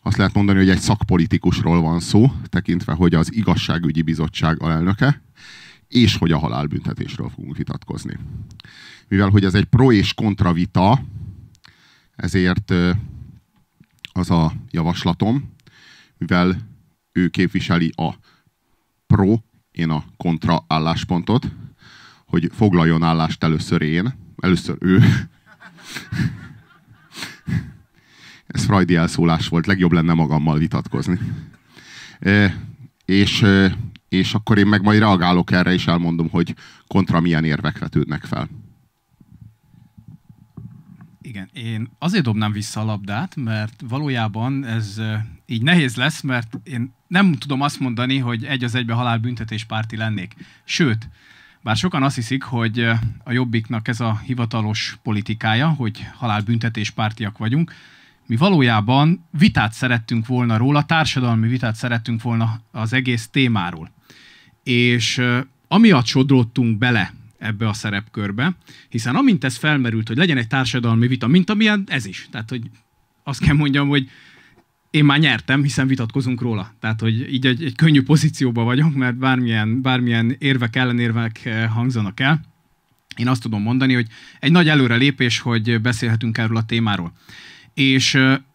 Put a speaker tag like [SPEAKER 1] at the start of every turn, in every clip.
[SPEAKER 1] Azt lehet mondani, hogy egy szakpolitikusról van szó, tekintve, hogy az igazságügyi bizottság alelnöke, és hogy a halálbüntetésről fogunk vitatkozni. Mivel, hogy ez egy pro és kontra vita, ezért az a javaslatom, mivel ő képviseli a pro, én a kontra álláspontot, hogy foglaljon állást először ő. Ez freudi elszólás volt, legjobb lenne magammal vitatkozni. És akkor én meg majd reagálok erre, és elmondom, hogy kontra milyen érvek vetődnek fel.
[SPEAKER 2] Igen, én azért dobnám vissza a labdát, mert valójában ez így nehéz lesz, mert én nem tudom azt mondani, hogy egy az egybe halálbüntetés párti lennék. Sőt, bár sokan azt hiszik, hogy a Jobbiknak ez a hivatalos politikája, hogy halálbüntetés pártiak vagyunk, mi valójában vitát szerettünk volna róla, társadalmi vitát szerettünk volna az egész témáról. És amiatt sodródtunk bele ebbe a szerepkörbe, hiszen amint ez felmerült, hogy legyen egy társadalmi vita, mint amilyen ez is. Tehát, hogy azt kell mondjam, hogy én már nyertem, hiszen vitatkozunk róla. Tehát, hogy így egy könnyű pozícióban vagyok, mert bármilyen érvek, ellenérvek hangzanak el. Én azt tudom mondani, hogy egy nagy előrelépés, hogy beszélhetünk erről a témáról. És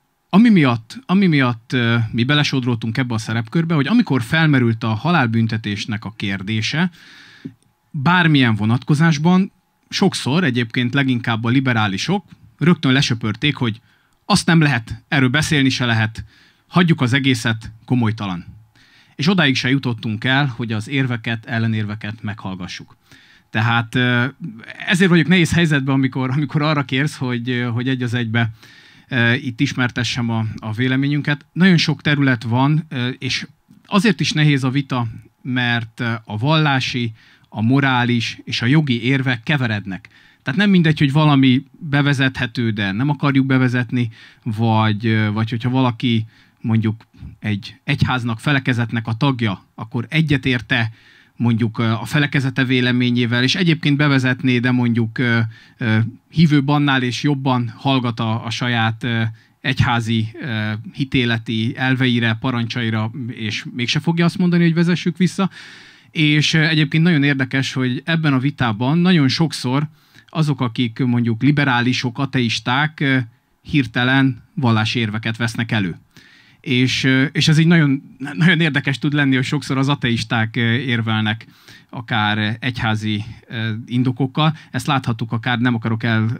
[SPEAKER 2] ami miatt mi belesodródtunk ebbe a szerepkörbe, hogy amikor felmerült a halálbüntetésnek a kérdése, bármilyen vonatkozásban, sokszor egyébként leginkább a liberálisok rögtön lesöpörték, hogy azt nem lehet, erről beszélni se lehet, hagyjuk az egészet, komolytalan. És odáig se jutottunk el, hogy az érveket, ellenérveket meghallgassuk. Tehát ezért vagyok nehéz helyzetben, amikor arra kérsz, hogy egy az egybe itt ismertessem a véleményünket. Nagyon sok terület van, és azért is nehéz a vita, mert a vallási, a morális és a jogi érvek keverednek. Tehát nem mindegy, hogy valami bevezethető, de nem akarjuk bevezetni, vagy hogyha valaki mondjuk egy egyháznak, felekezetnek a tagja, akkor egyetérte mondjuk a felekezete véleményével, és egyébként bevezetné, de mondjuk hívőbb annál és jobban hallgat a saját egyházi hitéleti elveire, parancsaira, és mégse fogja azt mondani, hogy vezessük vissza. És egyébként nagyon érdekes, hogy ebben a vitában nagyon sokszor azok, akik mondjuk liberálisok, ateisták, hirtelen vallási érveket vesznek elő. És ez így nagyon, nagyon érdekes tud lenni, hogy sokszor az ateisták érvelnek akár egyházi indokokkal. Ezt láthattuk akár, nem akarok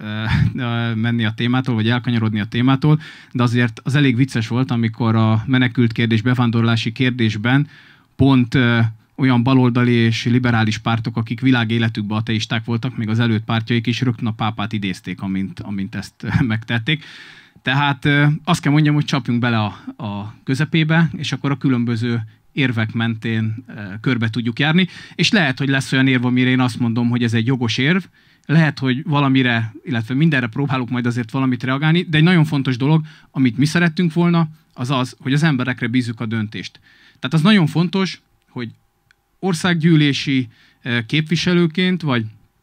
[SPEAKER 2] elmenni a témától, vagy elkanyarodni a témától, de azért az elég vicces volt, amikor a menekült kérdés, bevándorlási kérdésben pont olyan baloldali és liberális pártok, akik világéletükben ateisták voltak, még az előtt pártjaik is rögtön a pápát idézték, amint ezt megtették. Tehát azt kell mondjam, hogy csapjunk bele a közepébe, és akkor a különböző érvek mentén körbe tudjuk járni. És lehet, hogy lesz olyan érv, amire én azt mondom, hogy ez egy jogos érv, lehet, hogy valamire, illetve mindenre próbálok majd azért valamit reagálni, de egy nagyon fontos dolog, amit mi szerettünk volna, az az, hogy az emberekre bízzuk a döntést. Tehát az nagyon fontos, hogy országgyűlési képviselőként, vagy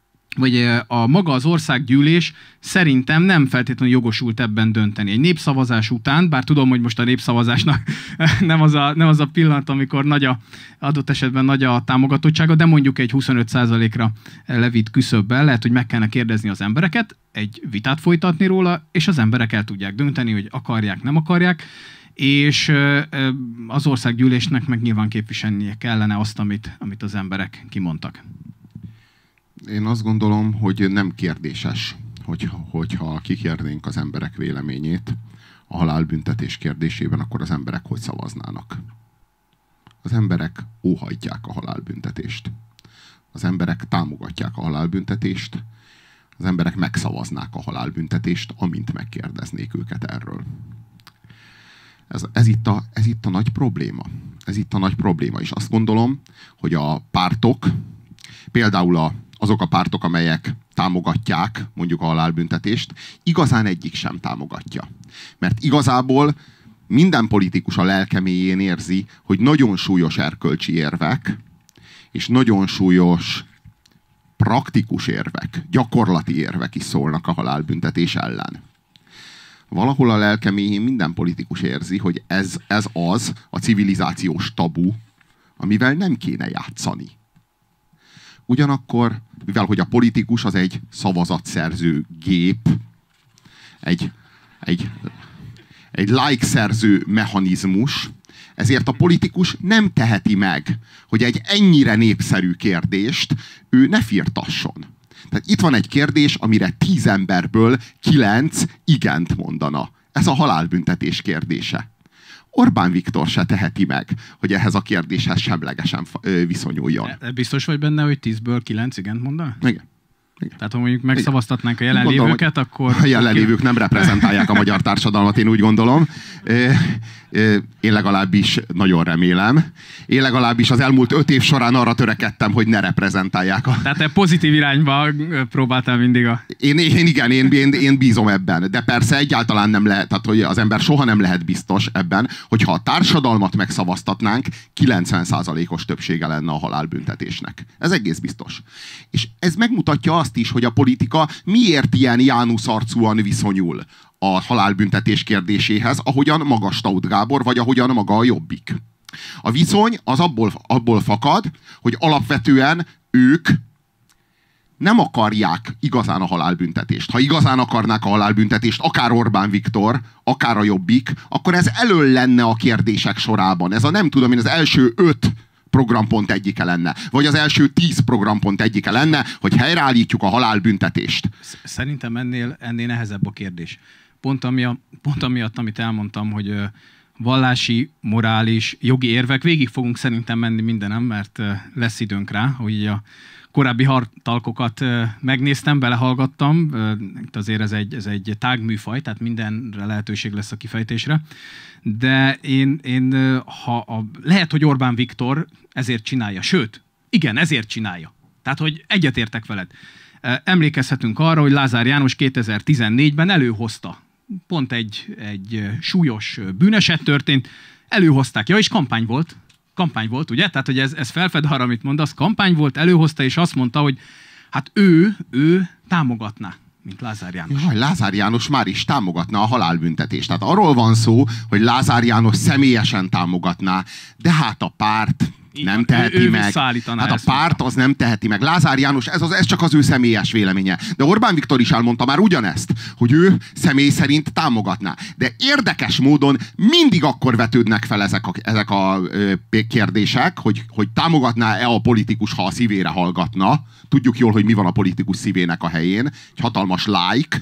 [SPEAKER 2] a maga az országgyűlés szerintem nem feltétlenül jogosult ebben dönteni. Egy népszavazás után, bár tudom, hogy most a népszavazásnak nem az a pillanat, amikor adott esetben nagy a támogatottsága, de mondjuk egy 25%-ra levitt küszöbben lehet, hogy meg kellene kérdezni az embereket, egy vitát folytatni róla, és az emberek el tudják dönteni, hogy akarják, nem akarják, és az országgyűlésnek meg nyilván képviselnie kellene azt, amit az emberek kimondtak.
[SPEAKER 1] Én azt gondolom, hogy nem kérdéses, hogyha kikérnénk az emberek véleményét a halálbüntetés kérdésében, akkor az emberek hogy szavaznának. Az emberek óhajtják a halálbüntetést. Az emberek támogatják a halálbüntetést. Az emberek megszavaznák a halálbüntetést, amint megkérdeznék őket erről. Ez itt a nagy probléma. Ez itt a nagy probléma. És azt gondolom, hogy a pártok, például azok a pártok, amelyek támogatják mondjuk a halálbüntetést, igazán egyik sem támogatja. Mert igazából minden politikus a lelke mélyén érzi, hogy nagyon súlyos erkölcsi érvek, és nagyon súlyos praktikus érvek, gyakorlati érvek is szólnak a halálbüntetés ellen. valahol a lelke mélyén minden politikus érzi, hogy ez az a civilizációs tabu, amivel nem kéne játszani. Ugyanakkor, mivel hogy a politikus az egy szavazatszerző gép, egy like-szerző mechanizmus, ezért a politikus nem teheti meg, hogy egy ennyire népszerű kérdést ő ne firtasson. Tehát itt van egy kérdés, amire 10 emberből 9 igent mondana. Ez a halálbüntetés kérdése. Orbán Viktor se teheti meg, hogy ehhez a kérdéshez semlegesen viszonyuljon.
[SPEAKER 2] Biztos vagy benne, hogy 10-ből 9 igent mondana?
[SPEAKER 1] Igen.
[SPEAKER 2] Tehát ha mondjuk megszavaztatnánk a jelenlévőket, akkor...
[SPEAKER 1] A jelenlévők nem reprezentálják a magyar társadalmat, én úgy gondolom. Én legalábbis nagyon remélem. Én legalábbis az elmúlt 5 év során arra törekedtem, hogy ne reprezentálják.
[SPEAKER 2] Tehát te pozitív irányba próbáltál mindig a...
[SPEAKER 1] Én bízom ebben. De persze egyáltalán nem lehet, tehát hogy az ember soha nem lehet biztos ebben, hogyha a társadalmat megszavaztatnánk, 90%-os többsége lenne a halálbüntetésnek. Ez egész biztos. És ez megmutatja azt is, hogy a politika miért ilyen Jánusz arcúan viszonyul a halálbüntetés kérdéséhez, ahogyan maga Staudt Gábor, vagy ahogyan maga a Jobbik. A viszony az abból fakad, hogy alapvetően ők nem akarják igazán a halálbüntetést. Ha igazán akarnák a halálbüntetést, akár Orbán Viktor, akár a Jobbik, akkor ez elől lenne a kérdések sorában. Ez a nem tudom én, az első 5 programpont egyike lenne. Vagy az első 10 programpont egyike lenne, hogy helyreállítjuk a halálbüntetést.
[SPEAKER 2] Szerintem ennél nehezebb a kérdés. Pont amiatt, amit elmondtam, hogy vallási, morális, jogi érvek, végig fogunk szerintem menni mindenem, mert lesz időnk rá, hogy a korábbi hartalkokat megnéztem, belehallgattam, itt azért ez egy tágműfaj, tehát mindenre lehetőség lesz a kifejtésre, de lehet, hogy Orbán Viktor ezért csinálja, sőt, igen, ezért csinálja. Tehát, hogy egyetértek veled. Emlékezhetünk arra, hogy Lázár János 2014-ben előhozta, pont egy súlyos bűneset történt, előhozták, és kampány volt, ugye? Tehát, hogy ez felfed arra, amit mondasz, kampány volt, előhozta, és azt mondta, hogy hát ő támogatná, mint Lázár János.
[SPEAKER 1] Jaj, Lázár János már is támogatná a halálbüntetést. Tehát arról van szó, hogy Lázár János személyesen támogatná, de hát a párt nem teheti meg. Hát a párt az nem teheti meg. Lázár János, ez csak az ő személyes véleménye. De Orbán Viktor is elmondta már ugyanezt, hogy ő személy szerint támogatná. De érdekes módon mindig akkor vetődnek fel ezek a kérdések, hogy támogatná-e a politikus, ha a szívére hallgatna. Tudjuk jól, hogy mi van a politikus szívének a helyén. Egy hatalmas like.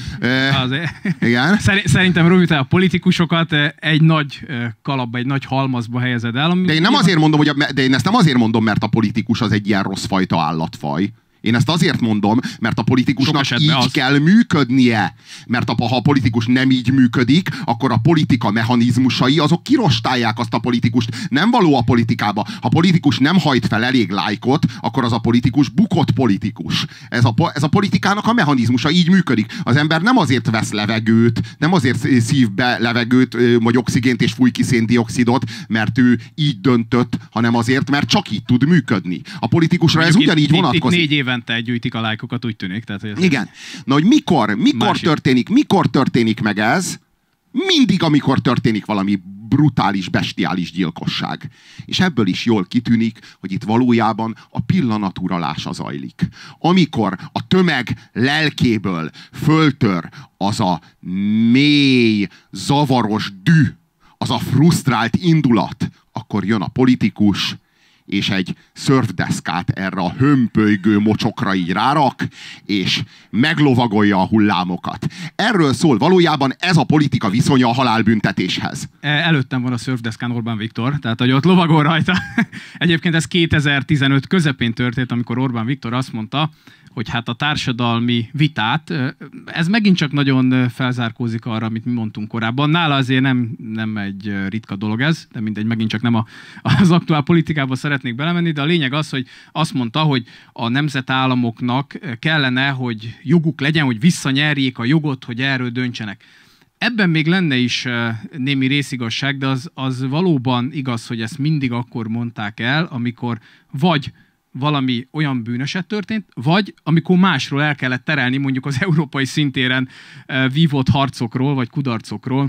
[SPEAKER 2] Igen. Szerintem, Robi, te a politikusokat egy nagy kalapba, egy nagy halmazba helyezed el.
[SPEAKER 1] De én ezt nem azért mondom, mert a politikus az egy ilyen rossz fajta állatfaj. Én ezt azért mondom, mert a politikusnak így kell működnie. Mert ha a politikus nem így működik, akkor a politika mechanizmusai azok kirostálják azt a politikust. Nem való a politikába. Ha a politikus nem hajt fel elég lájkot, akkor az a politikus bukott politikus. Ez a politikának a mechanizmusa így működik. Az ember nem azért vesz levegőt, nem azért szív be levegőt, vagy oxigént és fúj ki széndioxidot, mert ő így döntött, hanem azért, mert csak így tud működni. A politikusra ez ugyanígy vonatkozik.
[SPEAKER 2] 4 évente gyűjtik a lájkokat, úgy tűnik. Tehát, hogy
[SPEAKER 1] igen. Na, hogy mikor történik meg ez? Mindig, amikor történik valami brutális, bestiális gyilkosság. És ebből is jól kitűnik, hogy itt valójában a pillanaturalása zajlik. Amikor a tömeg lelkéből föltör az a mély, zavaros düh, az a frusztrált indulat, akkor jön a politikus, és egy szörfdeszkát erre a hömpölygő mocsokra így rárak, és meglovagolja a hullámokat. Erről szól valójában ez a politika viszonya a halálbüntetéshez.
[SPEAKER 2] Előttem van a szörfdeszkán Orbán Viktor, tehát hogy ott lovagol rajta. Egyébként ez 2015 közepén történt, amikor Orbán Viktor azt mondta, hogy hát a társadalmi vitát, ez megint csak nagyon felzárkózik arra, amit mi mondtunk korábban. Nála azért nem egy ritka dolog ez, de mindegy, megint csak nem az aktuál politikába szeretnék belemenni, de a lényeg az, hogy azt mondta, hogy a nemzetállamoknak kellene, hogy joguk legyen, hogy visszanyerjék a jogot, hogy erről döntsenek. Ebben még lenne is némi részigazság, de az valóban igaz, hogy ezt mindig akkor mondták el, amikor vagy valami olyan bűnöset történt, vagy amikor másról el kellett terelni mondjuk az európai szintéren vívott harcokról, vagy kudarcokról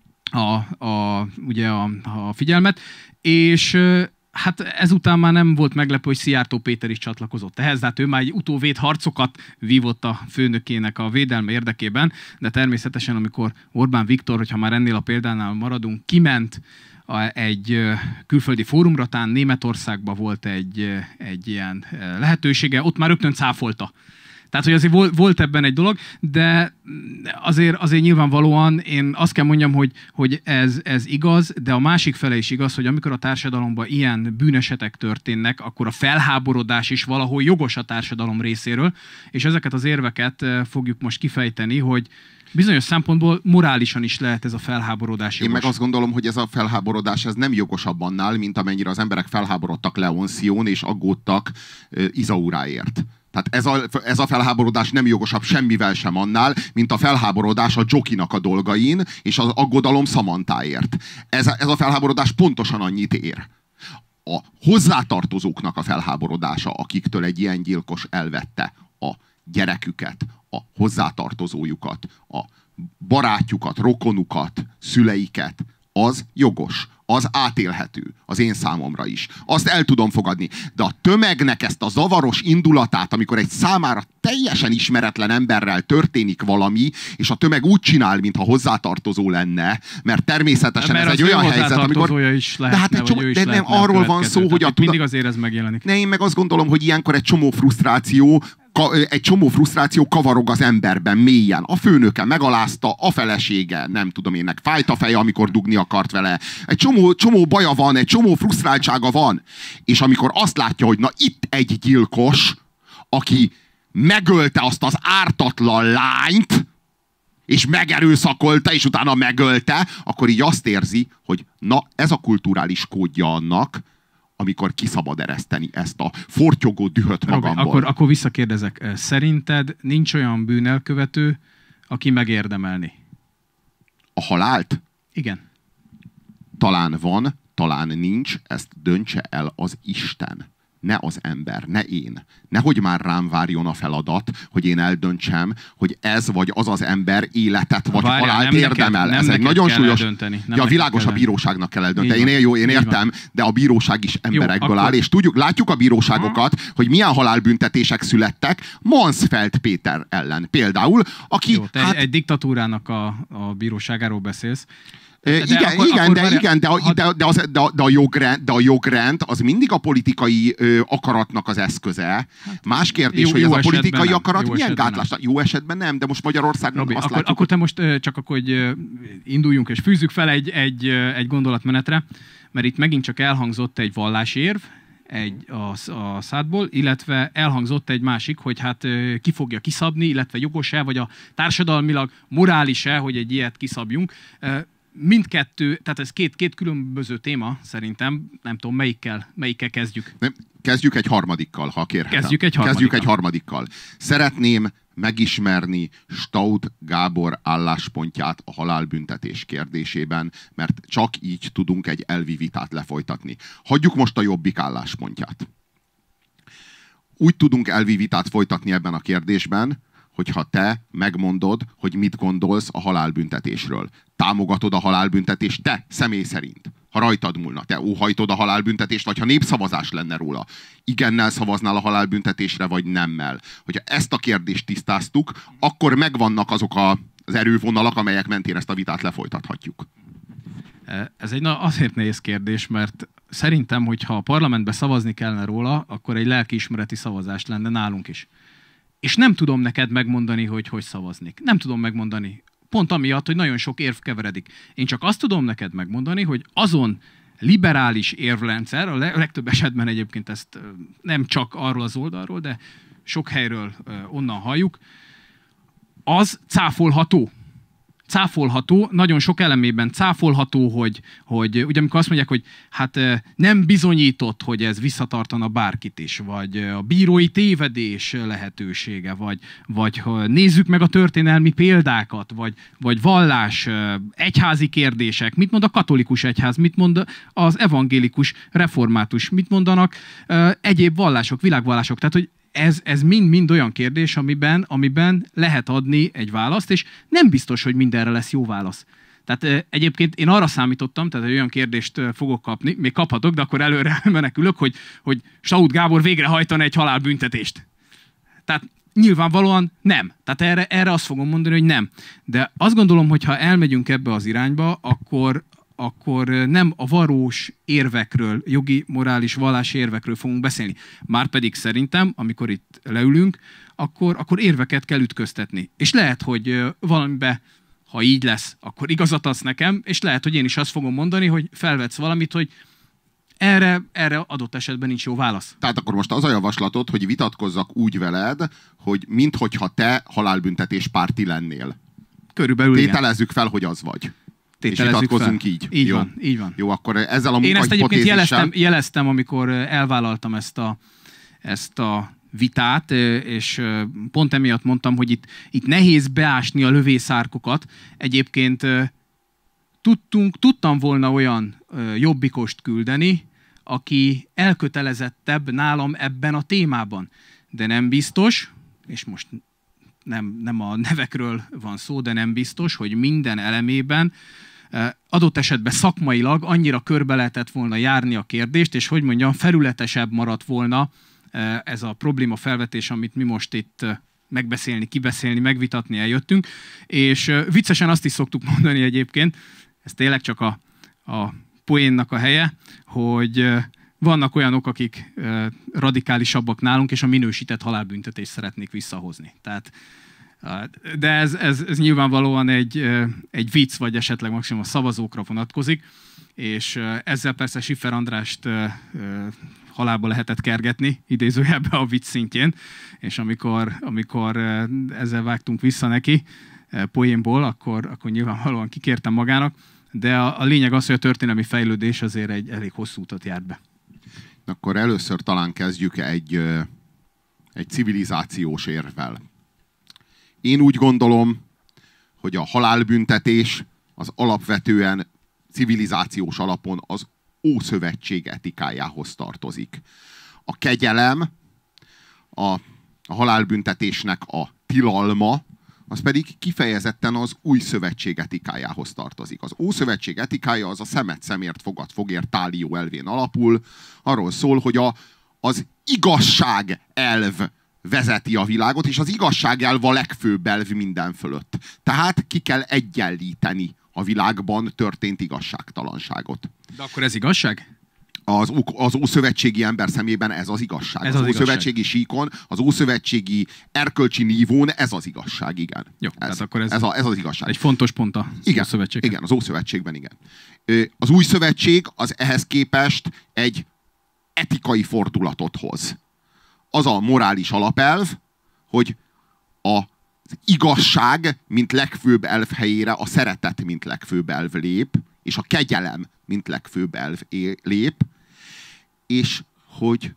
[SPEAKER 2] ugye a figyelmet, és hát ezután már nem volt meglepő, hogy Szijjártó Péter is csatlakozott ehhez, de hát ő már egy utóvéd harcokat vívott a főnökének a védelme érdekében, de természetesen amikor Orbán Viktor, hogyha már ennél a példánál maradunk, kiment egy külföldi fórumra, talán Németországban volt egy ilyen lehetősége, ott már rögtön cáfolta. Tehát, hogy azért volt ebben egy dolog, de azért nyilvánvalóan én azt kell mondjam, hogy ez igaz, de a másik fele is igaz, hogy amikor a társadalomban ilyen bűnesetek történnek, akkor a felháborodás is valahol jogos a társadalom részéről, és ezeket az érveket fogjuk most kifejteni, hogy bizonyos szempontból morálisan is lehet ez a felháborodás jogos.
[SPEAKER 1] Én meg azt gondolom, hogy ez a felháborodás ez nem jogosabb annál, mint amennyire az emberek felháborodtak Leonción és aggódtak Izauráért. Tehát ez a felháborodás nem jogosabb semmivel sem annál, mint a felháborodás a Jokinak a dolgain, és az aggodalom Samantáért. Ez a felháborodás pontosan annyit ér. A hozzátartozóknak a felháborodása, akiktől egy ilyen gyilkos elvette a gyereküket, a hozzátartozójukat, a barátjukat, rokonukat, szüleiket, az jogos. Az átélhető, az én számomra is. Azt el tudom fogadni. De a tömegnek ezt a zavaros indulatát, amikor egy számára teljesen ismeretlen emberrel történik valami, és a tömeg úgy csinál, mintha hozzátartozó lenne, mert természetesen ez egy olyan helyzet, amikor...
[SPEAKER 2] Is lehetne,
[SPEAKER 1] de hát de nem arról van szó, hogy
[SPEAKER 2] mindig azért ez megjelenik.
[SPEAKER 1] Ne, én meg azt gondolom, hogy ilyenkor egy csomó frusztráció kavarog az emberben mélyen. A főnöke megalázta, a felesége, nem tudom énnek, fájt a feje, amikor dugni akart vele. Egy csomó baja van, egy csomó frusztráltsága van. És amikor azt látja, hogy na itt egy gyilkos, aki megölte azt az ártatlan lányt, és megerőszakolta, és utána megölte, akkor így azt érzi, hogy na ez a kulturális kódja annak, amikor kiszabad ereszteni ezt a fortyogó dühöt magamból.
[SPEAKER 2] Robi, akkor visszakérdezek. Szerinted nincs olyan bűnelkövető, aki megérdemelni?
[SPEAKER 1] A halált?
[SPEAKER 2] Igen.
[SPEAKER 1] Talán van, talán nincs, ezt döntse el az Isten. Ne az ember, ne én. Nehogy már rám várjon a feladat, hogy én eldöntsem, hogy ez vagy az az ember életet vagy halált érdemel. Ez egy nagyon súlyos... Ja, világos, a bíróságnak kell eldönteni. Én értem, de a bíróság is emberekből áll, és látjuk a bíróságokat, hogy milyen halálbüntetések születtek Mansfeld Péter ellen. Például, aki...
[SPEAKER 2] Jó, te egy diktatúrának a bíróságáról beszélsz.
[SPEAKER 1] De a jogrend az mindig a politikai akaratnak az eszköze. Más kérdés, hogy ez a politikai akarat milyen gátlás. Jó esetben nem, de most Magyarországon azt látjuk.
[SPEAKER 2] Akkor te most csak hogy induljunk és fűzzük fel egy gondolatmenetre, mert itt megint csak elhangzott egy vallásérv, a szádból, illetve elhangzott egy másik, hogy hát ki fogja kiszabni, illetve jogos-e, vagy a társadalmilag morális-e, hogy egy ilyet kiszabjunk. Mindkettő, tehát ez két különböző téma, szerintem, nem tudom, melyikkel kezdjük.
[SPEAKER 1] Kezdjük egy harmadikkal, ha kérhetem.
[SPEAKER 2] Kezdjük egy
[SPEAKER 1] harmadikkal. Szeretném megismerni Staudt Gábor álláspontját a halálbüntetés kérdésében, mert csak így tudunk egy elvi vitát lefolytatni. Hagyjuk most a Jobbik álláspontját. Úgy tudunk elvi vitát folytatni ebben a kérdésben, hogyha te megmondod, hogy mit gondolsz a halálbüntetésről. Támogatod a halálbüntetést te személy szerint. Ha rajtad múlna, te óhajtod a halálbüntetést, vagy ha népszavazás lenne róla. Igennel szavaznál a halálbüntetésre, vagy nemmel. Hogyha ezt a kérdést tisztáztuk, akkor megvannak azok az erővonalak, amelyek mentén ezt a vitát lefolytathatjuk.
[SPEAKER 2] Ez egy azért nehéz kérdés, mert szerintem, hogyha a parlamentbe szavazni kellene róla, akkor egy lelkiismereti szavazás lenne nálunk is. És nem tudom neked megmondani, hogy szavaznék. Nem tudom megmondani. Pont amiatt, hogy nagyon sok érv keveredik. Én csak azt tudom neked megmondani, hogy azon liberális érvrendszer, a legtöbb esetben egyébként ezt nem csak arról az oldalról, de sok helyről onnan halljuk, az cáfolható. cáfolható, nagyon sok elemében cáfolható, hogy ugye amikor azt mondják, hogy hát nem bizonyított, hogy ez visszatartana bárkit is, vagy a bírói tévedés lehetősége, vagy ha nézzük meg a történelmi példákat, vagy vallás, egyházi kérdések, mit mond a katolikus egyház, mit mond az evangélikus református, mit mondanak egyéb vallások, világvallások, tehát hogy ez mind-mind olyan kérdés, amiben lehet adni egy választ, és nem biztos, hogy mindenre lesz jó válasz. Tehát egyébként én arra számítottam, tehát olyan kérdést fogok kapni, még kaphatok, de akkor előre menekülök, hogy Saut Gábor végrehajtana egy halálbüntetést. Tehát nyilvánvalóan nem. Tehát erre azt fogom mondani, hogy nem. De azt gondolom, hogy ha elmegyünk ebbe az irányba, akkor nem a valós érvekről, jogi, morális, vallási érvekről fogunk beszélni. Márpedig szerintem, amikor itt leülünk, akkor érveket kell ütköztetni. És lehet, hogy valamibe, ha így lesz, akkor igazat adsz nekem, és lehet, hogy én is azt fogom mondani, hogy felvetsz valamit, hogy erre adott esetben nincs jó válasz.
[SPEAKER 1] Tehát akkor most az a javaslatod, hogy vitatkozzak úgy veled, hogy minthogyha te halálbüntetés párti lennél.
[SPEAKER 2] Körülbelül
[SPEAKER 1] tételezzük fel, hogy az vagy. És vitatkozzunk így.
[SPEAKER 2] Így
[SPEAKER 1] jó.
[SPEAKER 2] van, így van.
[SPEAKER 1] Jó, akkor ezzel a
[SPEAKER 2] Én ezt egyébként jeleztem, amikor elvállaltam ezt a vitát, és pont emiatt mondtam, hogy itt nehéz beásni a lövészárkokat. Egyébként tudtam volna olyan jobbikost küldeni, aki elkötelezettebb nálam ebben a témában. De nem biztos, és most nem a nevekről van szó, de nem biztos, hogy minden elemében adott esetben szakmailag annyira körbe lehetett volna járni a kérdést, és hogy mondjam, felületesebb maradt volna ez a probléma felvetés, amit mi most itt megbeszélni, kibeszélni, megvitatni eljöttünk. És viccesen azt is szoktuk mondani egyébként, ez tényleg csak a poénnak a helye, hogy vannak olyanok, akik radikálisabbak nálunk, és a minősített halálbüntetést szeretnék visszahozni. Tehát, de ez nyilvánvalóan egy vicc, vagy esetleg maximum a szavazókra vonatkozik, és ezzel persze Schiffer Andrást halálba lehetett kergetni, idézőjelben a vicc szintjén, és amikor ezzel vágtunk vissza neki poénból, akkor nyilvánvalóan kikértem magának, de a lényeg az, hogy a történelmi fejlődés azért egy elég hosszú utat járt be.
[SPEAKER 1] Akkor először talán kezdjük egy civilizációs érvvel. Én úgy gondolom, hogy a halálbüntetés az alapvetően civilizációs alapon az Ószövetség etikájához tartozik. A kegyelem, a halálbüntetésnek a tilalma, az pedig kifejezetten az Új Szövetség etikájához tartozik. Az Ószövetség etikája az a szemet szemért, fogad fogért, tálió elvén alapul. Arról szól, hogy az igazság elv vezeti a világot, és az igazság elv a legfőbb elv minden fölött. Tehát ki kell egyenlíteni a világban történt igazságtalanságot.
[SPEAKER 2] De akkor ez igazság?
[SPEAKER 1] Az ószövetségi ember szemében ez az igazság. Az ószövetségi síkon, az ószövetségi erkölcsi nívón ez az igazság, igen.
[SPEAKER 2] Jó,
[SPEAKER 1] ez az igazság.
[SPEAKER 2] Egy fontos pont az Ószövetségben.
[SPEAKER 1] Igen, az Ószövetségben, igen. Az Új Szövetség az ehhez képest egy etikai fordulatot hoz. Az a morális alapelv, hogy az igazság, mint legfőbb elv helyére a szeretet, mint legfőbb elv lép, és a kegyelem, mint legfőbb elv lép, és hogy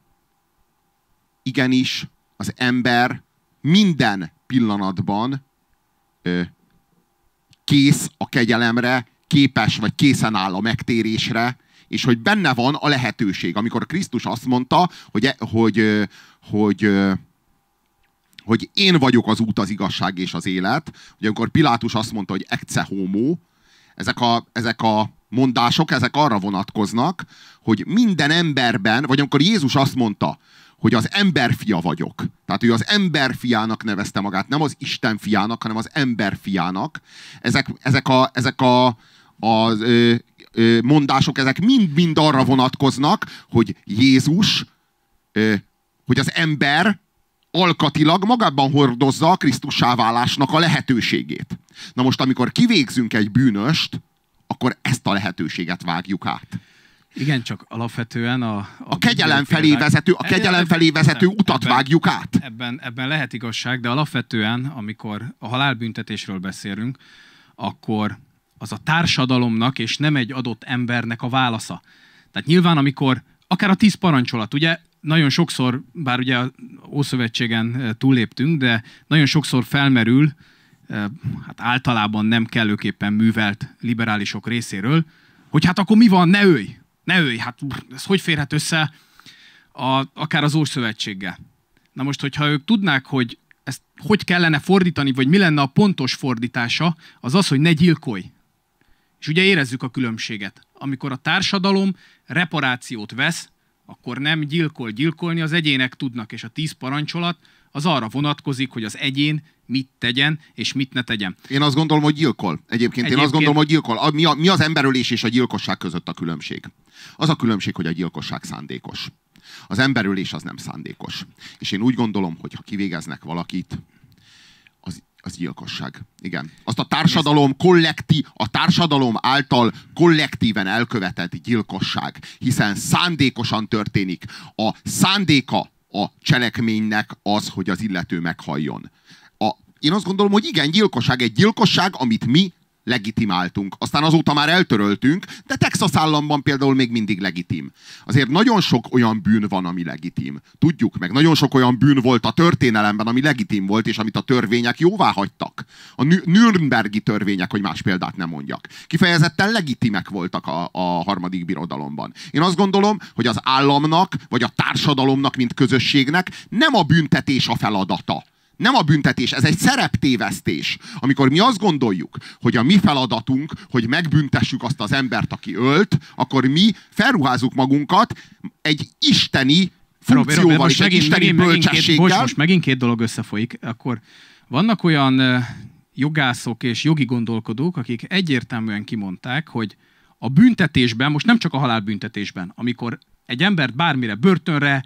[SPEAKER 1] igenis az ember minden pillanatban kész a kegyelemre, képes vagy készen áll a megtérésre, és hogy benne van a lehetőség. Amikor Krisztus azt mondta, hogy én vagyok az út, az igazság és az élet, hogy amikor Pilátus azt mondta, hogy ecce homo, ezek a mondások, ezek arra vonatkoznak, hogy minden emberben, vagy amikor Jézus azt mondta, hogy az emberfia vagyok, tehát ő az emberfiának nevezte magát, nem az Isten fiának, hanem az emberfiának, ezek a mondások, ezek mind-mind arra vonatkoznak, hogy Jézus, hogy az ember alkatilag magában hordozza a Krisztussá válásnak a lehetőségét. Na most, amikor kivégzünk egy bűnöst, akkor ezt a lehetőséget vágjuk át.
[SPEAKER 2] Igen, csak alapvetően
[SPEAKER 1] a kegyelem felé vezető utat vágjuk át.
[SPEAKER 2] Ebben lehet igazság, de alapvetően, amikor a halálbüntetésről beszélünk, akkor az a társadalomnak és nem egy adott embernek a válasza. Tehát nyilván, amikor akár a 10 parancsolat, ugye nagyon sokszor, bár ugye a Ószövetségen túlléptünk, de nagyon sokszor felmerül, hát általában nem kellőképpen művelt liberálisok részéről, hogy hát akkor mi van, ne ölj, hát ez hogy férhet össze akár az Ószövetséggel. Na most, hogyha ők tudnák, hogy ezt hogy kellene fordítani, vagy mi lenne a pontos fordítása, az az, hogy ne gyilkolj. És ugye érezzük a különbséget. Amikor a társadalom reparációt vesz, akkor nem gyilkolni az egyének tudnak, és a 10 parancsolat az arra vonatkozik, hogy az egyén mit tegyen, és mit ne tegyen.
[SPEAKER 1] Én azt gondolom, hogy gyilkol. Egyébként én azt gondolom, hogy gyilkol. Mi az emberölés és a gyilkosság között a különbség? Az a különbség, hogy a gyilkosság szándékos. Az emberölés az nem szándékos. És én úgy gondolom, hogy ha kivégeznek valakit, az gyilkosság. Igen. Azt a társadalom által kollektíven elkövetett gyilkosság, hiszen szándékosan történik. A szándéka a cselekménynek az, hogy az illető meghalljon. Én azt gondolom, hogy igen, gyilkosság egy gyilkosság, amit mi legitimáltunk. Aztán azóta már eltöröltünk, de Texas államban például még mindig legitim. Azért nagyon sok olyan bűn van, ami legitim. Tudjuk meg, nagyon sok olyan bűn volt a történelemben, ami legitim volt, és amit a törvények jóvá hagytak. A Nürnbergi törvények, hogy más példát nem mondjak. Kifejezetten legitimek voltak a harmadik birodalomban. Én azt gondolom, hogy az államnak, vagy a társadalomnak, mint közösségnek nem a büntetés a feladata. Nem a büntetés, ez egy szereptévesztés. Amikor mi azt gondoljuk, hogy a mi feladatunk, hogy megbüntessük azt az embert, aki ölt, akkor mi felruházzuk magunkat egy isteni funkcióval, és egy isteni bölcsességgel.
[SPEAKER 2] Most megint két dolog összefolyik. Akkor vannak olyan jogászok és jogi gondolkodók, akik egyértelműen kimondták, hogy a büntetésben, most nem csak a halálbüntetésben, amikor egy embert bármire, börtönre,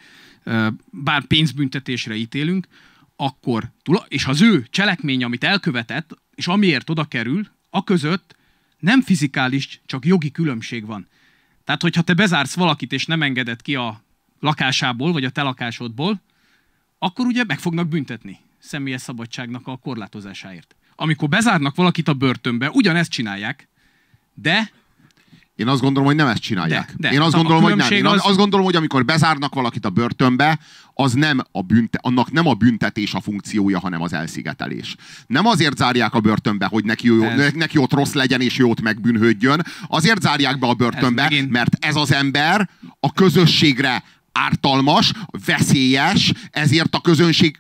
[SPEAKER 2] bár pénzbüntetésre ítélünk, akkor, és az ő cselekmény, amit elkövetett, és amiért oda kerül, aközött nem fizikális, csak jogi különbség van. Tehát, hogyha te bezársz valakit, és nem engeded ki a lakásából, vagy a te lakásodból, akkor ugye meg fognak büntetni személyes szabadságnak a korlátozásáért. Amikor bezárnak valakit a börtönbe, ugyanezt csinálják, de...
[SPEAKER 1] Én azt gondolom, hogy nem ezt csinálják. Én azt gondolom, hogy nem. Én azt gondolom, hogy amikor bezárnak valakit a börtönbe, az nem annak nem a büntetés a funkciója, hanem az elszigetelés. Nem azért zárják a börtönbe, hogy neki ott rossz legyen és jót megbűnhődjön. Azért zárják be a börtönbe, mert ez az ember a közösségre ártalmas, veszélyes, ezért a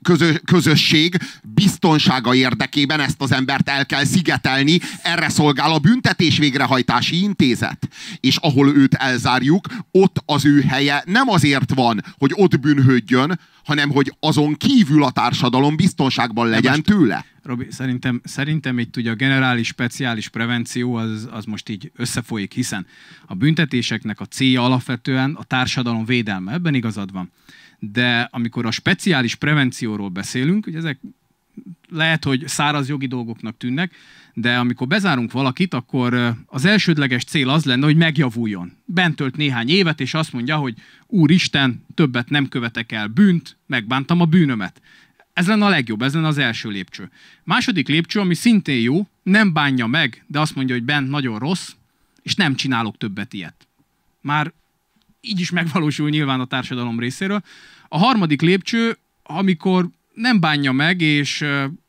[SPEAKER 1] közösség biztonsága érdekében ezt az embert el kell szigetelni, erre szolgál a büntetés végrehajtási intézet. És ahol őt elzárjuk, ott az ő helye nem azért van, hogy ott bűnhődjön, hanem hogy azon kívül a társadalom biztonságban legyen tőle.
[SPEAKER 2] Robi, szerintem itt ugye a generális, speciális prevenció az most így összefolyik, hiszen a büntetéseknek a célja alapvetően a társadalom védelme, ebben igazad van. De amikor a speciális prevencióról beszélünk, ugye ezek lehet, hogy száraz jogi dolgoknak tűnnek, de amikor bezárunk valakit, akkor az elsődleges cél az lenne, hogy megjavuljon. Bent tölt néhány évet, és azt mondja, hogy Úristen, többet nem követek el bűnt, megbántam a bűnömet. Ez lenne a legjobb, ez lenne az első lépcső. Második lépcső, ami szintén jó, nem bánja meg, de azt mondja, hogy bent nagyon rossz, és nem csinálok többet ilyet. Már így is megvalósul nyilván a társadalom részéről. A harmadik lépcső, amikor nem bánja meg, és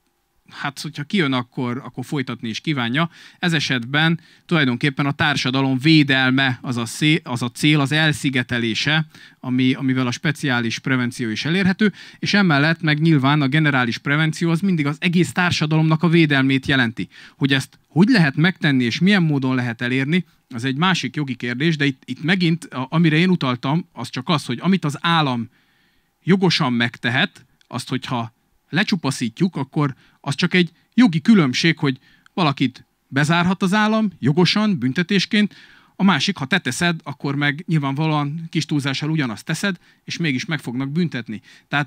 [SPEAKER 2] hát, hogyha kijön, akkor folytatni is kívánja. Ez esetben tulajdonképpen a társadalom védelme az a cél, az elszigetelése, amivel a speciális prevenció is elérhető, és emellett meg nyilván a generális prevenció az mindig az egész társadalomnak a védelmét jelenti. Hogy ezt hogy lehet megtenni, és milyen módon lehet elérni, az egy másik jogi kérdés, de itt megint, amire én utaltam, az csak az, hogy amit az állam jogosan megtehet, azt, hogyha lecsupaszítjuk, akkor az csak egy jogi különbség, hogy valakit bezárhat az állam jogosan, büntetésként, a másik, ha te teszed, akkor meg nyilvánvalóan kis túlzással ugyanazt teszed, és mégis meg fognak büntetni. Tehát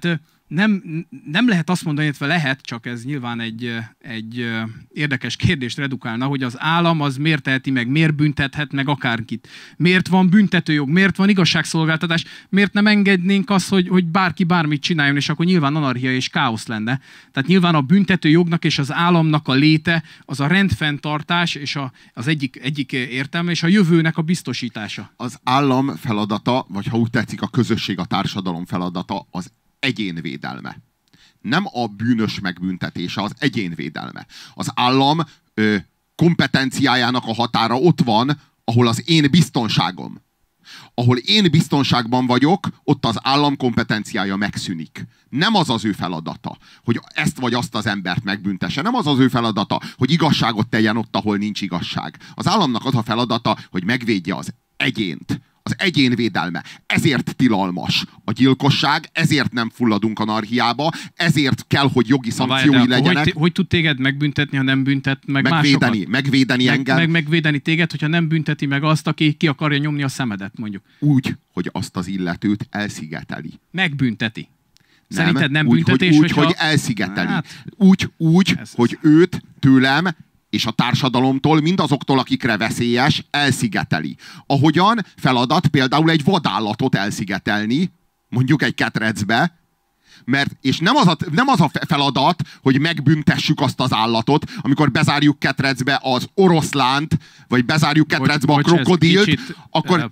[SPEAKER 2] nem lehet azt mondani, illetve lehet, csak ez nyilván egy érdekes kérdést redukálna, hogy az állam az miért teheti meg, miért büntethet meg akárkit. Miért van büntetőjog, miért van igazságszolgáltatás, miért nem engednénk azt, hogy bárki bármit csináljon, és akkor nyilván anarchia és káosz lenne. Tehát nyilván a büntetőjognak és az államnak a léte az a rendfenntartás és az egyik értelme, és a jövőnek a biztosítása.
[SPEAKER 1] Az állam feladata, vagy ha úgy tetszik, a közösség, a társadalom feladata az egyénvédelme. Nem a bűnös megbüntetése, az egyénvédelme. Az állam kompetenciájának a határa ott van, ahol az én biztonságom. Ahol én biztonságban vagyok, ott az állam kompetenciája megszűnik. Nem az az ő feladata, hogy ezt vagy azt az embert megbüntesse. Nem az az ő feladata, hogy igazságot tegyen ott, ahol nincs igazság. Az államnak az a feladata, hogy megvédje az egyént. Az egyén védelme. Ezért tilalmas a gyilkosság, ezért nem fulladunk anarchiába, ezért kell, hogy jogi szankciói legyenek.
[SPEAKER 2] Hogy tud téged megbüntetni, ha nem büntet meg másokat?
[SPEAKER 1] Megvédeni engem.
[SPEAKER 2] Megvédeni téged, hogyha nem bünteti meg azt, aki ki akarja nyomni a szemedet, mondjuk.
[SPEAKER 1] Úgy, hogy azt az illetőt elszigeteli.
[SPEAKER 2] Megbünteti. Szerinted nem büntetés?
[SPEAKER 1] Hogy elszigeteli. Hát, úgy hogy őt tőlem és a társadalomtól, mindazoktól, akikre veszélyes, elszigeteli. Ahogyan feladat például egy vadállatot elszigetelni, mondjuk egy ketrecbe, és nem az a feladat, hogy megbüntessük azt az állatot, amikor bezárjuk ketrecbe az oroszlánt, vagy bezárjuk ketrecbe a krokodilt, akkor...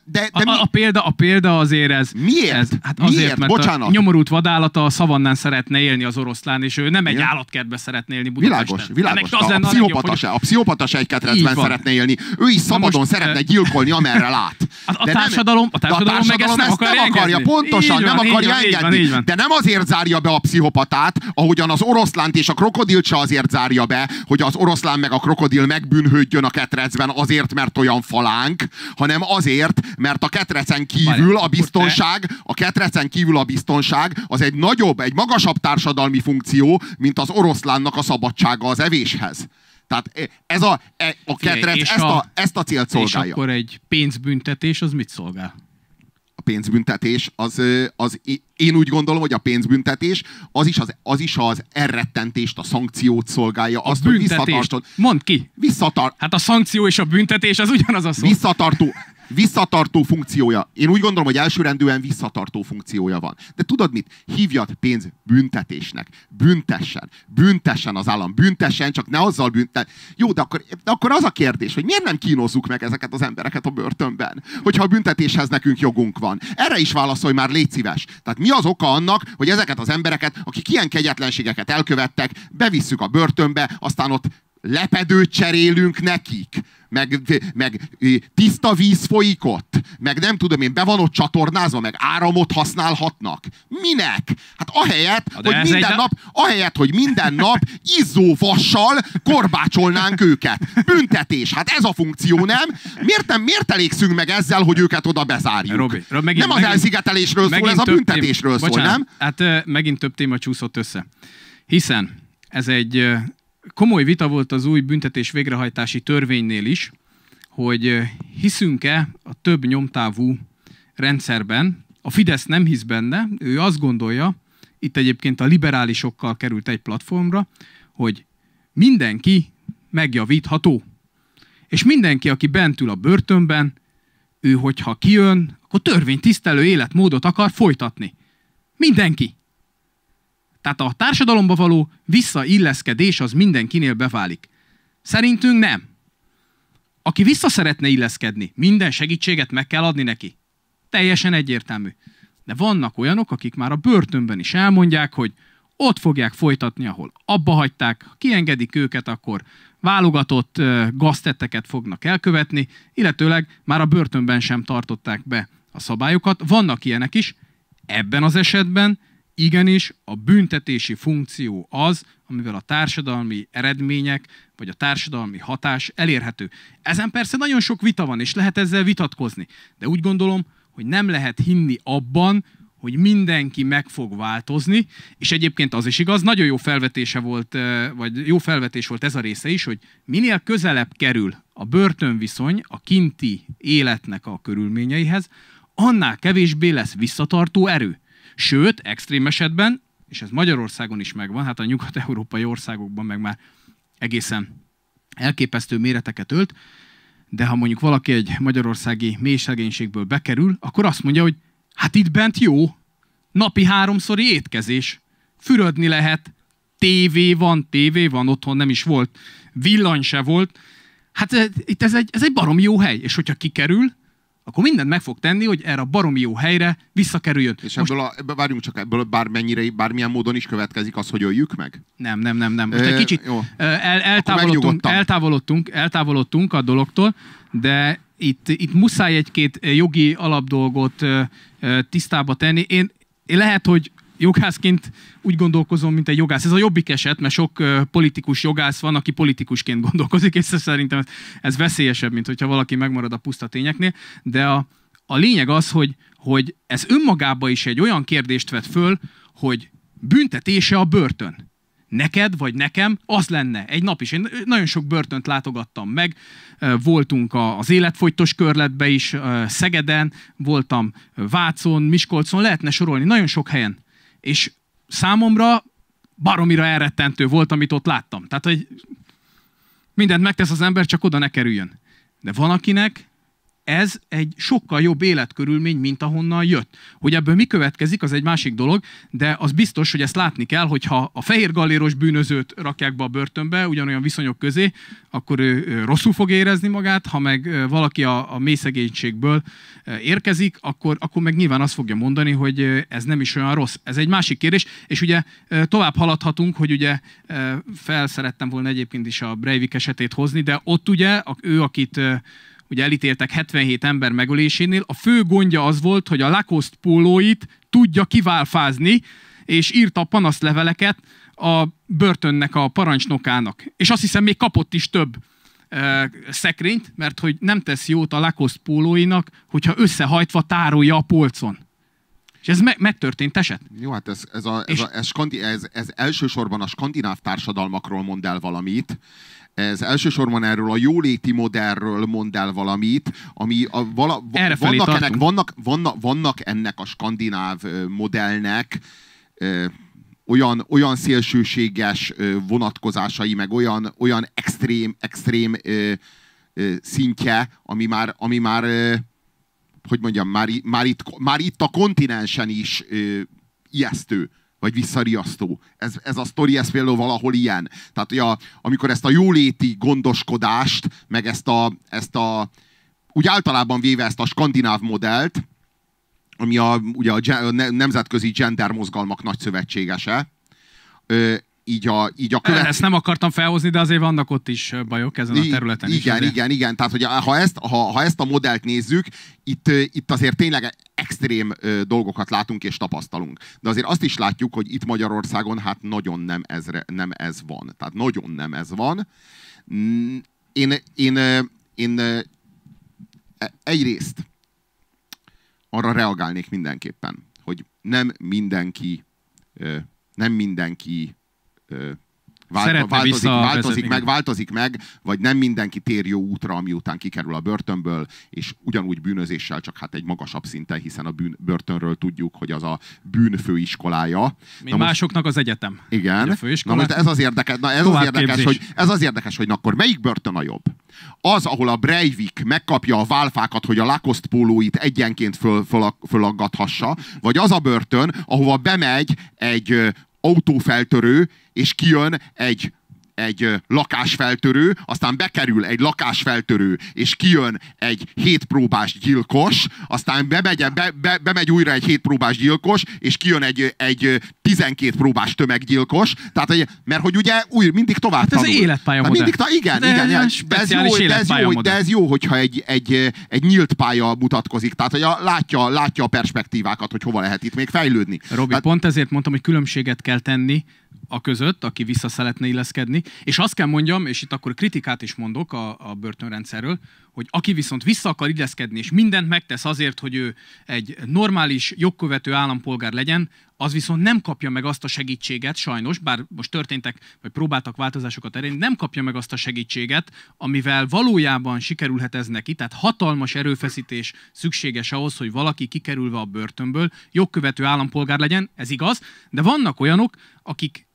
[SPEAKER 2] A példa azért ez...
[SPEAKER 1] Miért?
[SPEAKER 2] Hát azért,
[SPEAKER 1] Miért?
[SPEAKER 2] mert
[SPEAKER 1] Bocsánat.
[SPEAKER 2] A nyomorult vadállata a szavannán szeretne élni az oroszlán, és ő nem egy állatkertbe szeretne élni Budapesten.
[SPEAKER 1] Világos. A pszichopata se egy ketrecben szeretne élni. Ő is szabadon szeretne gyilkolni, amerre lát.
[SPEAKER 2] A társadalom meg ezt nem akarja.
[SPEAKER 1] Pontosan, nem akarja engedni. De nem azért zárja be a pszichopatát, ahogyan az oroszlánt és a krokodilt se azért zárja be, hogy az oroszlán meg a krokodil megbűnhődjön a ketrecben azért, mert olyan falánk, hanem azért, mert a ketrecen kívül a biztonság az egy magasabb társadalmi funkció, mint az oroszlánnak a szabadsága az evéshez. Tehát a ketrec ezt a célt szolgálja.
[SPEAKER 2] És akkor egy pénzbüntetés az mit szolgál?
[SPEAKER 1] A pénzbüntetés én úgy gondolom, hogy a pénzbüntetés az is az elrettentést, a szankciót szolgálja.
[SPEAKER 2] A büntetést. Mondd ki! Hát a szankció és a büntetés az ugyanaz a szó.
[SPEAKER 1] Visszatartó funkciója. Én úgy gondolom, hogy elsőrendűen visszatartó funkciója van. De tudod mit? Hívjad pénzbüntetésnek. Büntessen az állam. Büntessen, csak ne azzal Jó, de akkor az a kérdés, hogy miért nem kínozzuk meg ezeket az embereket a börtönben? Hogyha a büntetéshez nekünk jogunk van. Erre is válaszolj már, légy szíves. Tehát mi az oka annak, hogy ezeket az embereket, akik ilyen kegyetlenségeket elkövettek, bevisszük a börtönbe, aztán ott lepedőt cserélünk nekik, meg tiszta víz folyik ott, meg nem tudom én, be van ott csatornázva, meg áramot használhatnak. Minek? Hát ahelyett, hogy minden nap izzó vassal korbácsolnánk őket. Büntetés. Hát ez a funkció, nem? Miért elégszünk meg ezzel, hogy őket oda bezárjuk?
[SPEAKER 2] Robi,
[SPEAKER 1] nem az elszigetelésről szól, ez a büntetésről szól, nem?
[SPEAKER 2] Hát megint több téma csúszott össze. Hiszen ez egy... komoly vita volt az új büntetés végrehajtási törvénynél is, hogy hiszünk-e a több nyomtávú rendszerben. A Fidesz nem hisz benne, ő azt gondolja, itt egyébként a liberálisokkal került egy platformra, hogy mindenki megjavítható. És mindenki, aki bent ül a börtönben, ő, hogyha kijön, akkor törvénytisztelő életmódot akar folytatni. Mindenki. Tehát a társadalomba való visszailleszkedés az mindenkinél beválik. Szerintünk nem. Aki vissza szeretne illeszkedni, minden segítséget meg kell adni neki. Teljesen egyértelmű. De vannak olyanok, akik már a börtönben is elmondják, hogy ott fogják folytatni, ahol abba hagyták, ha kiengedik őket, akkor válogatott gaztetteket fognak elkövetni, illetőleg már a börtönben sem tartották be a szabályokat. Vannak ilyenek is. Ebben az esetben igenis a büntetési funkció az, amivel a társadalmi eredmények, vagy a társadalmi hatás elérhető. Ezen persze nagyon sok vita van, és lehet ezzel vitatkozni. De úgy gondolom, hogy nem lehet hinni abban, hogy mindenki meg fog változni, és egyébként az is igaz, nagyon jó felvetése volt, vagy jó felvetés volt ez a része is, hogy minél közelebb kerül a börtönviszony a kinti életnek a körülményeihez, annál kevésbé lesz visszatartó erő. Sőt, extrém esetben, és ez Magyarországon is megvan, hát a nyugat-európai országokban meg már egészen elképesztő méreteket ölt, de ha mondjuk valaki egy magyarországi mélyszegénységből bekerül, akkor azt mondja, hogy hát itt bent jó, napi 3-szori étkezés, fürödni lehet, tévé van, otthon nem is volt, villany se volt. Hát itt ez egy baromi jó hely, és hogyha kikerül, akkor mindent meg fog tenni, hogy erre a baromi jó helyre visszakerüljön.
[SPEAKER 1] És várjunk csak, ebből bármilyen módon is következik az, hogy öljük meg?
[SPEAKER 2] Nem. Most egy kicsit eltávolodtunk a dologtól, de itt muszáj egy-két jogi alapdolgot tisztába tenni. Én lehet, hogy jogászként úgy gondolkozom, mint egy jogász. Ez a jobbik eset, mert sok politikus jogász van, aki politikusként gondolkozik, és szerintem ez veszélyesebb, mint hogyha valaki megmarad a puszta tényeknél. De a lényeg az, hogy ez önmagában is egy olyan kérdést vet föl, hogy büntetése a börtön. Neked vagy nekem az lenne egy nap is. Én nagyon sok börtönt látogattam meg, voltunk az életfogytos körletbe is, Szegeden, voltam Vácon, Miskolcon, lehetne sorolni, nagyon sok helyen. És számomra baromira elrettentő volt, amit ott láttam. Tehát, hogy mindent megtesz az ember, csak oda ne kerüljön. De van, akinek ez egy sokkal jobb életkörülmény, mint ahonnan jött. Hogy ebből mi következik, az egy másik dolog, de az biztos, hogy ezt látni kell, hogyha a fehér galléros bűnözőt rakják be a börtönbe, ugyanolyan viszonyok közé, akkor ő rosszul fog érezni magát, ha meg valaki a mély szegénységből érkezik, akkor meg nyilván azt fogja mondani, hogy ez nem is olyan rossz. Ez egy másik kérdés, és ugye tovább haladhatunk, hogy ugye felszerettem volna egyébként is a Breivik esetét hozni, de ott ugye ő, akit ugye elítéltek 77 ember megölésénél, a fő gondja az volt, hogy a Lacoste pólóit tudja kiválfázni, és írta panaszleveleket a börtönnek a parancsnokának. És azt hiszem, még kapott is több szekrényt, mert hogy nem tesz jót a Lacoste pólóinak, hogyha összehajtva tárolja a polcon. És ez megtörtént eset.
[SPEAKER 1] Jó, hát ez elsősorban a skandináv társadalmakról mond el valamit. Ez elsősorban erről a jóléti modellről mond el valamit, ami vannak ennek a skandináv modellnek olyan szélsőséges vonatkozásai, meg olyan extrém szintje, ami már hogy mondjam, már itt a kontinensen is ijesztő, vagy visszariasztó. Ez a sztori, ez például valahol ilyen. Tehát, amikor ezt a jóléti gondoskodást, meg ezt a úgy általában véve ezt a skandináv modellt, ami ugye a nemzetközi gender mozgalmak nagy szövetségese,
[SPEAKER 2] Ezt nem akartam felhozni, de azért vannak ott is bajok ezen a területen is.
[SPEAKER 1] Igen. Tehát, hogy ha ezt a modellt nézzük, itt azért tényleg extrém dolgokat látunk és tapasztalunk. De azért azt is látjuk, hogy itt Magyarországon hát nagyon nem ez van. Tehát nagyon nem ez van. Én egyrészt arra reagálnék mindenképpen, hogy nem mindenki változik meg, vagy nem mindenki tér jó útra, ami után kikerül a börtönből, és ugyanúgy bűnözéssel, csak hát egy magasabb szinten, hiszen a börtönről tudjuk, hogy az a bűn főiskolája.
[SPEAKER 2] Másoknak az egyetem.
[SPEAKER 1] Igen. Na most ez az érdekes, hogy akkor melyik börtön a jobb? Az, ahol a Breivik megkapja a válfákat, hogy a Lacoste pólóit egyenként fölaggathassa, vagy az a börtön, ahova bemegy egy autófeltörő, és kijön egy lakásfeltörő, aztán bekerül egy lakásfeltörő, és kijön egy 7 próbás gyilkos, aztán bemegy újra egy 7 próbás gyilkos, és kijön egy 12 próbás tömeggyilkos. Tehát, mert hogy ugye mindig tovább tanul.
[SPEAKER 2] Ez életpályamodell.
[SPEAKER 1] Igen. De ez jó, hogyha egy nyílt pálya mutatkozik. Tehát, hogy látja a perspektívákat, hogy hova lehet itt még fejlődni.
[SPEAKER 2] Robi, pont ezért mondtam, hogy különbséget kell tenni a között, aki vissza szeretne illeszkedni, és azt kell mondjam, és itt akkor kritikát is mondok a börtönrendszerről, hogy aki viszont vissza akar illeszkedni, és mindent megtesz azért, hogy ő egy normális, jogkövető állampolgár legyen, az viszont nem kapja meg azt a segítséget, sajnos, bár most történtek, vagy próbáltak változásokat elérni, nem kapja meg azt a segítséget, amivel valójában sikerülhet ez neki, tehát hatalmas erőfeszítés szükséges ahhoz, hogy valaki kikerülve a börtönből jogkövető állampolgár legyen, ez igaz, de vannak olyanok, akik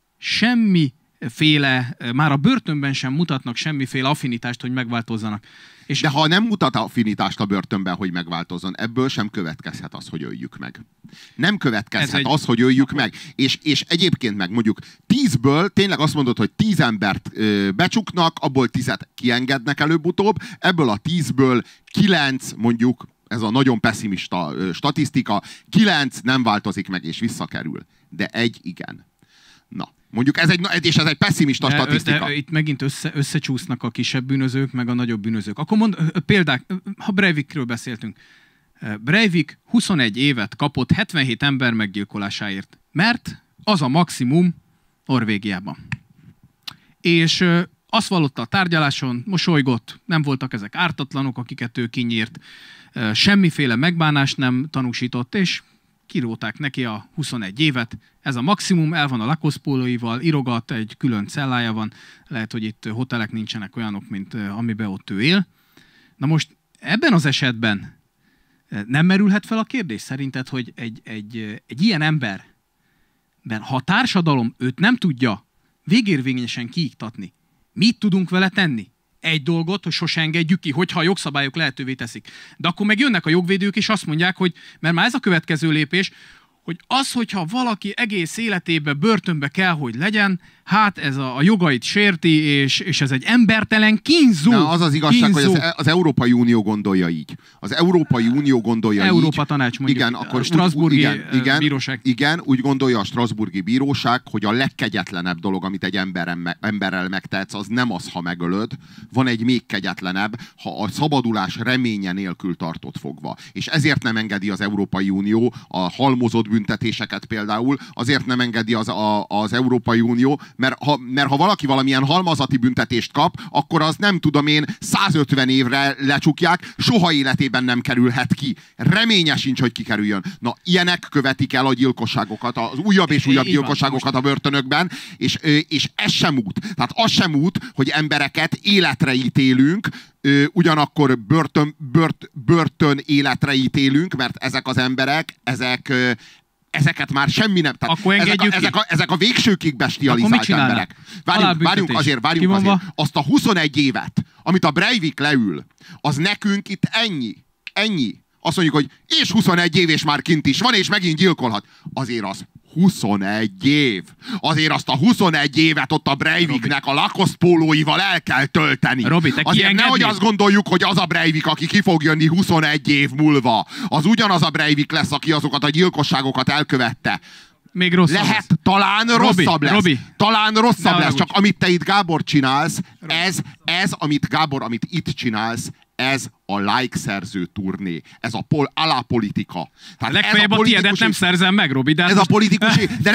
[SPEAKER 2] semmiféle, már a börtönben sem mutatnak semmiféle affinitást, hogy megváltozzanak. És
[SPEAKER 1] de ha nem mutat affinitást a börtönben, hogy megváltozzon, ebből sem következhet az, hogy öljük meg. Nem következhet az, hogy öljük meg. És egyébként meg mondjuk 10-ből tényleg azt mondod, hogy 10 embert becsuknak, abból 10-et kiengednek előbb-utóbb, ebből a 10-ből 9 mondjuk, ez a nagyon pessimista statisztika, 9 nem változik meg és visszakerül. De egy igen. Na, mondjuk ez egy pessimista statisztika.
[SPEAKER 2] Itt megint összecsúsznak a kisebb bűnözők, meg a nagyobb bűnözők. Akkor példák, ha Breivikről beszéltünk. Breivik 21 évet kapott 77 ember meggyilkolásáért, mert az a maximum Norvégiában. És azt vallotta a tárgyaláson, mosolygott, nem voltak ezek ártatlanok, akiket ő kinyírt, semmiféle megbánást nem tanúsított, és kiróták neki a 21 évet. Ez a maximum, el van a lakoszpólóival, írogat, egy külön cellája van. Lehet, hogy itt hotelek nincsenek olyanok, mint amiben ott ő él. Na most ebben az esetben nem merülhet fel a kérdés szerinted, hogy egy ilyen emberben, ha a társadalom őt nem tudja végérvényesen kiiktatni, mit tudunk vele tenni? Egy dolgot, hogy sose engedjük ki, hogyha a jogszabályok lehetővé teszik. De akkor meg jönnek a jogvédők, és azt mondják, hogy, mert már ez a következő lépés, hogy az, hogyha valaki egész életében börtönbe kell, hogy legyen, hát ez a jogait sérti, és ez egy embertelen kínzó.
[SPEAKER 1] Na, az az igazság, kínzó. Hogy az Európai Unió gondolja így. Az Európai Unió gondolja
[SPEAKER 2] Európa Tanács mondjuk,
[SPEAKER 1] igen, akkor
[SPEAKER 2] a Strasbourgi Bíróság.
[SPEAKER 1] Igen, úgy gondolja a Strasbourgi Bíróság, hogy a legkegyetlenebb dolog, amit egy emberrel megtehetsz, az nem az, ha megölöd. Van egy még kegyetlenebb, ha a szabadulás reménye nélkül tartott fogva. És ezért nem engedi az Európai Unió a halmozott büntetéseket például, azért nem engedi az Európai Unió, mert ha valaki valamilyen halmazati büntetést kap, akkor az nem tudom én 150 évre lecsukják, soha életében nem kerülhet ki. Reménye sincs, hogy kikerüljön. Na, ilyenek követik el a gyilkosságokat, az újabb és újabb gyilkosságokat a börtönökben, és ez sem út. Tehát az sem út, hogy embereket életre ítélünk, ugyanakkor börtön életre ítélünk, mert ezek az emberek, ezeket már semmi nem... Ezek a végsőkig bestializált emberek. Várjunk azért. Azt a 21 évet, amit a Breivik leül, az nekünk itt ennyi. Azt mondjuk, hogy és 21 év, és már kint is van, és megint gyilkolhat. Azért az 21 év. Azért azt a 21 évet ott a Breiviknek a lakoszpólóival el kell tölteni.
[SPEAKER 2] Robi, te
[SPEAKER 1] azért nehogy azt gondoljuk, hogy az a Breivik, aki ki fog jönni 21 év múlva, az ugyanaz a Breivik lesz, aki azokat a gyilkosságokat elkövette.
[SPEAKER 2] Még rosszabb
[SPEAKER 1] lehet,
[SPEAKER 2] lesz.
[SPEAKER 1] talán rosszabb lesz.
[SPEAKER 2] Robi.
[SPEAKER 1] Talán rosszabb lesz, csak amit te itt, Gábor, csinálsz, ez, amit itt csinálsz, ez a like-szerző turné. Ez a alápolitika.
[SPEAKER 2] Legfeljebb a tiédet nem szerzem meg, Robi. De
[SPEAKER 1] ez a politikusi... De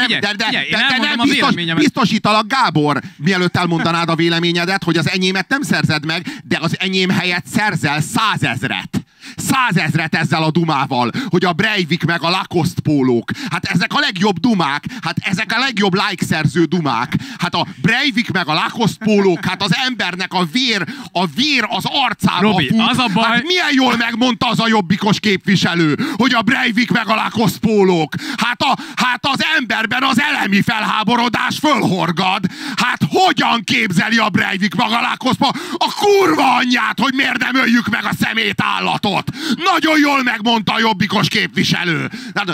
[SPEAKER 1] nem biztosítalak, Gábor, mielőtt elmondanád a véleményedet, hogy az enyémet nem szerzed meg, de az enyém helyett szerzel 100 000. 100 000 ezzel a dumával, hogy a Breivik meg a Lacoste pólók. Hát ezek a legjobb dumák, hát ezek a legjobb like-szerző dumák. Hát a Breivik meg a Lacoste pólók, hát az embernek a vér az arcába
[SPEAKER 2] Robi,
[SPEAKER 1] fut.
[SPEAKER 2] az a baj...
[SPEAKER 1] Hát milyen jól megmondta az a jobbikos képviselő, hogy a Breivik meg a Lacoste pólók. Hát az emberben az elemi felháborodás fölhorgad. Hát hogyan képzeli a Breivik meg a Lacoste pólók? A kurva anyját, hogy miért nem öljük meg a szemétállatot. Nagyon jól megmondta a jobbikos képviselő.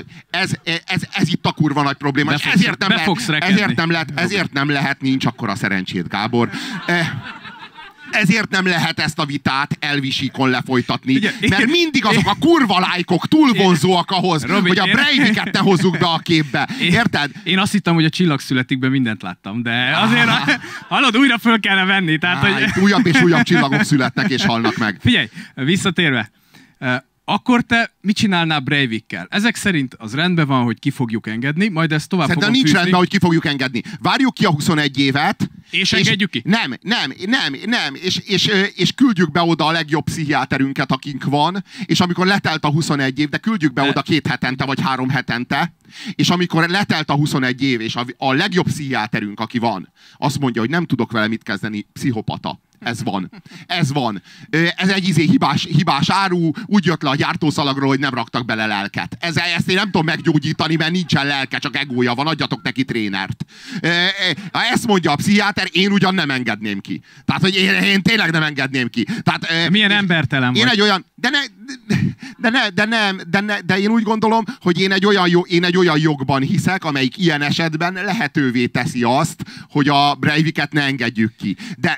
[SPEAKER 1] Ez itt a kurva nagy probléma. Ezért nem lehet, nincs akkora szerencsét, Gábor. Ezért nem lehet ezt a vitát elvisíkon lefolytatni, mert mindig azok a kurva lájkok túl vonzóak ahhoz, Robi, hogy a Breiviket ne hozzuk be a képbe. Érted?
[SPEAKER 2] Én azt hittem, hogy a Csillag születikben mindent láttam, de azért hallod, újra föl kellene venni. Tehát, hogy...
[SPEAKER 1] Újabb és újabb csillagok születnek és halnak meg.
[SPEAKER 2] Figyelj, visszatérve. Akkor te mit csinálnál Breivikkel? Ezek szerint az rendben van, hogy ki fogjuk engedni, majd ezt tovább
[SPEAKER 1] Szerintem
[SPEAKER 2] fogom
[SPEAKER 1] nincs
[SPEAKER 2] fűzni.
[SPEAKER 1] rendben, hogy ki fogjuk engedni. Várjuk ki a 21 évet,
[SPEAKER 2] És engedjük ki?
[SPEAKER 1] Nem. És küldjük be oda a legjobb pszichiáterünket, akink van, és amikor letelt a 21 év, de küldjük be oda 2 hetente, vagy 3 hetente, és amikor letelt a 21 év, és a legjobb pszichiáterünk, aki van, azt mondja, hogy nem tudok vele mit kezdeni, pszichopata. Ez van. Ez egy hibás áru, úgy jött le a gyártószalagról, hogy nem raktak bele lelket. Ezt én nem tudom meggyógyítani, mert nincsen lelke, csak egója van, adjatok neki trénert. Ha ezt mondja a pszichiáter, én ugyan nem engedném ki. Tehát, hogy én tényleg nem engedném ki. Tehát,
[SPEAKER 2] milyen embertelen vagy.
[SPEAKER 1] Én egy olyan... De én úgy gondolom, hogy én egy olyan jogban hiszek, amelyik ilyen esetben lehetővé teszi azt, hogy a Breiviket ne engedjük ki.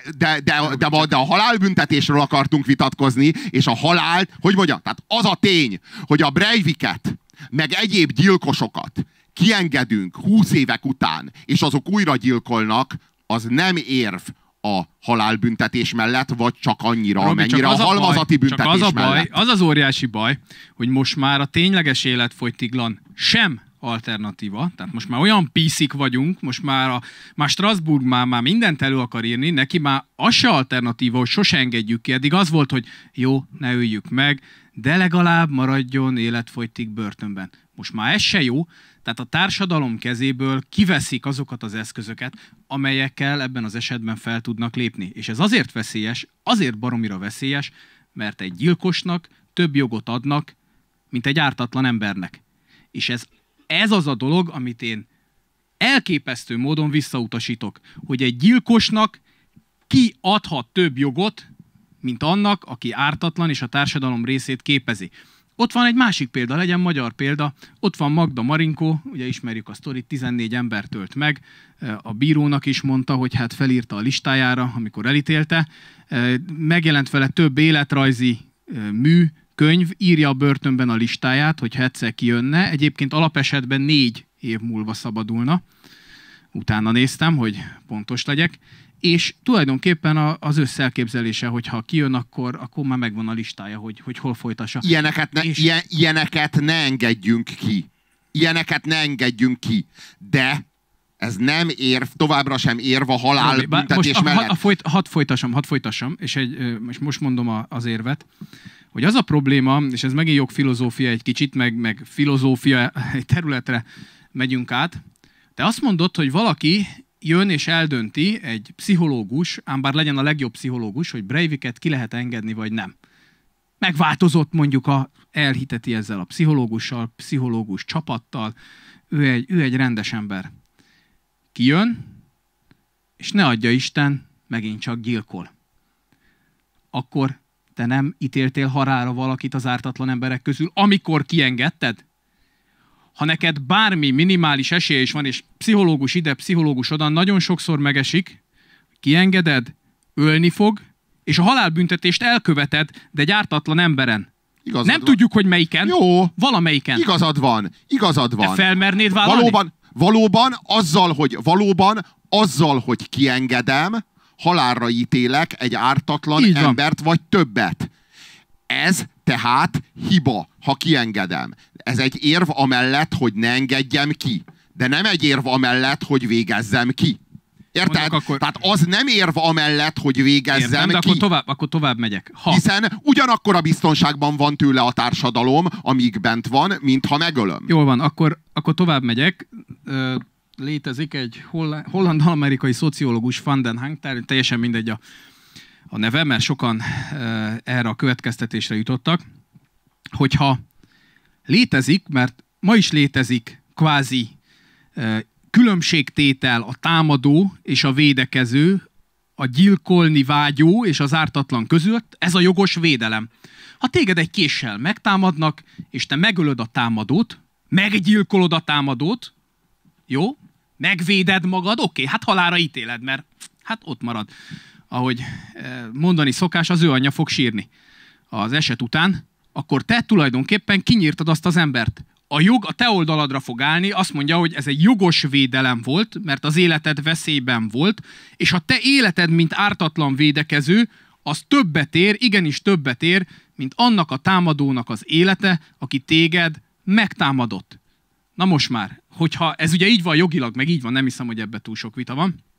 [SPEAKER 1] De a halálbüntetésről akartunk vitatkozni, és a halált, hogy mondjam, tehát az a tény, hogy a Breiviket, meg egyéb gyilkosokat kiengedünk 20 évek után, és azok újra gyilkolnak, az nem érv a halálbüntetés mellett, vagy csak annyira, Robi, amennyire csak a halmazati büntetés mellett.
[SPEAKER 2] Az az óriási baj, hogy most már a tényleges életfogytiglan sem alternatíva, tehát most már olyan piszik vagyunk, most már Strasbourg már mindent elő akar írni, neki már az se alternatíva, hogy sose engedjük ki. Eddig az volt, hogy jó, ne öljük meg, de legalább maradjon életfogytig börtönben. Most már ez se jó, tehát a társadalom kezéből kiveszik azokat az eszközöket, amelyekkel ebben az esetben fel tudnak lépni. És ez azért veszélyes, azért baromira veszélyes, mert egy gyilkosnak több jogot adnak, mint egy ártatlan embernek. És ez az a dolog, amit én elképesztő módon visszautasítok, hogy egy gyilkosnak ki adhat több jogot, mint annak, aki ártatlan és a társadalom részét képezi. Ott van egy másik példa, legyen magyar példa, ott van Magda Marinkó, ugye ismerjük a sztorit, 14 ember tölt meg, a bírónak is mondta, hogy hát felírta a listájára, amikor elítélte, megjelent vele több életrajzi könyv, írja a börtönben a listáját, hogyha egyszer kijönne, egyébként alapesetben 4 év múlva szabadulna, utána néztem, hogy pontos legyek, és tulajdonképpen az összeelképzelése, hogyha kijön, akkor már megvan a listája, hogy hol folytassa.
[SPEAKER 1] Ilyeneket ne engedjünk ki. Ilyeneket ne engedjünk ki. De ez nem érv, továbbra sem érv a halálbüntetés mellett.
[SPEAKER 2] Hadd folytassam, és most mondom az érvet, hogy az a probléma, és ez megint jogfilozófia egy kicsit, meg filozófia egy területre megyünk át. Te azt mondod, hogy valaki jön és eldönti, egy pszichológus, ám bár legyen a legjobb pszichológus, hogy Breiviket ki lehet engedni, vagy nem. Megváltozott mondjuk, elhiteti ezzel a pszichológussal, pszichológus csapattal, ő egy rendes ember. Kijön, és ne adja Isten, megint csak gyilkol. Akkor te nem ítéltél halálra valakit az ártatlan emberek közül, amikor kiengedted? Ha neked bármi minimális esély is van, és pszichológus ide, pszichológus oda, nagyon sokszor megesik, kiengeded, ölni fog, és a halálbüntetést elköveted, de egy ártatlan emberen.
[SPEAKER 1] Igazad
[SPEAKER 2] nem
[SPEAKER 1] van.
[SPEAKER 2] Tudjuk, hogy melyiken.
[SPEAKER 1] Jó.
[SPEAKER 2] Valamelyiken.
[SPEAKER 1] Igazad van.
[SPEAKER 2] De felmernéd vállalni?
[SPEAKER 1] Valóban azzal, hogy kiengedem, halálra ítélek egy ártatlan embert, vagy többet. Ez tehát hiba, ha kiengedem. Ez egy érv amellett, hogy ne engedjem ki. De nem egy érv amellett, hogy végezzem ki. Érted? Tehát az nem érv amellett, hogy végezzem ki.
[SPEAKER 2] Akkor tovább megyek.
[SPEAKER 1] Hiszen ugyanakkor a biztonságban van tőle a társadalom, amíg bent van, mintha megölöm.
[SPEAKER 2] Jól van, akkor tovább megyek. Létezik egy holland-amerikai szociológus, Van den Hang, teljesen mindegy a neve, mert sokan erre a következtetésre jutottak, hogyha létezik, mert ma is létezik kvázi különbségtétel a támadó és a védekező, a gyilkolni vágyó és az ártatlan között, ez a jogos védelem. Ha téged egy késsel megtámadnak, és te megölöd a támadót, meggyilkolod a támadót, jó? Megvéded magad, oké, hát halálra ítéled, mert hát ott marad. Ahogy mondani szokás, az ő anyja fog sírni az eset után, akkor te tulajdonképpen kinyírtad azt az embert. A jog a te oldaladra fog állni, azt mondja, hogy ez egy jogos védelem volt, mert az életed veszélyben volt, és a te életed, mint ártatlan védekező, az többet ér, igenis többet ér, mint annak a támadónak az élete, aki téged megtámadott. Na most már, hogyha ez ugye így van jogilag, meg így van, nem hiszem, hogy ebbe túl sok vita van,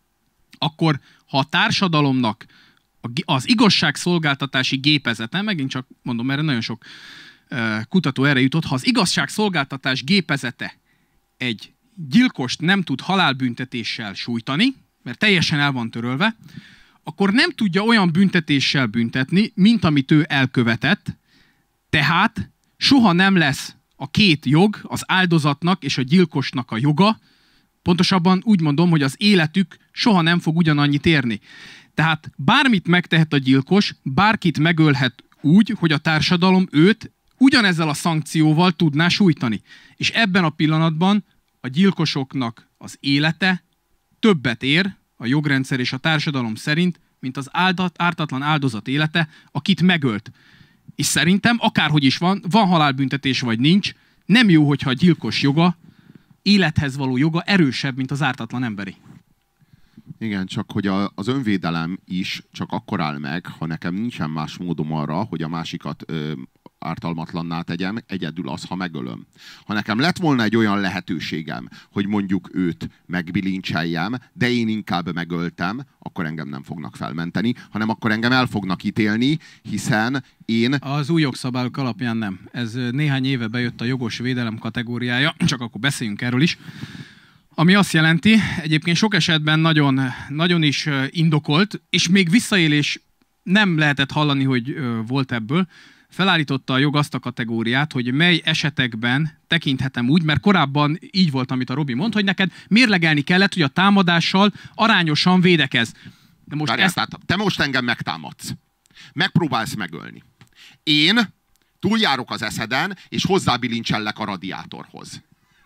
[SPEAKER 2] akkor ha a társadalomnak az igazságszolgáltatási gépezete, megint csak mondom, erre nagyon sok kutató erre jutott, ha az igazságszolgáltatás gépezete egy gyilkost nem tud halálbüntetéssel sújtani, mert teljesen el van törölve, akkor nem tudja olyan büntetéssel büntetni, mint amit ő elkövetett, tehát soha nem lesz a két jog, az áldozatnak és a gyilkosnak a joga, pontosabban úgy mondom, hogy az életük soha nem fog ugyanannyit érni. Tehát bármit megtehet a gyilkos, bárkit megölhet úgy, hogy a társadalom őt ugyanezzel a szankcióval tudná sújtani. És ebben a pillanatban a gyilkosoknak az élete többet ér a jogrendszer és a társadalom szerint, mint az ártatlan áldozat élete, akit megölt. És szerintem, akárhogy is van halálbüntetés vagy nincs, nem jó, hogyha a gyilkos joga, élethez való joga erősebb, mint az ártatlan emberi.
[SPEAKER 1] Igen, csak hogy az önvédelem is csak akkor áll meg, ha nekem nincsen más módom arra, hogy a másikat ártalmatlanná tegyem, egyedül az, ha megölöm. Ha nekem lett volna egy olyan lehetőségem, hogy mondjuk őt megbilincseljem, de én inkább megöltem, akkor engem nem fognak felmenteni, hanem akkor engem el fognak ítélni, hiszen én...
[SPEAKER 2] Az új jogszabályok alapján nem. Ez néhány éve bejött a jogos védelem kategóriája, csak akkor beszéljünk erről is. Ami azt jelenti, egyébként sok esetben nagyon, nagyon is indokolt, és még visszaélés nem lehetett hallani, hogy volt ebből, felállította a jog azt a kategóriát, hogy mely esetekben tekinthetem úgy, mert korábban így volt, amit a Robi mond, hogy neked mérlegelni kellett, hogy a támadással arányosan védekez.
[SPEAKER 1] De most te most engem megtámadsz. Megpróbálsz megölni. Én túljárok az eszeden, és hozzábilincselek a radiátorhoz.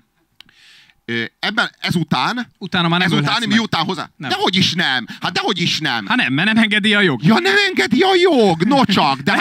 [SPEAKER 1] Ezután, miután hozzá... Nem. Dehogy is nem! Hát dehogy is nem!
[SPEAKER 2] Hát nem, mert nem engedi a jog.
[SPEAKER 1] Ja, nem engedi a jog! No csak! De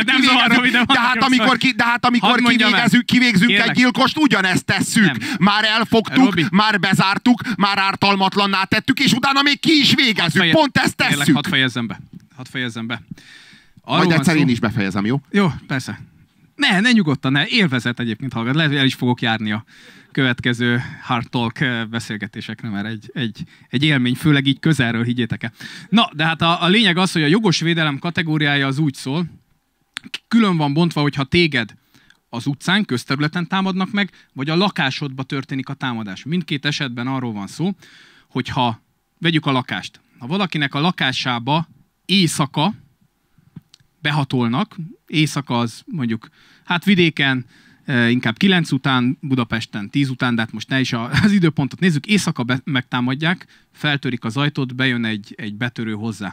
[SPEAKER 1] hát amikor kivégzünk egy gyilkost, ugyanezt tesszük. Nem. Már elfogtuk, Robi, már bezártuk, már ártalmatlanná tettük, és utána még ki is végezzük. Pont ezt tesszük.
[SPEAKER 2] Kérlek, hadd fejezzem be.
[SPEAKER 1] Majd egyszer én is befejezem, jó?
[SPEAKER 2] Jó, persze. Ne nyugodtan, ne. Élvezet egyébként hallgat. Lehet, hogy el is fogok járni a következő Hard Talk beszélgetésekre, mert egy élmény, főleg így közelről, higgyétek el. Na, de hát a lényeg az, hogy a jogos védelem kategóriája az úgy szól, külön van bontva, hogyha téged az utcán, közterületen támadnak meg, vagy a lakásodba történik a támadás. Mindkét esetben arról van szó, hogyha, vegyük a lakást, ha valakinek a lakásába éjszaka behatolnak, éjszaka az mondjuk, hát vidéken inkább 9 után, Budapesten 10 után, de hát most ne is az időpontot nézzük, éjszaka megtámadják, feltörik az ajtót, bejön egy betörő hozzá.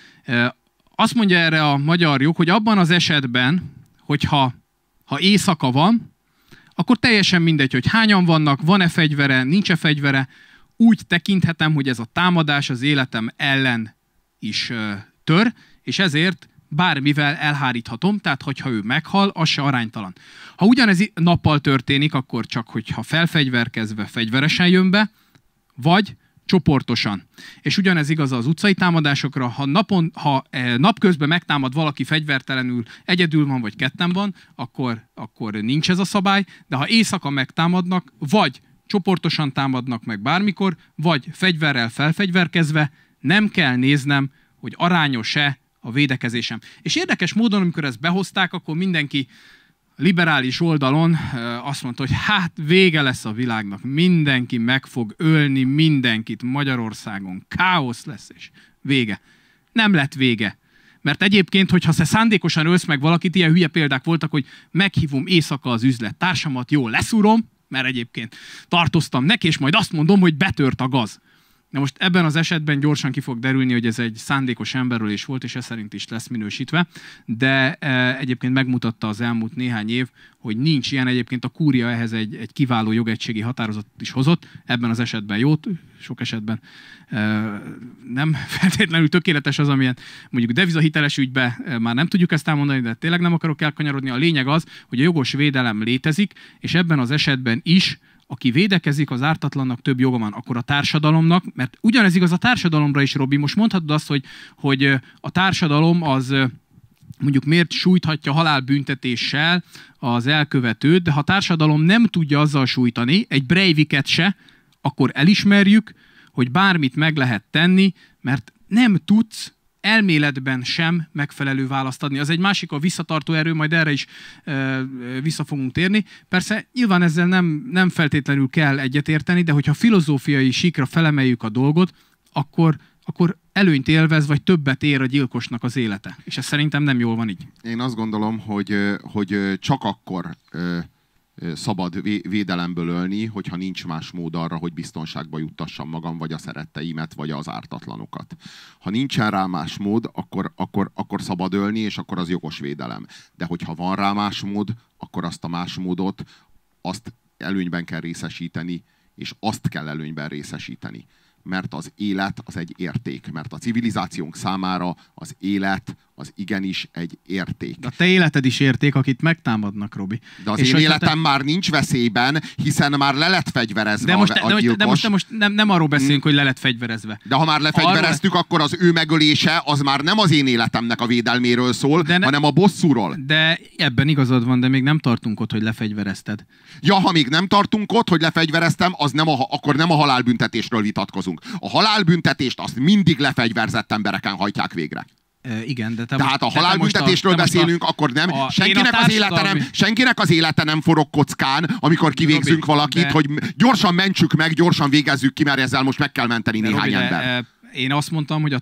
[SPEAKER 2] Azt mondja erre a magyar jog, hogy abban az esetben, hogyha éjszaka van, akkor teljesen mindegy, hogy hányan vannak, van-e fegyvere, nincs-e fegyvere, úgy tekinthetem, hogy ez a támadás az életem ellen is tör, és ezért bármivel elháríthatom, tehát hogyha ő meghal, az se aránytalan. Ha ugyanez nappal történik, akkor csak, hogyha felfegyverkezve fegyveresen jön be, vagy csoportosan. És ugyanez igaz az utcai támadásokra, ha napközben megtámad valaki fegyvertelenül, egyedül van, vagy ketten van, akkor nincs ez a szabály, de ha éjszaka megtámadnak, vagy csoportosan támadnak meg bármikor, vagy fegyverrel felfegyverkezve, nem kell néznem, hogy arányos-e a védekezésem. És érdekes módon, amikor ezt behozták, akkor mindenki liberális oldalon azt mondta, hogy hát vége lesz a világnak, mindenki meg fog ölni mindenkit Magyarországon, káosz lesz, és vége. Nem lett vége. Mert egyébként, hogyha te szándékosan ölsz meg valakit, ilyen hülye példák voltak, hogy meghívom éjszaka az üzlettársamat, jól leszúrom, mert egyébként tartoztam neki, és majd azt mondom, hogy betört a gaz. Na most ebben az esetben gyorsan ki fog derülni, hogy ez egy szándékos emberölés volt, és ez szerint is lesz minősítve, de egyébként megmutatta az elmúlt néhány év, hogy nincs ilyen. Egyébként a kúria ehhez egy kiváló jogegységi határozatot is hozott, ebben az esetben jót, sok esetben nem feltétlenül tökéletes az, amilyen mondjuk devizahiteles ügyben már nem tudjuk ezt elmondani, de tényleg nem akarok elkanyarodni. A lényeg az, hogy a jogos védelem létezik, és ebben az esetben is aki védekezik, az ártatlannak több joga van, akkor a társadalomnak, mert ugyanez igaz a társadalomra is, Robi, most mondhatod azt, hogy a társadalom az mondjuk miért sújthatja halálbüntetéssel az elkövetőt, de ha a társadalom nem tudja azzal sújtani, egy Breiviket se, akkor elismerjük, hogy bármit meg lehet tenni, mert nem tudsz elméletben sem megfelelő választ adni. Az egy másik a visszatartó erő, majd erre is vissza fogunk térni. Persze nyilván ezzel nem feltétlenül kell egyetérteni, de hogyha filozófiai síkra felemeljük a dolgot, akkor előnyt élvez, vagy többet ér a gyilkosnak az élete. És ez szerintem nem jól van így.
[SPEAKER 1] Én azt gondolom, hogy csak akkor szabad védelemből ölni, hogyha nincs más mód arra, hogy biztonságba juttassam magam, vagy a szeretteimet, vagy az ártatlanokat. Ha nincsen rá más mód, akkor szabad ölni, és akkor az jogos védelem. De hogyha van rá más mód, akkor azt a más módot, azt előnyben kell részesíteni, és azt kell előnyben részesíteni. Mert az élet az egy érték. Mert a civilizációnk számára az élet az igenis egy érték.
[SPEAKER 2] De a te életed is érték, akit megtámadnak, Robi.
[SPEAKER 1] De az én életem már nincs veszélyben, hiszen már le lett fegyverezve a gyilkos.
[SPEAKER 2] De most nem arról beszélünk, hogy le lett fegyverezve.
[SPEAKER 1] De ha már lefegyvereztük, akkor az ő megölése az már nem az én életemnek a védelméről szól, hanem a bosszúról.
[SPEAKER 2] De ebben igazad van, de még nem tartunk ott, hogy lefegyverezted.
[SPEAKER 1] Ja, ha még nem tartunk ott, hogy lefegyvereztem, akkor nem a halálbüntetésről vitatkozunk. A halálbüntetést azt mindig lefegyverzett embereken hajtják végre.
[SPEAKER 2] Igen, de
[SPEAKER 1] tehát a halálbüntetésről beszélünk, akkor nem. Senkinek az élete nem forog kockán, amikor kivégzünk valakit, hogy gyorsan mentsük meg, gyorsan végezzük ki, mert ezzel most meg kell menteni néhány ember.
[SPEAKER 2] Én azt mondtam, hogy a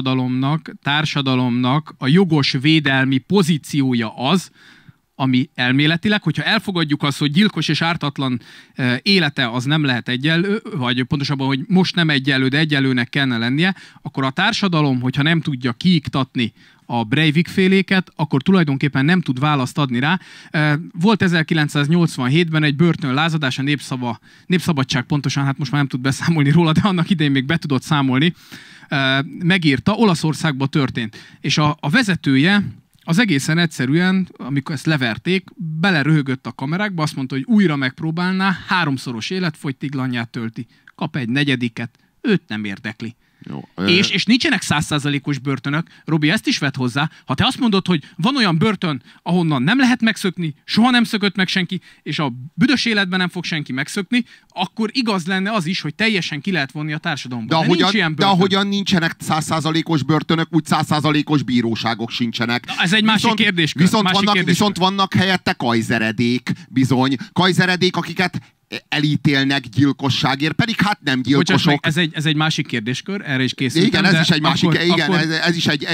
[SPEAKER 2] társadalomnak a jogos védelmi pozíciója az, ami elméletileg, hogyha elfogadjuk azt, hogy gyilkos és ártatlan élete az nem lehet egyenlő, vagy pontosabban, hogy most nem egyenlő, de egyenlőnek kellene lennie, akkor a társadalom, hogyha nem tudja kiiktatni a Breivik-féléket, akkor tulajdonképpen nem tud választ adni rá. Volt 1987-ben egy börtönlázadás, a Népszabadság pontosan, hát most már nem tud beszámolni róla, de annak idején még be tudott számolni, megírta, Olaszországban történt. És a vezetője az egészen egyszerűen, amikor ezt leverték, beleröhögött a kamerákba, azt mondta, hogy újra megpróbálná, 3-szoros életfogytiglanját tölti, kap egy 4., őt nem érdekli. Jó, és nincsenek 100%-os börtönök. Robi, ezt is vett hozzá. Ha te azt mondod, hogy van olyan börtön, ahonnan nem lehet megszökni, soha nem szökött meg senki, és a büdös életben nem fog senki megszökni, akkor igaz lenne az is, hogy teljesen ki lehet vonni a társadalomban.
[SPEAKER 1] De ahogyan nincsenek 100%-os börtönök, úgy 100%-os bíróságok sincsenek.
[SPEAKER 2] Na, ez egy másik kérdés.
[SPEAKER 1] Viszont vannak helyette kajzeredék, bizony. Kajzeredék, akiket elítélnek gyilkosságért, pedig hát nem gyilkosok.
[SPEAKER 2] Meg, ez egy másik kérdéskör, erre is készültem.
[SPEAKER 1] Igen, ez is egy másik, ez is egy,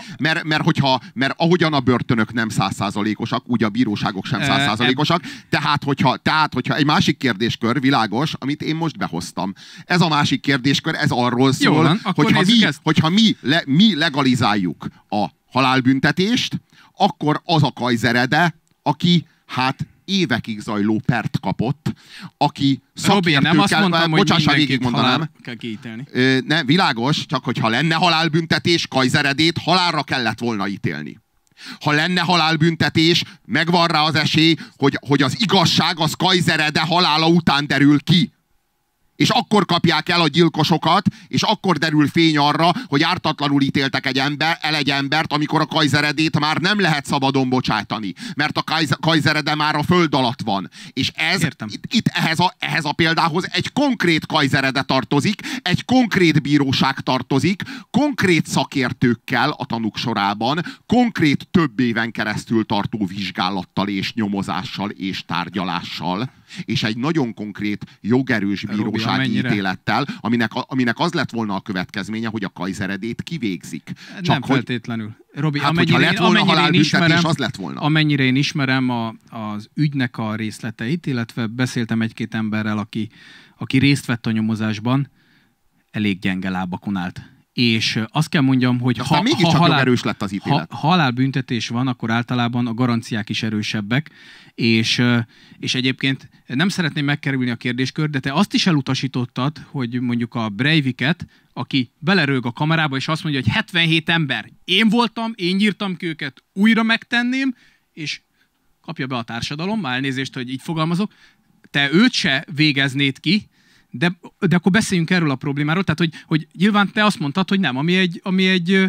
[SPEAKER 1] mert ahogyan a börtönök nem 100%-osak, úgy a bíróságok sem 100%-osak, tehát hogyha egy másik kérdéskör, világos, amit én most behoztam. Ez a másik kérdéskör, ez arról szól, hogyha mi legalizáljuk a halálbüntetést, akkor az a kajzerede, aki hát évekig zajló pert kapott, aki szakértőkkel... Bocsássa, végigmondanám.
[SPEAKER 2] Kell kiítélni.
[SPEAKER 1] Nem, világos, csak hogyha lenne halálbüntetés, kajzeredét halálra kellett volna ítélni. Ha lenne halálbüntetés, megvan rá az esély, hogy az igazság az kajzerede halála után derül ki. És akkor kapják el a gyilkosokat, és akkor derül fény arra, hogy ártatlanul ítéltek egy embert, amikor a kajzeredét már nem lehet szabadon bocsátani. Mert a kajzerede már a föld alatt van. És itt ehhez a példához egy konkrét kajzerede tartozik, egy konkrét bíróság tartozik, konkrét szakértőkkel a tanúk sorában, konkrét több éven keresztül tartó vizsgálattal és nyomozással és tárgyalással, és egy nagyon konkrét jogerős bírósági ítélettel, aminek az lett volna a következménye, hogy a kajzeredét kivégzik.
[SPEAKER 2] Nem feltétlenül. Robi,
[SPEAKER 1] hát, hogyha lett volna halálbüntetés, az lett volna.
[SPEAKER 2] Amennyire én ismerem az ügynek a részleteit, illetve beszéltem egy-két emberrel, aki részt vett a nyomozásban, elég gyenge lábakon állt. És azt kell mondjam, hogy
[SPEAKER 1] erős lett az ítélet.
[SPEAKER 2] Ha halálbüntetés van, akkor általában a garanciák is erősebbek, és egyébként nem szeretném megkerülni a kérdéskört, de te azt is elutasítottad, hogy mondjuk a Breiviket, aki belerőg a kamerába, és azt mondja, hogy 77 ember, én voltam, én nyírtam ki őket, újra megtenném, és kapja be a társadalom, már elnézést, hogy így fogalmazok, te őt se végeznéd ki, de akkor beszéljünk erről a problémáról, tehát hogy nyilván te azt mondtad, hogy nem, ami egy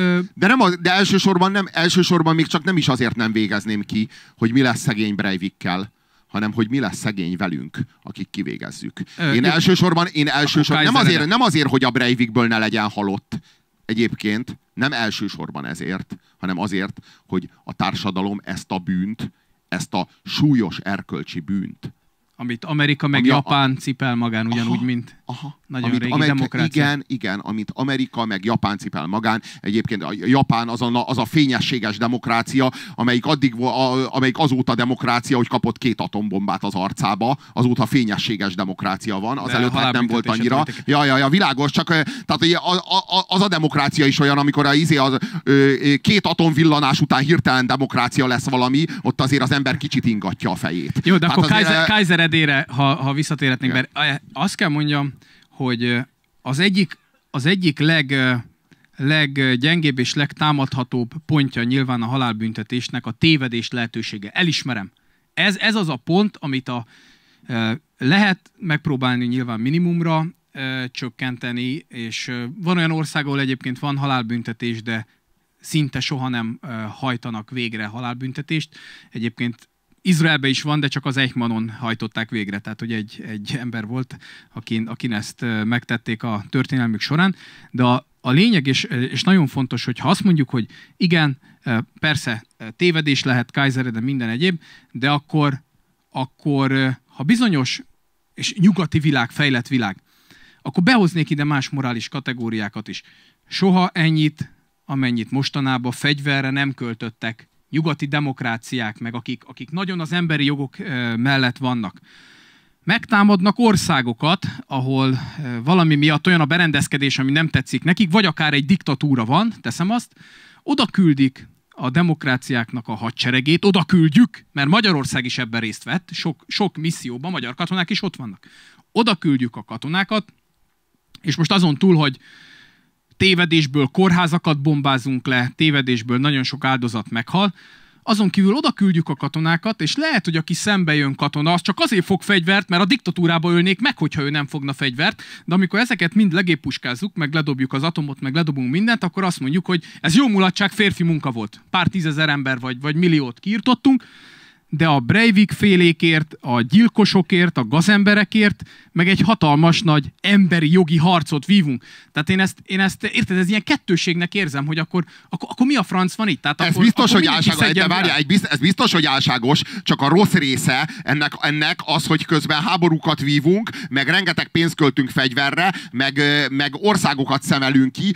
[SPEAKER 1] De elsősorban még csak nem is azért nem végezném ki, hogy mi lesz szegény Breivikkel, hanem hogy mi lesz szegény velünk, akik kivégezzük. Én elsősorban nem azért, hogy a Breivikből ne legyen halott egyébként, nem elsősorban ezért, hanem azért, hogy a társadalom ezt a bűnt, ezt a súlyos erkölcsi bűnt,
[SPEAKER 2] amit Amerika meg Japán cipel magán, ugyanúgy, mint nagyon
[SPEAKER 1] amit
[SPEAKER 2] régi demokrácia.
[SPEAKER 1] Igen, amit Amerika meg Japán cipel magán. Egyébként a Japán az a fényességes demokrácia, amelyik azóta demokrácia, hogy kapott 2 atombombát az arcába, azóta fényességes demokrácia van. Azelőtt hát nem volt annyira. Ja, világos, csak tehát az a demokrácia is olyan, amikor a 2 atomvillanás után hirtelen demokrácia lesz valami, ott azért az ember kicsit ingatja a fejét.
[SPEAKER 2] Jó, de hát akkor Kaiser edére, ha visszatérhetnénk, mert azt kell mondjam, hogy az egyik leggyengébb és legtámadhatóbb pontja nyilván a halálbüntetésnek a tévedés lehetősége. Elismerem. Ez az a pont, amit lehet megpróbálni nyilván minimumra csökkenteni, és van olyan ország, ahol egyébként van halálbüntetés, de szinte soha nem hajtanak végre halálbüntetést. Egyébként Izraelben is van, de csak az Eichmannon hajtották végre. Tehát, hogy egy ember volt, akin ezt megtették a történelmük során. De a lényeg, és nagyon fontos, hogy ha azt mondjuk, hogy igen, persze tévedés lehet, Kaiser, de minden egyéb, de akkor ha bizonyos és nyugati világ, fejlett világ, akkor behoznék ide más morális kategóriákat is. Soha ennyit, amennyit mostanában fegyverre nem költöttek nyugati demokráciák, meg akik nagyon az emberi jogok mellett vannak. Megtámadnak országokat, ahol valami miatt olyan a berendezkedés, ami nem tetszik nekik, vagy akár egy diktatúra van, teszem azt, oda küldik a demokráciáknak a hadseregét, oda küldjük, mert Magyarország is ebben részt vett, sok misszióban magyar katonák is ott vannak. Oda küldjük a katonákat, és most azon túl, hogy tévedésből kórházakat bombázunk le, tévedésből nagyon sok áldozat meghal, azon kívül oda küldjük a katonákat, és lehet, hogy aki szembe jön katona, az csak azért fog fegyvert, mert a diktatúrába ölnék meg, hogyha ő nem fogna fegyvert, de amikor ezeket mind legépuskázzuk, meg ledobjuk az atomot, meg ledobunk mindent, akkor azt mondjuk, hogy ez jó mulatság, férfi munka volt. Pár 10 000 ember vagy milliót kiirtottunk, de a Breivik félékért, a gyilkosokért, a gazemberekért, meg egy hatalmas nagy emberi jogi harcot vívunk. Tehát én ezt érted, ez ilyen kettősségnek érzem, hogy akkor mi a franc van itt? Tehát
[SPEAKER 1] ez biztos, hogy álságos, ez biztos, hogy álságos, csak a rossz része ennek az, hogy közben háborúkat vívunk, meg rengeteg pénzt költünk fegyverre, meg országokat szemelünk ki,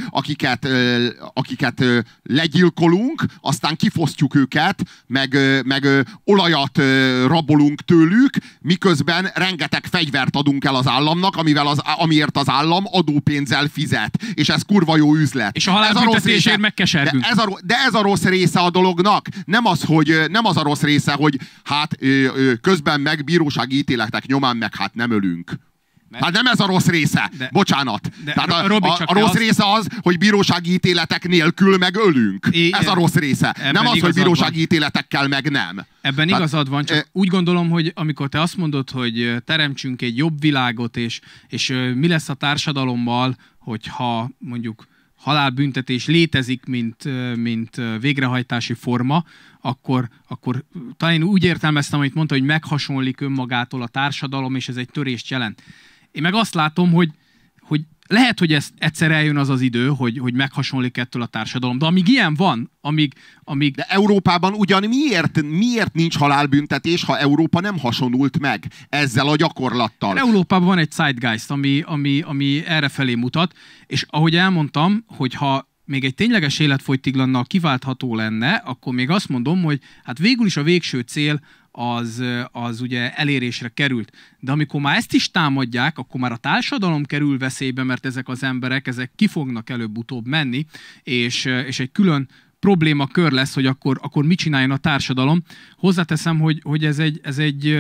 [SPEAKER 1] akiket legyilkolunk, aztán kifosztjuk őket, meg olajat rabolunk tőlük, miközben rengeteg fegyvert adunk el az államnak, amiért az állam adópénzzel fizet. És ez kurva jó üzlet.
[SPEAKER 2] És a halálbüntetésért megkesergünk.
[SPEAKER 1] De ez a rossz része a dolognak. Nem az a rossz része, hogy hát közben meg bírósági ítéletek nyomán meg hát nem ölünk. Hát nem ez a rossz része. Bocsánat. Tehát a rossz része az, hogy bírósági ítéletek nélkül meg ölünk. Ez a rossz része. Nem az, hogy bírósági ítéletekkel meg nem.
[SPEAKER 2] Ebben igazad van, csak úgy gondolom, hogy amikor te azt mondod, hogy teremtsünk egy jobb világot, és mi lesz a társadalommal, hogyha mondjuk halálbüntetés létezik, mint végrehajtási forma, akkor talán én úgy értelmeztem, amit mondta, hogy meghasonlik önmagától a társadalom, és ez egy törést jelent. Én meg azt látom, hogy lehet, hogy egyszer eljön az idő, hogy meghasonlik ettől a társadalom, de amíg ilyen van, amíg...
[SPEAKER 1] De Európában ugyan miért nincs halálbüntetés, ha Európa nem hasonult meg ezzel a gyakorlattal?
[SPEAKER 2] Európában van egy zeitgeist, ami errefelé mutat, és ahogy elmondtam, hogy ha még egy tényleges életfogytiglannal kiváltható lenne, akkor még azt mondom, hogy hát végül is a végső cél az ugye elérésre került. De amikor már ezt is támadják, akkor már a társadalom kerül veszélybe, mert ezek az emberek, ezek ki fognak előbb-utóbb menni, és egy külön problémakör lesz, hogy akkor mit csináljon a társadalom. Hozzáteszem, hogy ez egy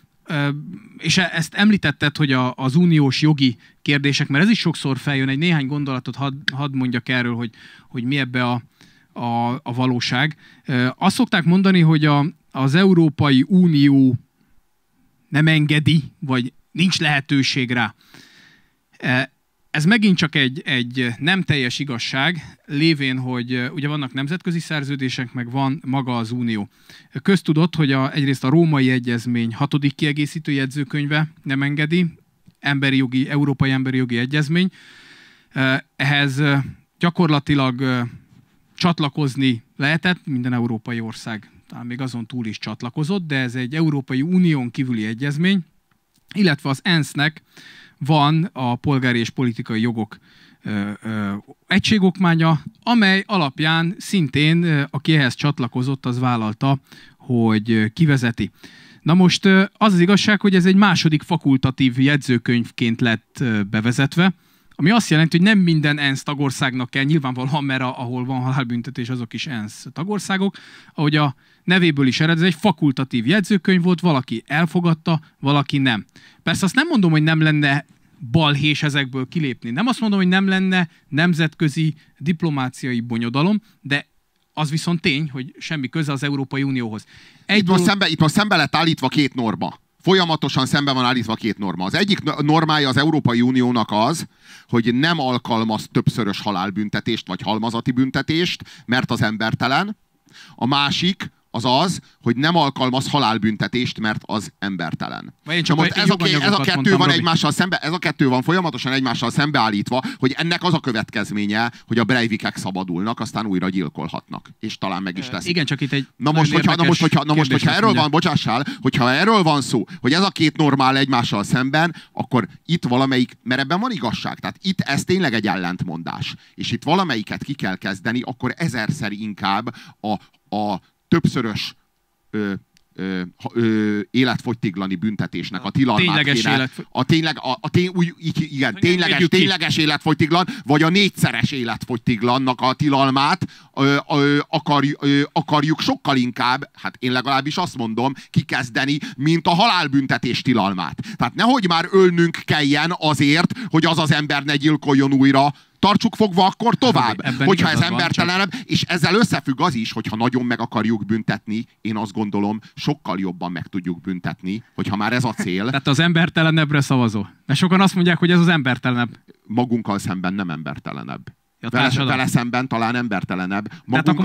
[SPEAKER 2] és ezt említetted, hogy az uniós jogi kérdések, mert ez is sokszor feljön, egy néhány gondolatot hadd mondjak erről, hogy mi ebbe a valóság. Azt szokták mondani, hogy az Európai Unió nem engedi, vagy nincs lehetőség rá. Ez megint csak egy nem teljes igazság, lévén, hogy ugye vannak nemzetközi szerződések, meg van maga az Unió. Köztudott, hogy egyrészt a Római Egyezmény 6. kiegészítő jegyzőkönyve nem engedi, Európai Emberi Jogi Egyezmény. Ehhez gyakorlatilag csatlakozni lehetett, minden európai ország talán még azon túl is csatlakozott, de ez egy Európai Unión kívüli egyezmény, illetve az ENSZ-nek van a polgári és politikai jogok egységokmánya, amely alapján szintén, aki ehhez csatlakozott, az vállalta, hogy kivezeti. Na most az igazság, hogy ez egy második fakultatív jegyzőkönyvként lett bevezetve, ami azt jelenti, hogy nem minden ENSZ tagországnak kell, nyilvánvalóan, mert ahol van halálbüntetés, azok is ENSZ tagországok. Ahogy a nevéből is ered, ez egy fakultatív jegyzőkönyv volt, valaki elfogadta, valaki nem. Persze azt nem mondom, hogy nem lenne balhés ezekből kilépni. Nem azt mondom, hogy nem lenne nemzetközi diplomáciai bonyodalom, de az viszont tény, hogy semmi köze az Európai Unióhoz.
[SPEAKER 1] Itt most szembe lett állítva két norma. Folyamatosan szembe van állítva két norma. Az egyik normája az Európai Uniónak az, hogy nem alkalmaz többszörös halálbüntetést vagy halmazati büntetést, mert az embertelen. A másik az, hogy nem alkalmaz halálbüntetést, mert az embertelen. Most ez a kettő van egymással szembe, ez a kettő van folyamatosan egymással szembeállítva, hogy ennek az a következménye, hogy a Breivikek szabadulnak, aztán újra gyilkolhatnak. És talán meg is teszik.
[SPEAKER 2] Igen, csak itt egy
[SPEAKER 1] hogyha erről van, bocsássál, hogyha erről van szó, hogy ez a két normál egymással szemben, akkor itt valamelyik, mert ebben van igazság. Tehát itt ez tényleg egy ellentmondás. És itt valamelyiket ki kell kezdeni, akkor ezerszer inkább a többszörös életfogytiglani büntetésnek a tilalmát kéne. Tényleges életfogytiglan, vagy a 4-szeres életfogytiglannak a tilalmát akarjuk sokkal inkább, hát én legalábbis azt mondom, kikezdeni, mint a halálbüntetés tilalmát. Tehát nehogy már ölnünk kelljen azért, hogy az ember ne gyilkoljon újra. Tartsuk fogva akkor tovább, hogyha ez embertelenebb, és ezzel összefügg az is, hogyha nagyon meg akarjuk büntetni, én azt gondolom, sokkal jobban meg tudjuk büntetni, hogyha már ez a cél.
[SPEAKER 2] Tehát az embertelenebbre szavazó. Mert sokan azt mondják, hogy ez az embertelenebb.
[SPEAKER 1] Magunkkal szemben nem embertelenebb.
[SPEAKER 2] Ja,
[SPEAKER 1] vele szemben talán embertelenebb.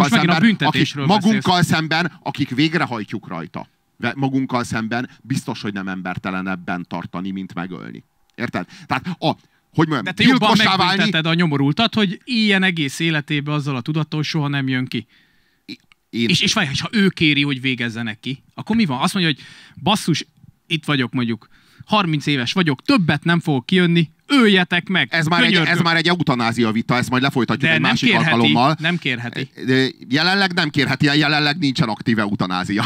[SPEAKER 2] Magunkkal
[SPEAKER 1] szemben, akik végrehajtjuk rajta. Magunkkal szemben biztos, hogy nem embertelenebben tartani, mint megölni. Érted? Tehát hogy mondjam,
[SPEAKER 2] de te jobban megbünteted a nyomorultat, hogy ilyen egész életében azzal a tudattal soha nem jön ki. És várj, ha ő kéri, hogy végezzenek ki, akkor mi van? Azt mondja, hogy basszus, itt vagyok mondjuk, 30 éves vagyok, többet nem fogok kijönni, öljetek meg!
[SPEAKER 1] Ez már egy eutanázia vita, ezt majd lefolytatjuk egy másik alkalommal.
[SPEAKER 2] Nem kérheti.
[SPEAKER 1] Jelenleg nem kérheti, jelenleg nincsen aktív eutanázia.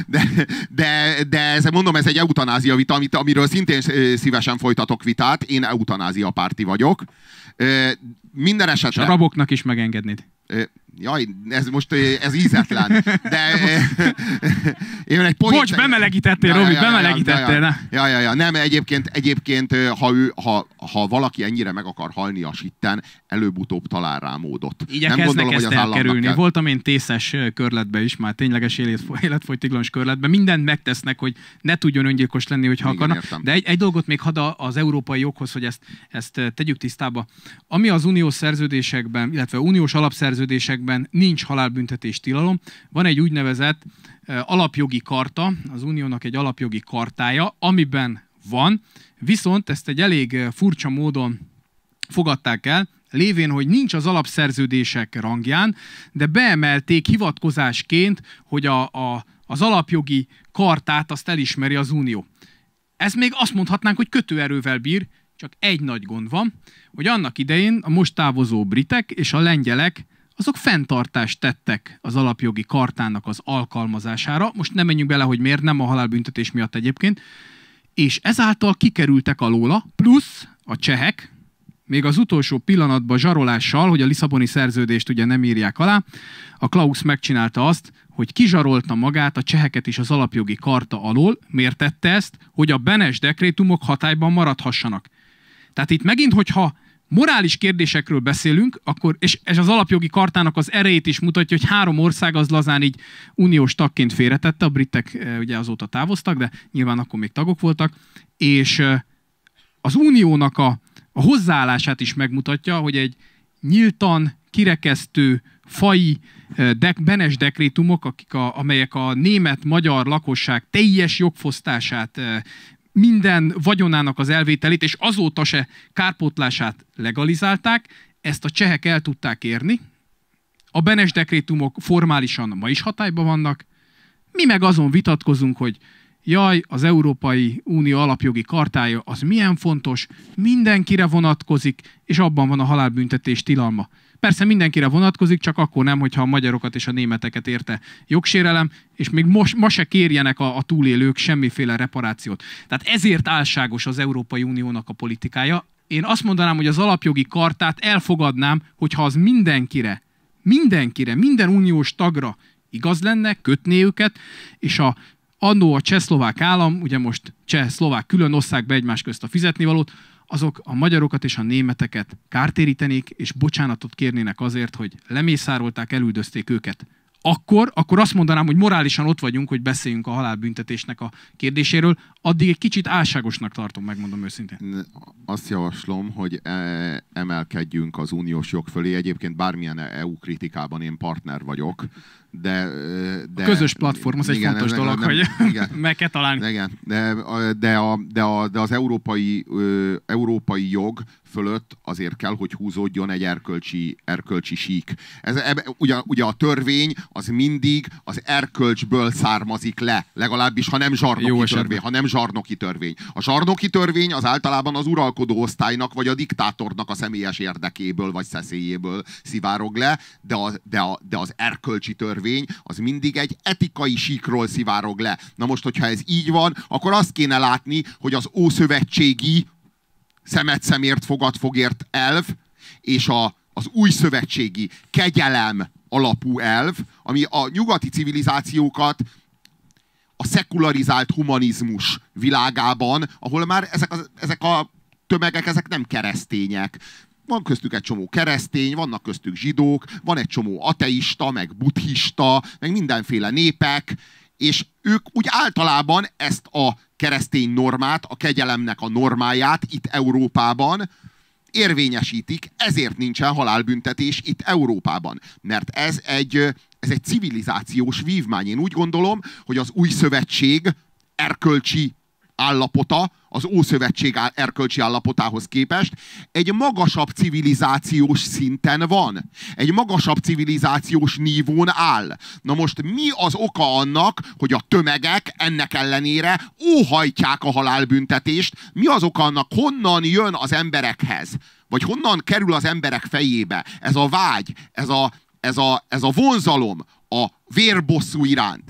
[SPEAKER 1] De ez, mondom, ez egy eutanázia vita, amiről szintén szívesen folytatok vitát. Én eutanázia párti vagyok. Minden esetre...
[SPEAKER 2] És a raboknak is megengednéd.
[SPEAKER 1] Jaj, ez ízetlen. De én egy
[SPEAKER 2] Bocs, bemelegítettél, Robi, bemelegítettél.
[SPEAKER 1] Nem, egyébként ha valaki ennyire meg akar halni a sitten, előbb-utóbb talál rá módot.
[SPEAKER 2] Igyekeznek ezt elkerülni. Voltam én tészes körletben is, már tényleges életfogytiglanos körletben. Mindent megtesznek, hogy ne tudjon öngyilkos lenni, hogyha akarnak. De egy dolgot még hadd az európai joghoz, hogy ezt tegyük tisztába. Ami az uniós szerződésekben, illetve uniós alapszerződésekben nincs halálbüntetés tilalom. Van egy úgynevezett alapjogi karta, az uniónak egy alapjogi kartája, amiben van, viszont ezt egy elég furcsa módon fogadták el, lévén, hogy nincs az alapszerződések rangján, de beemelték hivatkozásként, hogy az alapjogi kartát azt elismeri az unió. Ez még azt mondhatnánk, hogy kötőerővel bír, csak egy nagy gond van, hogy annak idején a most távozó britek és a lengyelek azok fenntartást tettek az alapjogi kartának az alkalmazására. Most nem menjünk bele, hogy miért, nem a halálbüntetés miatt egyébként. És ezáltal kikerültek alóla, plusz a csehek, még az utolsó pillanatban zsarolással, hogy a Lisszaboni szerződést ugye nem írják alá, a Klaus megcsinálta azt, hogy kizsarolta magát a cseheket is az alapjogi karta alól. Miért tette ezt? Hogy a Benes dekrétumok hatályban maradhassanak. Tehát itt megint, hogyha morális kérdésekről beszélünk, akkor, és az alapjogi kartának az erejét is mutatja, hogy 3 ország az lazán így uniós tagként félretette, a britek ugye azóta távoztak, de nyilván akkor még tagok voltak, és az uniónak a hozzáállását is megmutatja, hogy egy nyíltan, kirekesztő, fai Benes dekrétumok, amelyek a német-magyar lakosság teljes jogfosztását, minden vagyonának az elvételét, és azóta se kárpótlását legalizálták, ezt a csehek el tudták érni. A Benes dekrétumok formálisan ma is hatályban vannak. Mi meg azon vitatkozunk, hogy jaj, az Európai Unió alapjogi kartája az milyen fontos, mindenkire vonatkozik, és abban van a halálbüntetés tilalma. Persze mindenkire vonatkozik, csak akkor nem, hogyha a magyarokat és a németeket érte jogsérelem, és még ma se kérjenek a túlélők semmiféle reparációt. Tehát ezért álságos az Európai Uniónak a politikája. Én azt mondanám, hogy az alapjogi kartát elfogadnám, hogyha az mindenkire, minden uniós tagra igaz lenne, kötné őket, és annó a csehszlovák állam, ugye most cseh-szlovák külön osszák be egymás közt a fizetnivalót, azok a magyarokat és a németeket kártérítenék, és bocsánatot kérnének azért, hogy lemészárolták, elüldözték őket. Akkor azt mondanám, hogy morálisan ott vagyunk, hogy beszéljünk a halálbüntetésnek a kérdéséről. Addig egy kicsit álságosnak tartom, megmondom őszintén.
[SPEAKER 1] Azt javaslom, hogy emelkedjünk az uniós jog fölé. Egyébként bármilyen EU kritikában én partner vagyok. De a
[SPEAKER 2] közös platform, az igen, egy fontos dolog, hogy meg kell találni.
[SPEAKER 1] Igen, de az európai jog fölött azért kell, hogy húzódjon egy erkölcsi sík. Ugye a törvény az mindig az erkölcsből származik le, legalábbis ha nem zsarnoki törvény. A zsarnoki törvény az általában az uralkodó osztálynak vagy a diktátornak a személyes érdekéből vagy szeszélyéből szivárog le, de az erkölcsi törvény az mindig egy etikai síkról szivárog le. Na most, hogyha ez így van, akkor azt kéne látni, hogy az ószövetségi szemet szemért, fogad fogért elv, és az új szövetségi kegyelem alapú elv, ami a nyugati civilizációkat a szekularizált humanizmus világában, ahol már ezek a tömegek, ezek nem keresztények. Van köztük egy csomó keresztény, vannak köztük zsidók, van egy csomó ateista, meg buddhista, meg mindenféle népek, és ők úgy általában ezt a keresztény normát, a kegyelemnek a normáját itt Európában érvényesítik, ezért nincsen halálbüntetés itt Európában. Mert ez egy civilizációs vívmány. Én úgy gondolom, hogy az új szövetség erkölcsi állapota, az Ószövetség erkölcsi állapotához képest egy magasabb civilizációs szinten van. Egy magasabb civilizációs nívón áll. Na most mi az oka annak, hogy a tömegek ennek ellenére óhajtják a halálbüntetést? Mi az oka annak, honnan jön az emberekhez? Vagy honnan kerül az emberek fejébe ez a vágy, ez a vonzalom a vérbosszú iránt?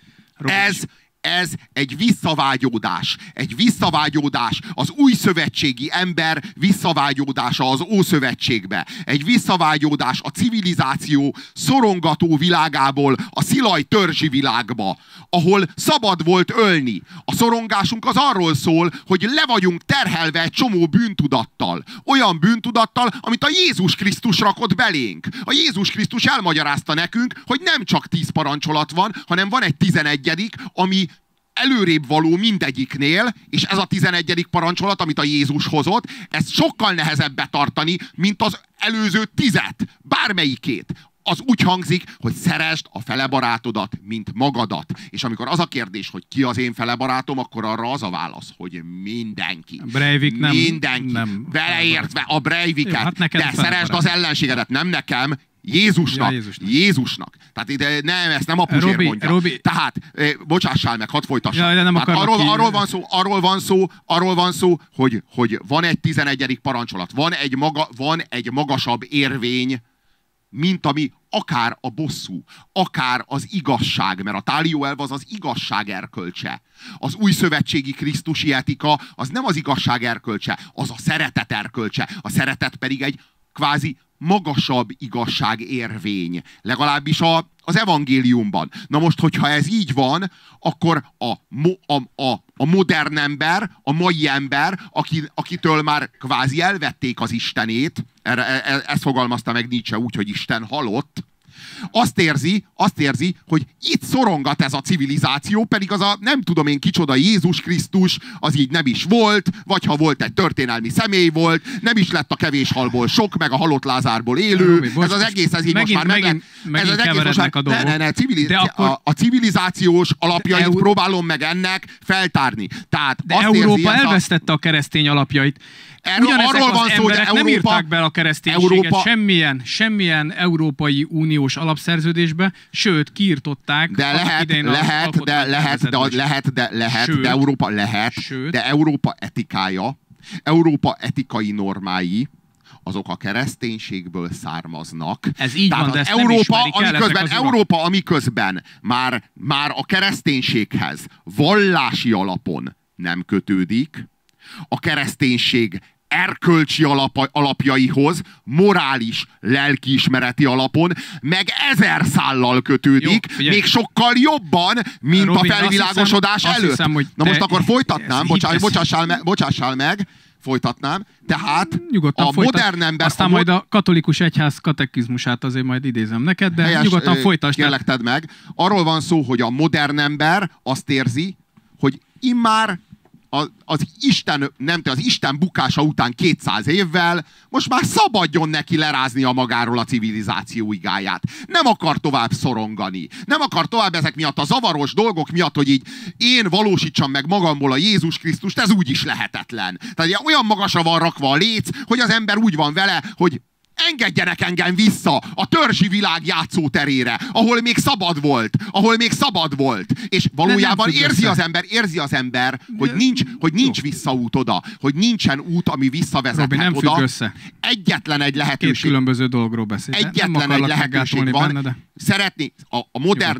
[SPEAKER 1] Ez egy visszavágyódás. Egy visszavágyódás. Az új szövetségi ember visszavágyódása az Ószövetségbe. Egy visszavágyódás a civilizáció szorongató világából a szilaj törzsi világba, ahol szabad volt ölni. A szorongásunk az arról szól, hogy le vagyunk terhelve egy csomó bűntudattal. Olyan bűntudattal, amit a Jézus Krisztus rakott belénk. A Jézus Krisztus elmagyarázta nekünk, hogy nem csak 10 parancsolat van, hanem van egy 11., ami előrébb való mindegyiknél, és ez a 11. parancsolat, amit a Jézus hozott, ezt sokkal nehezebb betartani, mint az előző 10, bármelyikét. Az úgy hangzik, hogy szeresd a felebarátodat, mint magadat. És amikor az a kérdés, hogy ki az én felebarátom, akkor arra az a válasz, hogy mindenki.
[SPEAKER 2] Breivik nem.
[SPEAKER 1] Mindenki. Nem. Beleértve a Breiviket. Hát de szeresd az ellenségedet, nem nekem, Jézusnak. Ja, Jézusnak. Tehát ide, nem, ezt nem a Puzsér mondja. Robi. Tehát, bocsássál meg, hadd folytassam.
[SPEAKER 2] Ja,
[SPEAKER 1] arról van szó, hogy van egy 11. parancsolat, van egy magasabb érvény, mint ami akár a bosszú, akár az igazság, mert a tálióelv az igazság erkölcse. Az új szövetségi krisztusi etika az nem az igazság erkölcse, az a szeretet erkölcse. A szeretet pedig egy kvázi magasabb igazságérvény. Legalábbis az evangéliumban. Na most, hogyha ez így van, akkor a modern ember, a mai ember, akitől már kvázi elvették az Istenét, ezt fogalmazta meg Nietzsche úgy, hogy Isten halott, Azt érzi, hogy itt szorongat ez a civilizáció, pedig az a nem tudom én kicsoda Jézus Krisztus, az így nem is volt, vagy ha volt, egy történelmi személy volt, nem is lett a kevés halból sok, meg a halott Lázárból élő. Ez az egész, ez így most már
[SPEAKER 2] megint keverednek a dolgok.
[SPEAKER 1] A civilizációs alapjait próbálom meg ennek feltárni. Tehát
[SPEAKER 2] de Európa elvesztette a keresztény alapjait. Arról van szó, hogy Európa nem írták be a kereszténységet semmilyen Európai Uniós alapszerződésbe, sőt, kiirtották.
[SPEAKER 1] De Európa etikája, Európa etikai normái, azok a kereszténységből származnak.
[SPEAKER 2] Ez így
[SPEAKER 1] tehát
[SPEAKER 2] van, de ezt
[SPEAKER 1] Európa, amiközben már a kereszténységhez vallási alapon nem kötődik, a kereszténység erkölcsi alapjaihoz, morális, lelkiismereti alapon, meg 1000 szállal kötődik, jó, még sokkal jobban, mint Robin, a felvilágosodás előtt. Hiszem, na most akkor folytatnám, bocsássál meg, folytatnám. Tehát
[SPEAKER 2] nyugodtan
[SPEAKER 1] a modern ember...
[SPEAKER 2] Aztán majd a katolikus egyház katekizmusát azért majd idézem neked, de helyes, nyugodtan folytasd.
[SPEAKER 1] Kérlek, tedd meg. Arról van szó, hogy a modern ember azt érzi, hogy immár az Isten bukása után 200 évvel most már szabadjon neki leráznia magáról a civilizáció igáját. Nem akar tovább szorongani. Nem akar tovább ezek miatt a zavaros dolgok miatt, hogy így én valósítsam meg magamból a Jézus Krisztust, ez úgy is lehetetlen. Tehát olyan magasra van rakva a léc, hogy az ember úgy van vele, hogy engedjenek engem vissza a törzsi világ játszóterére, ahol még szabad volt. És valójában érzi az ember, hogy nincs visszaút oda, hogy nincsen út, ami visszavezethet
[SPEAKER 2] Robi, nem
[SPEAKER 1] oda.
[SPEAKER 2] Függ össze.
[SPEAKER 1] Egyetlen egy lehetőség.
[SPEAKER 2] Két különböző dologról beszél.
[SPEAKER 1] Egyetlen egy lehetőség van. Benne, de... Szeretni, a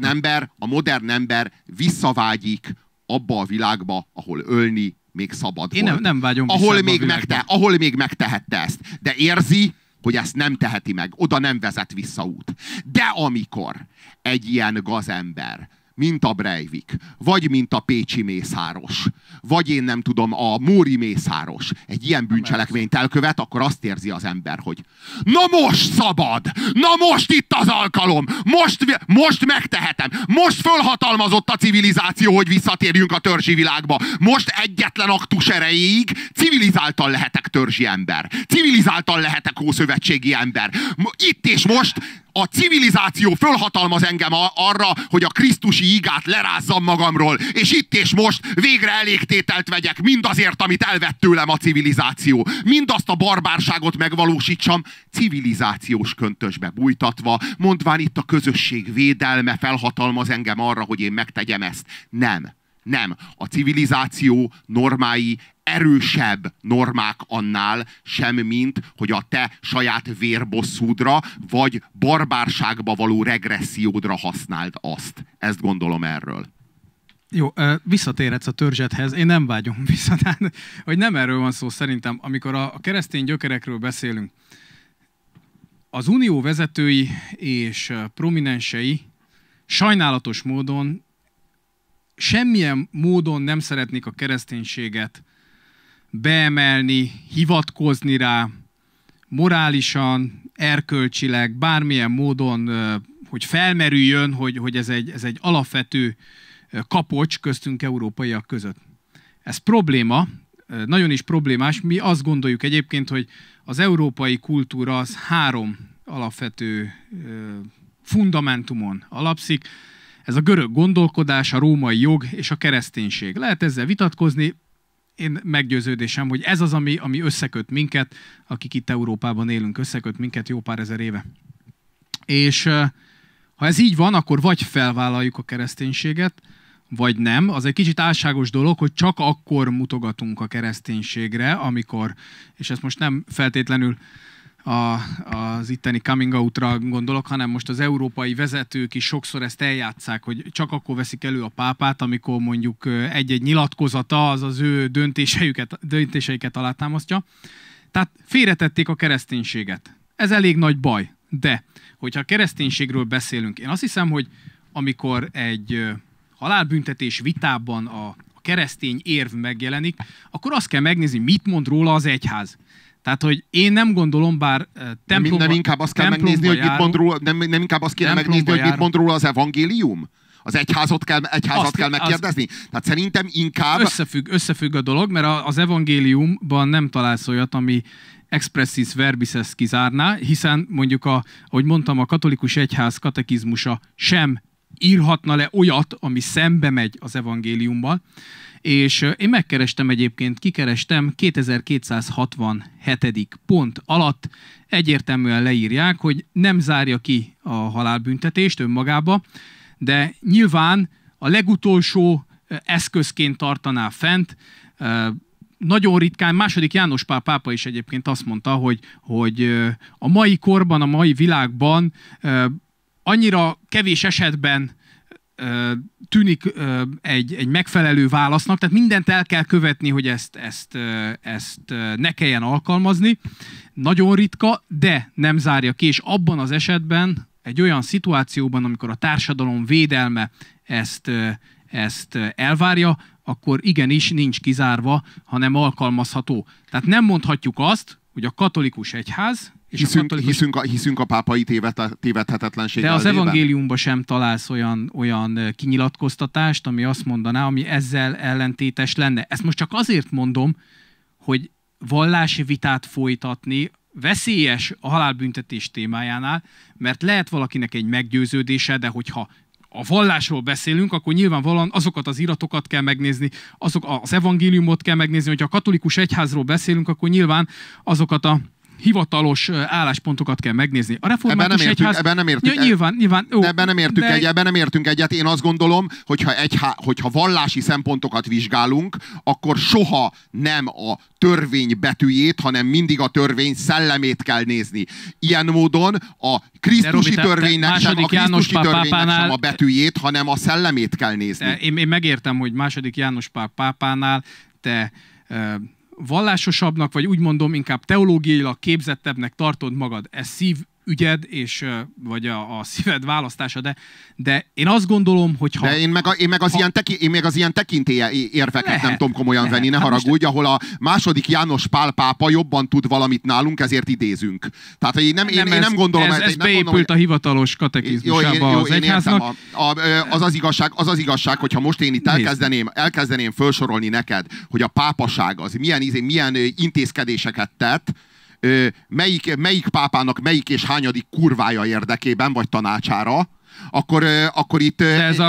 [SPEAKER 1] modern ember visszavágyik abba a világba, ahol ölni még szabad volt.
[SPEAKER 2] Én nem vágyom
[SPEAKER 1] ahol még megtehette ezt. De érzi, hogy ezt nem teheti meg, oda nem vezet visszaút. De amikor egy ilyen gazember, mint a Breivik, vagy mint a pécsi mészáros, vagy én nem tudom, a móri mészáros egy ilyen bűncselekményt elkövet, akkor azt érzi az ember, hogy na most szabad! Na most itt az alkalom! Most megtehetem! Most fölhatalmazott a civilizáció, hogy visszatérjünk a törzsi világba! Most egyetlen aktus erejéig civilizáltan lehetek törzsi ember. Civilizáltan lehetek ószövetségi ember. Itt és most a civilizáció fölhatalmaz engem arra, hogy a krisztusi igát lerázzam magamról, és itt és most végre elégtételt vegyek mindazért, amit elvett tőlem a civilizáció. Mindazt a barbárságot megvalósítsam, civilizációs köntösbe bújtatva, mondván itt a közösség védelme felhatalmaz engem arra, hogy én megtegyem ezt. Nem. A civilizáció normái erősebb normák annál sem, mint hogy a te saját vérbosszúdra, vagy barbárságba való regressziódra használd azt. Ezt gondolom erről.
[SPEAKER 2] Jó, visszatérhetsz a törzsedhez. Én nem vágyom vissza, tehát, hogy nem erről van szó szerintem. Amikor a keresztény gyökerekről beszélünk, az unió vezetői és prominensei sajnálatos módon semmilyen módon nem szeretnék a kereszténységet beemelni, hivatkozni rá, morálisan, erkölcsileg, bármilyen módon, hogy felmerüljön, hogy ez egy alapvető kapocs köztünk európaiak között. Ez probléma, nagyon is problémás. Mi azt gondoljuk egyébként, hogy az európai kultúra az 3 alapvető fundamentumon alapszik. Ez a görög gondolkodás, a római jog és a kereszténység. Lehet ezzel vitatkozni, én meggyőződésem, hogy ez az, ami összeköt minket, akik itt Európában élünk, összeköt minket jó pár ezer éve. És ha ez így van, akkor vagy felvállaljuk a kereszténységet, vagy nem. Az egy kicsit álságos dolog, hogy csak akkor mutogatunk a kereszténységre, amikor, és ezt most nem feltétlenül az itteni coming out-ra gondolok, hanem most az európai vezetők is sokszor ezt eljátsszák, hogy csak akkor veszik elő a pápát, amikor mondjuk egy-egy nyilatkozata az az ő döntéseiket alátámasztja. Tehát félretették a kereszténységet. Ez elég nagy baj. De, hogyha a kereszténységről beszélünk, én azt hiszem, hogy amikor egy halálbüntetés vitában a keresztény érv megjelenik, akkor azt kell megnézni, mit mond róla az egyház. Tehát, hogy én nem gondolom, bár templomba...
[SPEAKER 1] Nem inkább azt kell megnézni, hogy mit mond róla, nem inkább azt kéne megnézni, hogy mit mond róla az evangélium? Az egyházat kell megkérdezni? Tehát szerintem inkább...
[SPEAKER 2] Összefügg a dolog, mert az evangéliumban nem találsz olyat, ami expressis verbis ezt kizárná, hiszen mondjuk, ahogy mondtam, a katolikus egyház katekizmusa sem írhatna le olyat, ami szembe megy az evangéliumban. És én megkerestem egyébként, kikerestem, 2267. pont alatt egyértelműen leírják, hogy nem zárja ki a halálbüntetést önmagába, de nyilván a legutolsó eszközként tartaná fent. Nagyon ritkán, II. János Pál pápa is egyébként azt mondta, hogy a mai korban, a mai világban annyira kevés esetben tűnik egy megfelelő válasznak, tehát mindent el kell követni, hogy ezt ne kelljen alkalmazni. Nagyon ritka, de nem zárja ki, és abban az esetben, egy olyan szituációban, amikor a társadalom védelme ezt elvárja, akkor igenis nincs kizárva, hanem alkalmazható. Tehát nem mondhatjuk azt, hogy a katolikus egyház és
[SPEAKER 1] hiszünk a pápai tévedhetetlenség
[SPEAKER 2] de az
[SPEAKER 1] elvében?
[SPEAKER 2] evangéliumban sem találsz olyan kinyilatkoztatást, ami azt mondaná, ami ezzel ellentétes lenne. Ezt most csak azért mondom, hogy vallási vitát folytatni veszélyes a halálbüntetés témájánál, mert lehet valakinek egy meggyőződése, de hogyha a vallásról beszélünk, akkor nyilvánvalóan azokat az iratokat kell megnézni, az evangéliumot kell megnézni, hogyha a katolikus egyházról beszélünk, akkor nyilván azokat a hivatalos álláspontokat kell megnézni. A református egyház...
[SPEAKER 1] Ebben nem értünk, ebben nem értünk egyet. Én azt gondolom, hogyha vallási szempontokat vizsgálunk, akkor soha nem a törvény betűjét, hanem mindig a törvény szellemét kell nézni. Ilyen módon a krisztusi törvénynek sem a betűjét, hanem a szellemét kell nézni.
[SPEAKER 2] Én megértem, hogy II. János Pál pápánál te vallásosabbnak, vagy úgy mondom, inkább teológiailag képzettebbnek tartod magad. Ez szívügyed, vagy a szíved választása, de én azt gondolom, hogy ha...
[SPEAKER 1] De én meg az ilyen tekintélye érveket nem tudom komolyan venni, ne haragudj, ahol a II. János Pál pápa jobban tud valamit nálunk, ezért idézünk. Tehát én nem gondolom...
[SPEAKER 2] Ez beépült a hivatalos katekizmusába az egyháznak.
[SPEAKER 1] Az az igazság, hogyha most én itt elkezdeném felsorolni neked, hogy a pápaság az milyen intézkedéseket tett, melyik pápának melyik és hányadik kurvája érdekében, vagy tanácsára, akkor itt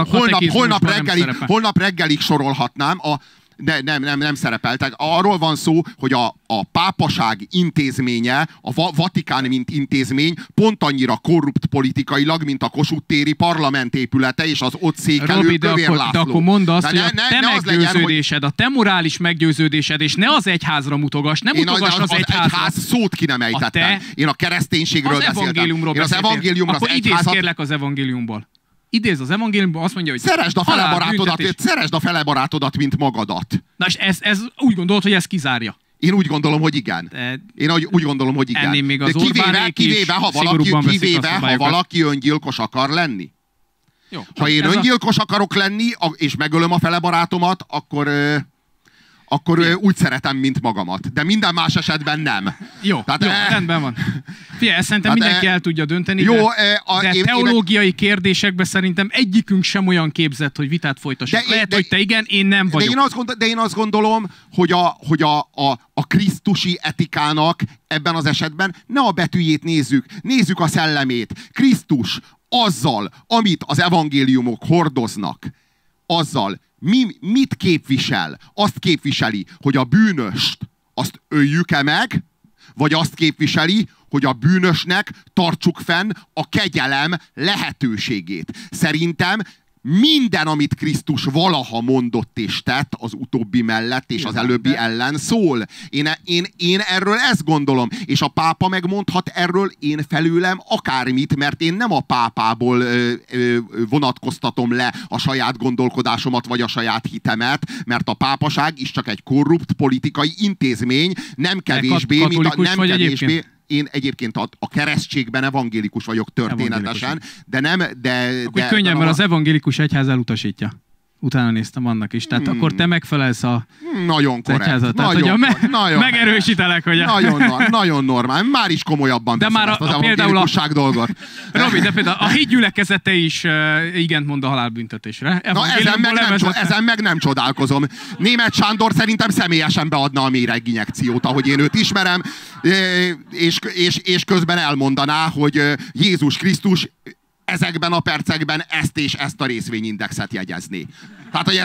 [SPEAKER 1] holnap reggelig sorolhatnám, de nem szerepeltek. Arról van szó, hogy a pápaság intézménye, a Vatikán mint intézmény pont annyira korrupt politikailag, mint a Kossuth téri parlament épülete és az ott székelő Kövér László.
[SPEAKER 2] De akkor mondd azt, hogy a te meggyőződésed, a te morális meggyőződésed, és ne az egyházra mutogass, nem mutogass az egyházra.
[SPEAKER 1] Egyház szót ki nem ejtettem. Én a kereszténységről beszéltem. Én az evangéliumról
[SPEAKER 2] akkor idézz kérlek az evangéliumból. Idéz az evangéliumban, azt mondja, hogy
[SPEAKER 1] szeresd a fele barátodat, mint magadat.
[SPEAKER 2] Na és ez úgy gondolod, hogy ez kizárja?
[SPEAKER 1] Én úgy gondolom, hogy igen.
[SPEAKER 2] Ennél még az
[SPEAKER 1] kivéve, ha valaki öngyilkos akar lenni.
[SPEAKER 2] Jó,
[SPEAKER 1] ha én öngyilkos akarok lenni, és megölöm a fele barátomat, akkor úgy szeretem, mint magamat. De minden más esetben nem.
[SPEAKER 2] Jó, rendben van. Figyelj, ezt szerintem mindenki el tudja dönteni, de teológiai kérdésekben szerintem egyikünk sem olyan képzett, hogy vitát folytassuk. Lehet, hogy te igen, én nem vagyok.
[SPEAKER 1] De én azt gondolom, hogy a krisztusi etikának ebben az esetben ne a betűjét nézzük a szellemét. Krisztus azzal, amit az evangéliumok hordoznak, azzal mit képvisel? Azt képviseli, hogy a bűnöst azt öljük-e meg, vagy azt képviseli, hogy a bűnösnek tartsuk fenn a kegyelem lehetőségét. Szerintem minden, amit Krisztus valaha mondott és tett, az utóbbi mellett és az előbbi ellen szól. Én erről ezt gondolom. És a pápa megmondhat erről én felőlem akármit, mert én nem a pápából vonatkoztatom le a saját gondolkodásomat vagy a saját hitemet, mert a pápaság is csak egy korrupt politikai intézmény, nem kevésbé, Én egyébként a keresztségben evangélikus vagyok történetesen, de nem...
[SPEAKER 2] Akkor könnyen, mert az evangélikus egyház elutasítja. Utána néztem annak is. Tehát akkor te megfelelsz a...
[SPEAKER 1] Nagyon korrekt.
[SPEAKER 2] Megerősítelek, hogy...
[SPEAKER 1] Nagyon normál. Már is komolyabban
[SPEAKER 2] de már
[SPEAKER 1] ezt az evangélikusság dolgot.
[SPEAKER 2] Robi, de például a híd gyülekezete is igent mond a halálbüntetésre.
[SPEAKER 1] Na, ezen meg nem csodálkozom. Németh Sándor szerintem személyesen beadna a méreginjekciót, ahogy én őt ismerem, és közben elmondaná, hogy Jézus Krisztus ezekben a percekben ezt és ezt a részvényindexet jegyezné. Hát, hogy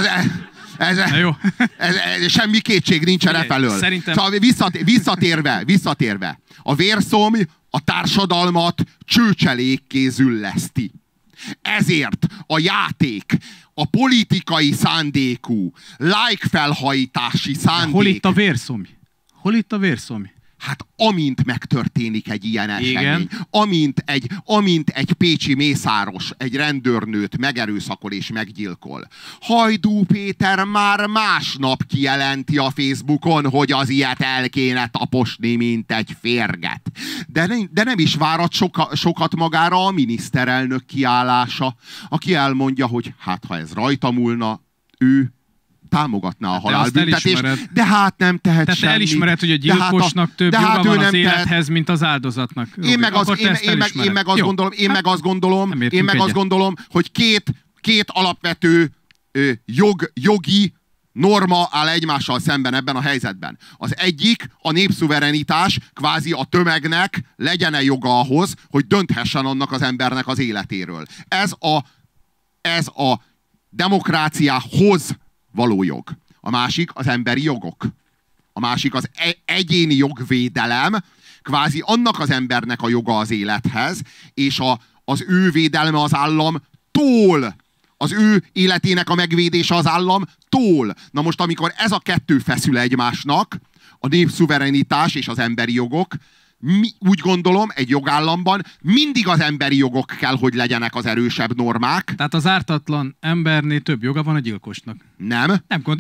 [SPEAKER 1] ez semmi kétség nincsen e felől.
[SPEAKER 2] Szerintem...
[SPEAKER 1] Szóval visszatérve, a vérszomj a társadalmat csőcselékké zülleszti. Ezért a játék, a politikai szándékú, like-felhajtási szándék...
[SPEAKER 2] Hol itt a vérszomj? Hol itt a vérszomj?
[SPEAKER 1] Hát amint megtörténik egy ilyen esemény, amint egy pécsi mészáros egy rendőrnőt megerőszakol és meggyilkol, Hajdú Péter már másnap kijelenti a Facebookon, hogy az ilyet el kéne taposni, mint egy férget. De nem is várat sokat magára a miniszterelnök kiállása, aki elmondja, hogy hát ha ez rajta múlna, ő támogatná a halálbüntetést, de hát nem tehet
[SPEAKER 2] tehát
[SPEAKER 1] semmit.
[SPEAKER 2] te elismered, hogy a gyilkosnak több joga van az élethez, mint az áldozatnak.
[SPEAKER 1] Én meg azt gondolom, hogy két alapvető jogi norma áll egymással szemben ebben a helyzetben. Az egyik a népszuverenitás, kvázi a tömegnek legyen-e joga ahhoz, hogy dönthessen annak az embernek az életéről. Ez a demokráciához való jog. A másik az emberi jogok. A másik az egyéni jogvédelem, kvázi annak az embernek a joga az élethez, és az ő védelme az államtól. Az ő életének a megvédése az államtól. Na most, amikor ez a kettő feszül egymásnak, a népszuverenitás és az emberi jogok, úgy gondolom, egy jogállamban mindig az emberi jogok kell, hogy legyenek az erősebb normák.
[SPEAKER 2] Tehát az ártatlan embernél több joga van a gyilkosnak.
[SPEAKER 1] Nem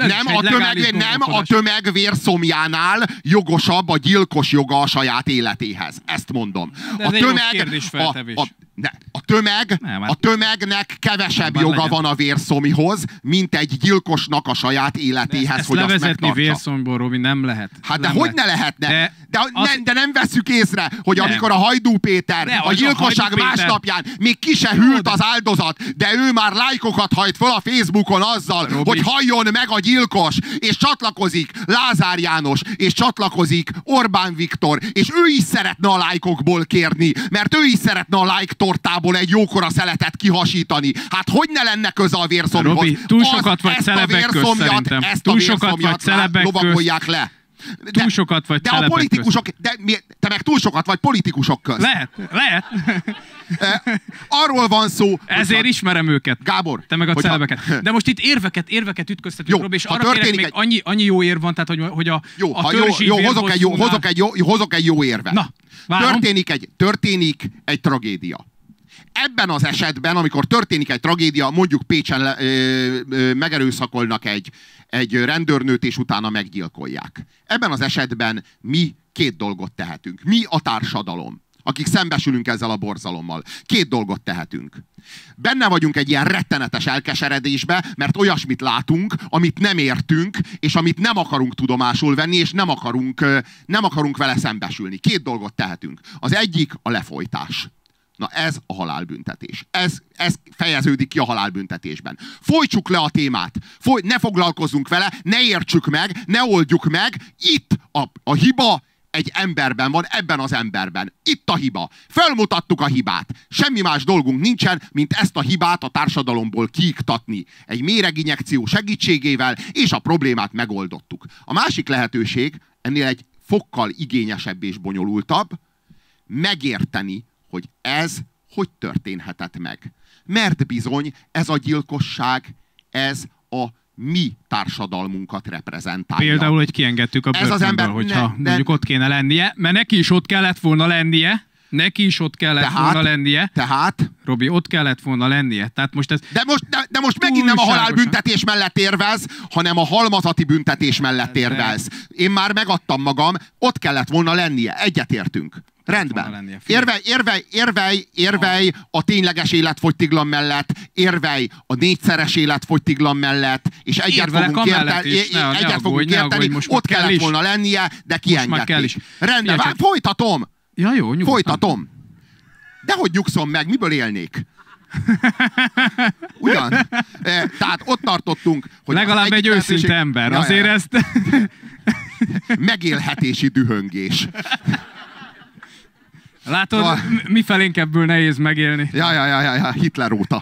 [SPEAKER 1] a tömeg vérszomjánál jogosabb a gyilkos joga a saját életéhez. Ezt mondom. A tömegnek kevesebb joga van a vérszomjhoz, mint egy gyilkosnak a saját életéhez,
[SPEAKER 2] hogy azt megtartsa. Levezetni vérszomjból, Robi, nem lehet.
[SPEAKER 1] Hát de hogy ne lehetne? De nem vesszük észre, hogy amikor a Hajdú Péter a gyilkosság másnapján még ki se hűlt az áldozat, de ő már lájkokat hajt föl a Facebookon azzal, Robi, hogy halljon meg a gyilkos, és csatlakozik Lázár János, és csatlakozik Orbán Viktor, és ő is szeretne a lájkokból kérni, mert ő is szeretne a like tortából egy jókora szeletet kihasítani. Hát hogy ne lenne köze a vérszomjhoz?
[SPEAKER 2] Robi, túl sokat vagy celebek közt szerintem.
[SPEAKER 1] Túl sokat vagy celebek közt. Le.
[SPEAKER 2] Túl sokat vagy
[SPEAKER 1] de a politikusok, te meg túl sokat vagy politikusok közt.
[SPEAKER 2] Lehet.
[SPEAKER 1] Arról van szó.
[SPEAKER 2] Ezért ismerem őket.
[SPEAKER 1] Gábor.
[SPEAKER 2] Te meg a celebeket. De most itt érveket ütköztetünk, Robi, és arra kérek, még annyi jó érv van, tehát hogy a törzsi
[SPEAKER 1] hozok egy jó érvet.
[SPEAKER 2] Na,
[SPEAKER 1] történik egy tragédia. Ebben az esetben, amikor történik egy tragédia, mondjuk Pécsen megerőszakolnak egy rendőrnőt, és utána meggyilkolják. Ebben az esetben mi két dolgot tehetünk. Mi a társadalom, akik szembesülünk ezzel a borzalommal. Két dolgot tehetünk. Benne vagyunk egy ilyen rettenetes elkeseredésbe, mert olyasmit látunk, amit nem értünk, és amit nem akarunk tudomásul venni, és nem akarunk vele szembesülni. Két dolgot tehetünk. Az egyik a lefolytás. Na ez a halálbüntetés. Ez fejeződik ki a halálbüntetésben. Folytsuk le a témát. Ne foglalkozzunk vele, ne értsük meg, ne oldjuk meg. Itt a hiba egy emberben van, ebben az emberben. Itt a hiba. Felmutattuk a hibát. Semmi más dolgunk nincsen, mint ezt a hibát a társadalomból kiiktatni. Egy méreginjekció segítségével, és a problémát megoldottuk. A másik lehetőség, ennél egy fokkal igényesebb és bonyolultabb, megérteni, hogy ez hogy történhetett meg. Mert bizony ez a gyilkosság, ez a mi társadalmunkat reprezentálja.
[SPEAKER 2] Például, hogy kiengedtük a börtönből, hogyha mondjuk ott kéne lennie, mert neki is ott kellett volna lennie.
[SPEAKER 1] Tehát?
[SPEAKER 2] Robi, ott kellett volna lennie. Tehát most ez
[SPEAKER 1] de most megint nem a halálbüntetés mellett érvelsz, hanem a halmazati büntetés mellett érvelsz. Én már megadtam magam, ott kellett volna lennie. Egyetértünk. Rendben. Érvelj a tényleges életfogytiglan mellett, érvelj a 4-szeres életfogytiglan mellett, és egyet fogunk érteni, ott kellett volna lennie, de kiengedték. Rendben, folytatom.
[SPEAKER 2] Ja, jó, nyugodtan.
[SPEAKER 1] Folytatom. Dehogy nyugszom meg, miből élnék? Ugyan? Tehát ott tartottunk, hogy
[SPEAKER 2] legalább egy őszinte ember. Azért ezt...
[SPEAKER 1] Megélhetési dühöngés.
[SPEAKER 2] Látod, mifelénk ebből nehéz megélni.
[SPEAKER 1] Ja, Hitler óta.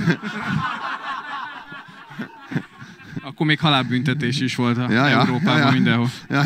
[SPEAKER 2] Akkor még halálbüntetés is volt Európában mindenhol.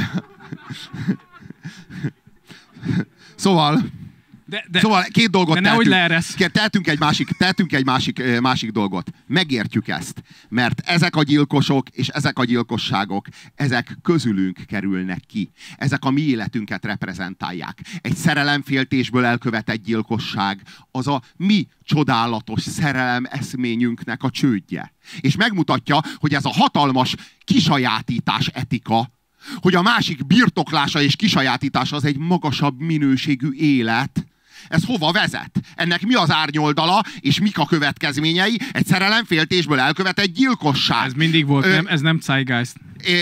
[SPEAKER 1] Szóval két dolgot tehetünk egy másik dolgot. Megértjük ezt, mert ezek a gyilkosok és ezek a gyilkosságok, ezek közülünk kerülnek ki. Ezek a mi életünket reprezentálják. Egy szerelemféltésből elkövetett gyilkosság az a mi csodálatos szerelem eszményünknek a csődje. És megmutatja, hogy ez a hatalmas kisajátítás etika, hogy a másik birtoklása és kisajátítása az egy magasabb minőségű élet. Ez hova vezet? Ennek mi az árnyoldala, és mik a következményei? Egy szerelemféltésből elkövetett gyilkosság.
[SPEAKER 2] Ez mindig volt, ez nem Zeitgeist.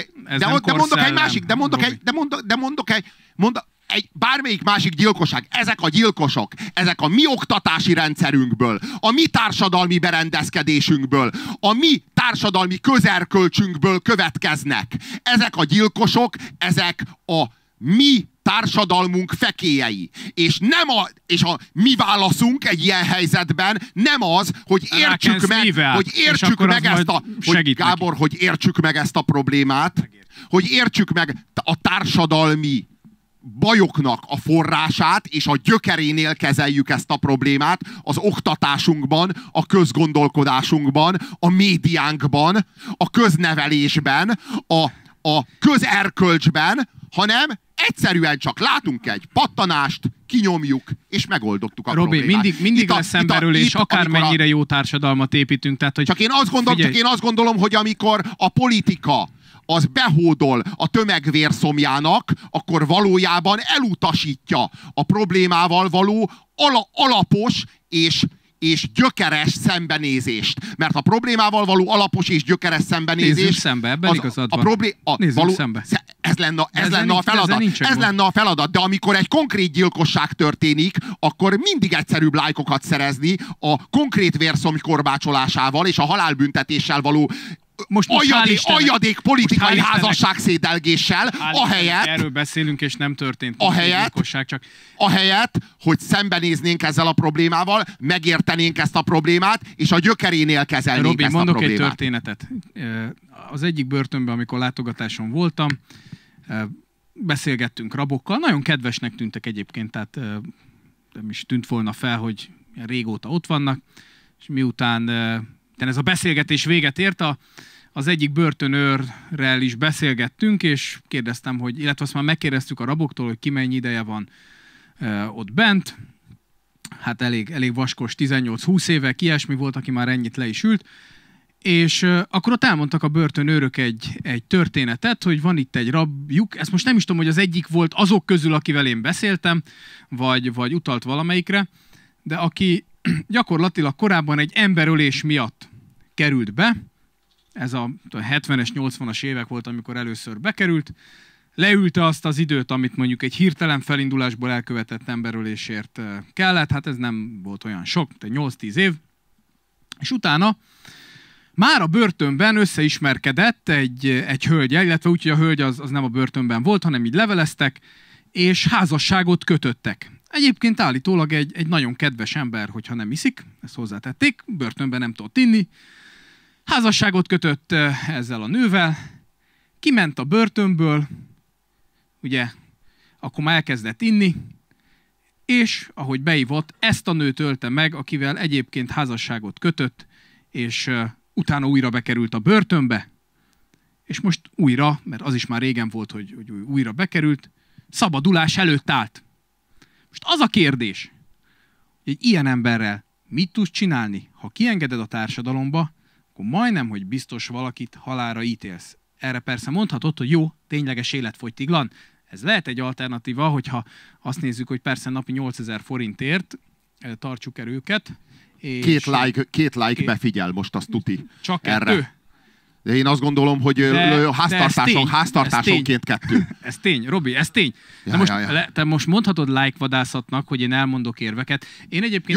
[SPEAKER 1] Bármelyik másik gyilkosság, ezek a gyilkosok, ezek a mi oktatási rendszerünkből, a mi társadalmi berendezkedésünkből, a mi társadalmi közerkölcsünkből következnek. Ezek a gyilkosok, ezek a mi társadalmunk fekélyei. És mi válaszunk egy ilyen helyzetben nem az, hogy értsük meg ezt a problémát, hogy értsük meg a társadalmi bajoknak a forrását, és a gyökerénél kezeljük ezt a problémát az oktatásunkban, a közgondolkodásunkban, a médiánkban, a köznevelésben, a közerkölcsben, hanem egyszerűen csak látunk egy pattanást, kinyomjuk, és megoldottuk a problémát.
[SPEAKER 2] Robi, mindig lesz emberölés, akármennyire jó társadalmat építünk. Tehát, hogy
[SPEAKER 1] csak én azt gondolom, hogy amikor a politika az behódol a tömegvérszomjának, akkor valójában elutasítja a problémával való alapos és gyökeres szembenézést. Mert a problémával való alapos és gyökeres szembenézés...
[SPEAKER 2] Nézzük szembe, ebben igazad van. Szembe.
[SPEAKER 1] Ez lenne a feladat, de amikor egy konkrét gyilkosság történik, akkor mindig egyszerűbb lájkokat szerezni a konkrét vérszomj korbácsolásával és a halálbüntetéssel való aljadék politikai házasságszédelgéssel, ahelyett...
[SPEAKER 2] Erről beszélünk, és nem történt gyilkosság, csak...
[SPEAKER 1] Ahelyett, hogy szembenéznénk ezzel a problémával, megértenénk ezt a problémát, és a gyökerénél kezelnénk
[SPEAKER 2] Robi,
[SPEAKER 1] ezt a problémát.
[SPEAKER 2] mondok egy történetet. Az egyik börtönben, amikor látogatáson voltam, beszélgettünk rabokkal, nagyon kedvesnek tűntek egyébként, tehát nem is tűnt volna fel, hogy régóta ott vannak, és miután ez a beszélgetés véget ért, az egyik börtönőrrel is beszélgettünk, és kérdeztem, illetve azt már megkérdeztük a raboktól, hogy ki mennyi ideje van ott bent. Hát elég vaskos, 18-20 éve, ilyesmi volt, aki már ennyit le is ült. És akkor ott elmondtak a börtönőrök egy történetet, hogy van itt egy rabjuk, ezt most nem is tudom, hogy az egyik volt azok közül, akivel én beszéltem, vagy utalt valamelyikre, de aki gyakorlatilag korábban egy emberölés miatt került be, ez a 70-es, 80-as évek volt, amikor először bekerült, leülte azt az időt, amit mondjuk egy hirtelen felindulásból elkövetett emberölésért kellett, hát ez nem volt olyan sok, 8-10 év, és utána már a börtönben összeismerkedett egy hölgyel, illetve úgy, hogy a hölgy az nem a börtönben volt, hanem így leveleztek, és házasságot kötöttek. Egyébként állítólag egy nagyon kedves ember, hogyha nem iszik, ezt hozzátették, börtönben nem tudott inni. Házasságot kötött ezzel a nővel, kiment a börtönből, ugye, akkor már elkezdett inni, és ahogy beívott, ezt a nőt ölte meg, akivel egyébként házasságot kötött, és utána újra bekerült a börtönbe, és most újra, mert az is már régen volt, hogy újra bekerült, szabadulás előtt állt. Most az a kérdés, hogy egy ilyen emberrel mit tudsz csinálni, ha kiengeded a társadalomba, akkor majdnem, hogy biztos valakit halálra ítélsz. Erre persze mondhatod, hogy jó, tényleges életfogytiglan, Ez lehet egy alternatíva, hogyha azt nézzük, hogy persze napi 8000 forintért tartsuk el őket.
[SPEAKER 1] És két like befigyel most, azt tuti.
[SPEAKER 2] Csak
[SPEAKER 1] erre.
[SPEAKER 2] 2.
[SPEAKER 1] De én azt gondolom, hogy háztartásonként 2.
[SPEAKER 2] Ez tény, Robi, ez tény. Te most mondhatod like vadászatnak, hogy én elmondok érveket. Én egyébként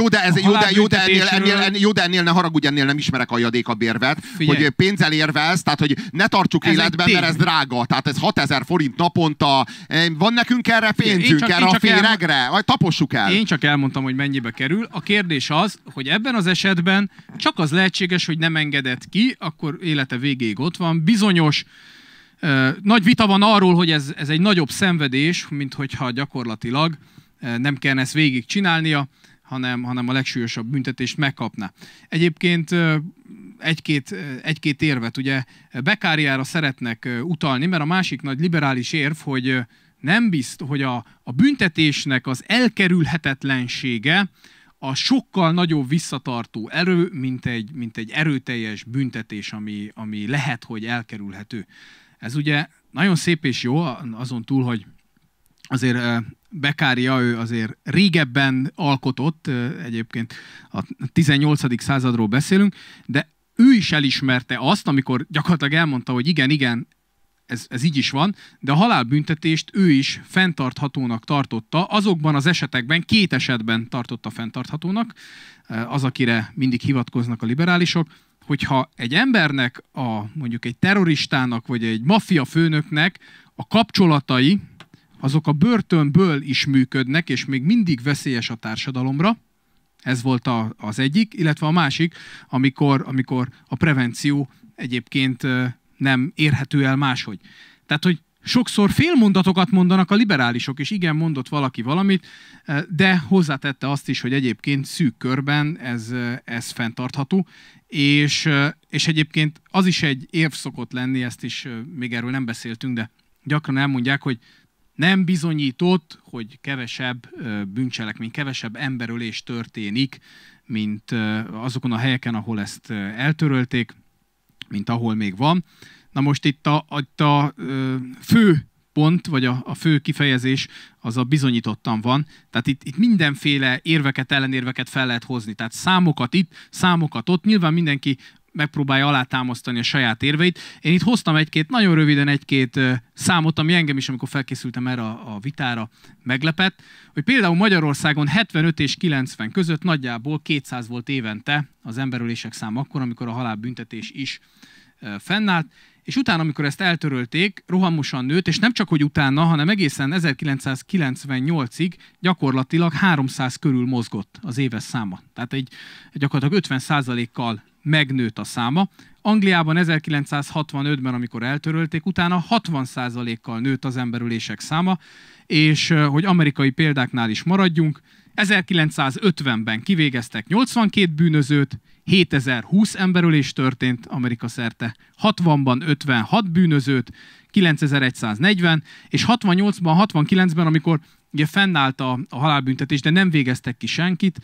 [SPEAKER 1] jó, de ennél ne haragudj, ennél nem ismerek aljadékabb érvet, hogy pénzzel érvelsz, tehát hogy ne tartsuk életben, mert ez drága. Tehát ez 6000 forint naponta. Van nekünk erre pénzünk, erre a féregre? Vagy tapossuk el.
[SPEAKER 2] Én csak elmondtam, hogy mennyibe kerül. A kérdés az, hogy ebben az esetben csak az lehetséges, hogy nem engedett ki, akkor élete végéig ott van. Bizonyos nagy vita van arról, hogy ez egy nagyobb szenvedés, mint hogyha gyakorlatilag nem kellene ezt végig csinálnia, hanem a legsúlyosabb büntetést megkapná. Egyébként egy-két érvet ugye Beccaria-ra szeretnek utalni, mert a másik nagy liberális érv, hogy nem biztos, hogy a büntetésnek az elkerülhetetlensége a sokkal nagyobb visszatartó erő, mint egy erőteljes büntetés, ami lehet, hogy elkerülhető. Ez ugye nagyon szép és jó, azon túl, hogy azért Beccaria, ő azért régebben alkotott, egyébként a 18. századról beszélünk, de ő is elismerte azt, amikor gyakorlatilag elmondta, hogy igen, ez így is van, de a halálbüntetést ő is fenntarthatónak tartotta, azokban az esetekben, 2 esetben tartotta fenntarthatónak, az, akire mindig hivatkoznak a liberálisok, hogyha egy embernek, mondjuk egy terroristának, vagy egy maffia főnöknek a kapcsolatai, azok a börtönből is működnek, és még mindig veszélyes a társadalomra, ez volt az egyik, illetve a másik, amikor a prevenció egyébként nem érhető el máshogy. Tehát, hogy sokszor félmondatokat mondanak a liberálisok, és igen, mondott valaki valamit, de hozzátette azt is, hogy egyébként szűk körben ez fenntartható, és egyébként az is egy érv szokott lenni, ezt is még erről nem beszéltünk, de gyakran elmondják, hogy nem bizonyított, hogy kevesebb bűncselekmény, kevesebb emberölés történik, mint azokon a helyeken, ahol ezt eltörölték, mint ahol még van. Na most itt a fő pont, vagy a fő kifejezés az a bizonyítottan van. Tehát itt mindenféle érveket, ellenérveket fel lehet hozni. Tehát számokat itt, számokat ott. Nyilván mindenki megpróbálja alátámasztani a saját érveit. Én itt hoztam nagyon röviden egy-két számot, ami engem is, amikor felkészültem erre a vitára, meglepett, hogy például Magyarországon 75 és 90 között nagyjából 200 volt évente az emberölések száma akkor, amikor a halálbüntetés is fennállt, és utána, amikor ezt eltörölték, rohamosan nőtt, és nem csak, hogy utána, hanem egészen 1998-ig gyakorlatilag 300 körül mozgott az éves száma. Tehát gyakorlatilag 50%-kal megnőtt a száma. Angliában 1965-ben, amikor eltörölték, utána 60%-kal nőtt az emberölések száma, és hogy amerikai példáknál is maradjunk, 1950-ben kivégeztek 82 bűnözőt, 7020 emberölés történt Amerika szerte, 60-ban 56 bűnözőt, 9140, és 68-ban, 69-ben, amikor ugye fennállt a halálbüntetés, de nem végeztek ki senkit,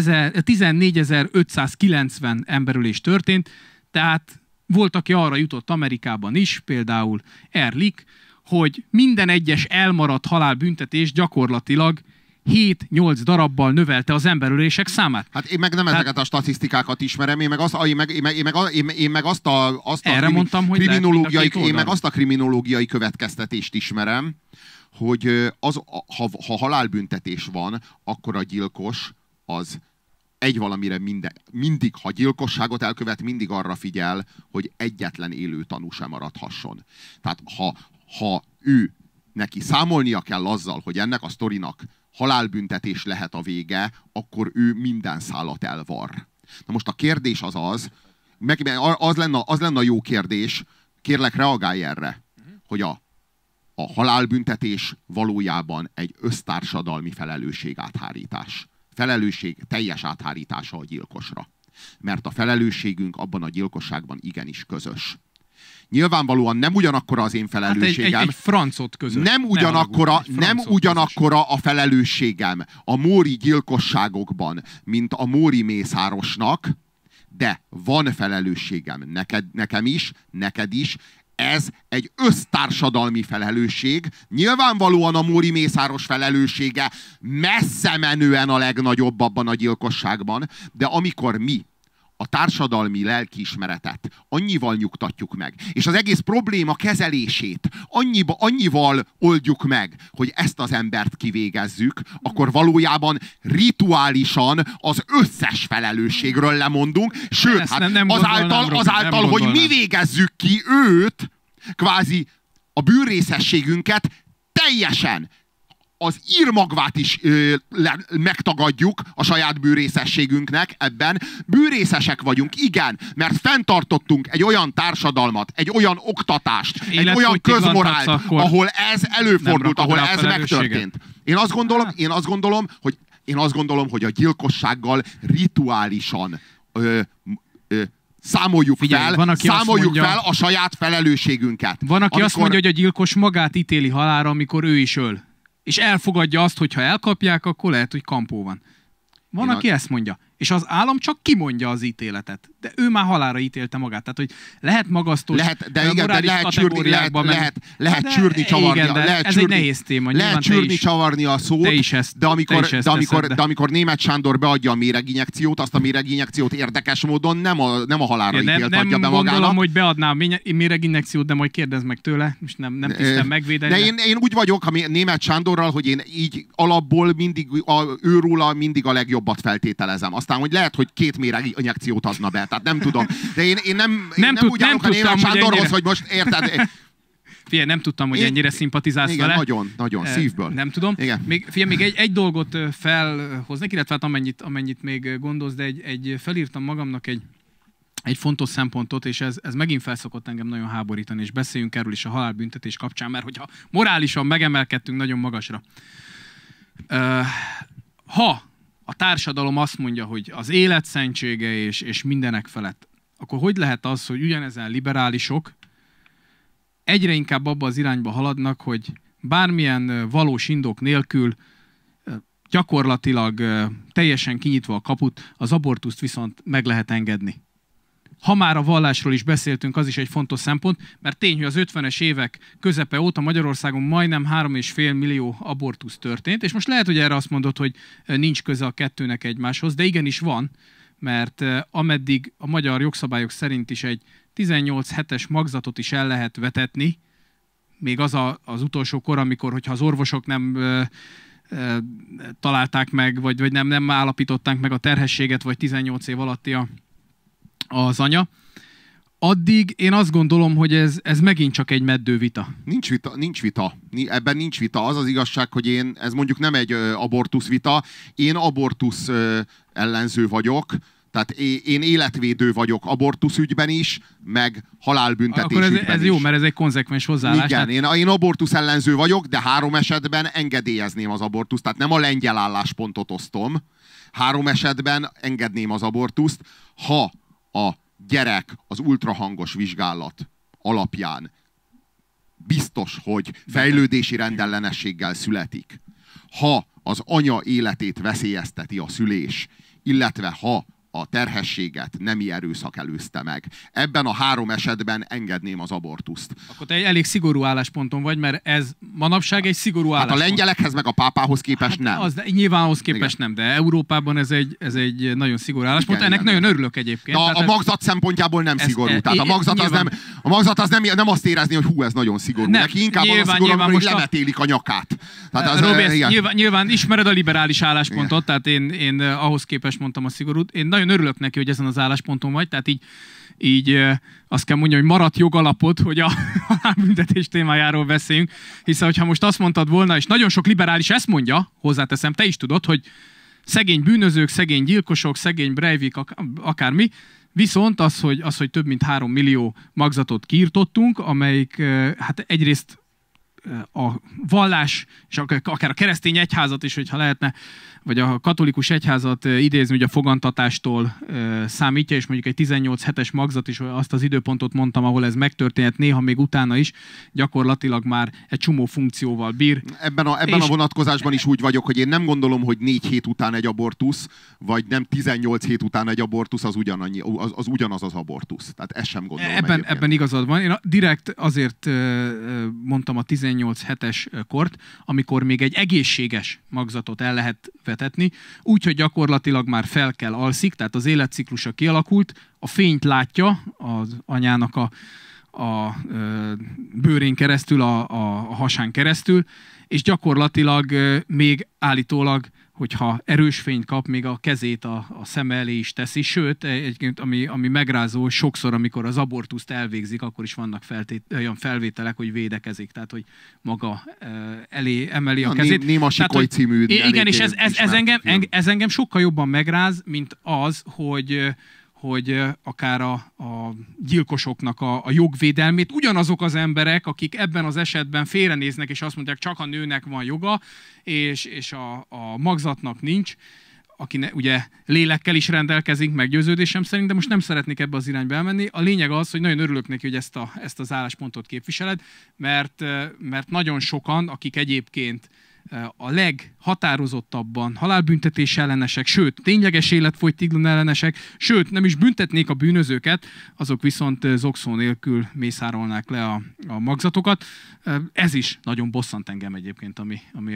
[SPEAKER 2] 14590 emberölés történt, tehát volt, aki arra jutott Amerikában is, például Ehrlich, hogy minden egyes elmaradt halálbüntetés gyakorlatilag 7-8 darabbal növelte az emberölések számát.
[SPEAKER 1] Hát én meg nem ezeket a statisztikákat ismerem, én meg azt a kriminológiai következtetést ismerem, hogy ha halálbüntetés van, akkor a gyilkos az egy valamire mindig, ha gyilkosságot elkövet, mindig arra figyel, hogy egyetlen élő tanú sem maradhasson. Tehát ha neki számolnia kell azzal, hogy ennek a sztorinak halálbüntetés lehet a vége, akkor ő minden szálat elvar. Na most a kérdés az lenne a jó kérdés, kérlek reagálj erre, hogy a halálbüntetés valójában egy össztársadalmi felelősségáthárítás. Felelősség teljes áthárítása a gyilkosra. Mert a felelősségünk abban a gyilkosságban igenis közös. Nyilvánvalóan nem ugyanakkora az én felelősségem.
[SPEAKER 2] Hát egy francot közös.
[SPEAKER 1] Nem ugyanakkora a felelősségem a móri gyilkosságokban, mint a móri mészárosnak, de van felelősségem nekem is, neked is, Ez egy össztársadalmi felelősség. Nyilvánvalóan a Móri Mészáros felelőssége messze menően a legnagyobb abban a gyilkosságban, de amikor mi a társadalmi lelkiismeretet annyival nyugtatjuk meg, és az egész probléma kezelését annyival oldjuk meg, hogy ezt az embert kivégezzük, akkor valójában rituálisan az összes felelősségről lemondunk, sőt, hát azáltal, hogy mi végezzük ki őt, kvázi a bűnrészességünket teljesen, az írmagvát is megtagadjuk a saját bűnrészességünknek ebben. Bűnrészesek vagyunk, igen, mert fenntartottunk egy olyan társadalmat, egy olyan oktatást, egy olyan közmorált, ahol ez előfordult, ahol ez megtörtént. Én azt gondolom, hogy a gyilkossággal rituálisan számoljuk fel a saját felelősségünket.
[SPEAKER 2] Van, aki azt mondja, hogy a gyilkos magát ítéli halálra, amikor ő is öl. És elfogadja azt, hogy ha elkapják, akkor lehet, hogy kampó van. Van, aki ezt mondja. És az állam csak kimondja az ítéletet. De ő már halálra ítélte magát. Tehát, hogy lehet magasztós morális kategóriákban.
[SPEAKER 1] Lehet csűrni, csavarni.
[SPEAKER 2] Ez egy nehéz téma.
[SPEAKER 1] Lehet csűrni, csavarni a szót, de amikor Németh Sándor beadja a méreginjekciót, azt a méreginjekciót érdekes módon nem a halálra ítélt adja be magának. Nem
[SPEAKER 2] gondolom, hogy beadná a méreginjekciót, de majd kérdezz meg tőle. Most nem tisztem megvédeni.
[SPEAKER 1] De én úgy vagyok a Németh Sándorral, hogy én így alapból őróla mindig a legjobbat feltételezem. Aztán, hogy lehet, hogy 2 méreginjekciót adna be. Tehát nem tudom. De én nem úgy állok a Németh Sándorhoz, hogy most érted...
[SPEAKER 2] Figyelj, nem tudtam, hogy ennyire szimpatizálsz
[SPEAKER 1] igen,
[SPEAKER 2] vele.
[SPEAKER 1] nagyon, szívből.
[SPEAKER 2] Nem tudom. Még egy dolgot felhoznék, illetve hát amennyit még gondolsz, de felírtam magamnak egy fontos szempontot, és ez megint felszokott engem nagyon háborítani, és beszéljünk erről is a halálbüntetés kapcsán, mert hogyha morálisan megemelkedtünk nagyon magasra. Ha a társadalom azt mondja, hogy az élet szentsége és mindenek felett, akkor hogy lehet az, hogy ugyanezen liberálisok egyre inkább abba az irányba haladnak, hogy bármilyen valós indok nélkül gyakorlatilag teljesen kinyitva a kaput, az abortuszt viszont meg lehet engedni. Ha már a vallásról is beszéltünk, az is egy fontos szempont, mert tény, hogy az 50-es évek közepe óta Magyarországon majdnem 3,5 millió abortusz történt, és most lehet, hogy erre azt mondod, hogy nincs köze a kettőnek egymáshoz, de igenis van, mert ameddig a magyar jogszabályok szerint is egy 18 hetes magzatot is el lehet vetetni, még az utolsó kor, amikor, hogyha az orvosok nem találták meg, vagy nem állapították meg a terhességet, vagy 18 év alatti az anya, addig én azt gondolom, hogy ez megint csak egy meddő vita.
[SPEAKER 1] Nincs vita. Ebben nincs vita. Az az igazság, hogy ez mondjuk nem egy abortusz vita. Én abortusz ellenző vagyok. Tehát én életvédő vagyok abortusz ügyben is, meg halálbüntetés ügyben is.
[SPEAKER 2] Ez jó, mert ez egy konzekvens hozzáállás.
[SPEAKER 1] Igen, én abortusz ellenző vagyok, de 3 esetben engedélyezném az abortuszt. Tehát nem a lengyel álláspontot osztom. 3 esetben engedném az abortuszt, ha a gyerek az ultrahangos vizsgálat alapján biztos, hogy fejlődési rendellenességgel születik. Ha az anya életét veszélyezteti a szülés, illetve ha a terhességet nemi erőszak előzte meg. Ebben a 3 esetben engedném az abortuszt.
[SPEAKER 2] Akkor te egy elég szigorú állásponton vagy, mert ez manapság egy szigorú álláspont.
[SPEAKER 1] Hát a lengyelekhez meg a pápához képest nem.
[SPEAKER 2] Az nyilván ahhoz képest nem, de Európában ez egy nagyon szigorú álláspont. Ennek nagyon örülök egyébként.
[SPEAKER 1] A magzat szempontjából nem szigorú. Tehát a magzat az nem azt érezni, hogy hú, ez nagyon szigorú. Neki inkább az szigorú, hogy lemetélik a nyakát.
[SPEAKER 2] Nyilván ismered a liberális álláspontot, tehát én ahhoz képest mondtam a szigorút. Én nagyon örülök neki, hogy ezen az állásponton vagy, tehát így azt kell mondjam, hogy maradt jogalapot, hogy a halálbüntetés témájáról beszéljünk, hiszen hogyha most azt mondtad volna, és nagyon sok liberális ezt mondja, hozzáteszem, te is tudod, hogy szegény bűnözők, szegény gyilkosok, szegény Breivik, akármi, viszont az, hogy több mint 3 millió magzatot kiirtottunk, amelyik hát egyrészt a vallás, és akár a keresztény egyházat is, hogyha lehetne, vagy a katolikus egyházat idézni, ugye a fogantatástól számítja, és mondjuk egy 18 hetes magzat is azt az időpontot mondtam, ahol ez megtörténhet, néha még utána is, gyakorlatilag már egy csomó funkcióval bír.
[SPEAKER 1] Ebben a vonatkozásban is úgy vagyok, hogy én nem gondolom, hogy 4 hét után egy abortusz, vagy nem 18 hét után egy abortusz az ugyanaz az abortusz. Tehát ezt sem gondolom.
[SPEAKER 2] Ebben igazad van. Én direkt azért mondtam a 18 hetes kort, amikor még egy egészséges magzatot el lehet vetetni, úgyhogy gyakorlatilag már fel kell alszik, tehát az életciklusa kialakult, a fényt látja az anyának a bőrén keresztül, a hasán keresztül, és gyakorlatilag még állítólag, hogyha erős fényt kap, még a kezét a szeme elé is teszi, sőt, egyébként ami megrázó, sokszor, amikor az abortuszt elvégzik, akkor is vannak olyan felvételek, hogy védekezik, tehát, hogy maga elé emeli a kezét.
[SPEAKER 1] Néma Sikoly című.
[SPEAKER 2] Igen, és ez engem sokkal jobban megráz, mint az, hogy akár a gyilkosoknak a jogvédelmét ugyanazok az emberek, akik ebben az esetben félrenéznek, és azt mondják, csak a nőnek van joga, és a magzatnak nincs, aki ugye lélekkel is rendelkezik, meggyőződésem szerint, de most nem szeretnék ebbe az irányba elmenni. A lényeg az, hogy nagyon örülök neki, hogy ezt az álláspontot képviseled, mert nagyon sokan, akik egyébként a leghatározottabban halálbüntetés ellenesek, sőt, tényleges életfogytiglon ellenesek, sőt, nem is büntetnék a bűnözőket, azok viszont zokszó nélkül mészárolnák le a magzatokat. Ez is nagyon bosszant engem egyébként, ami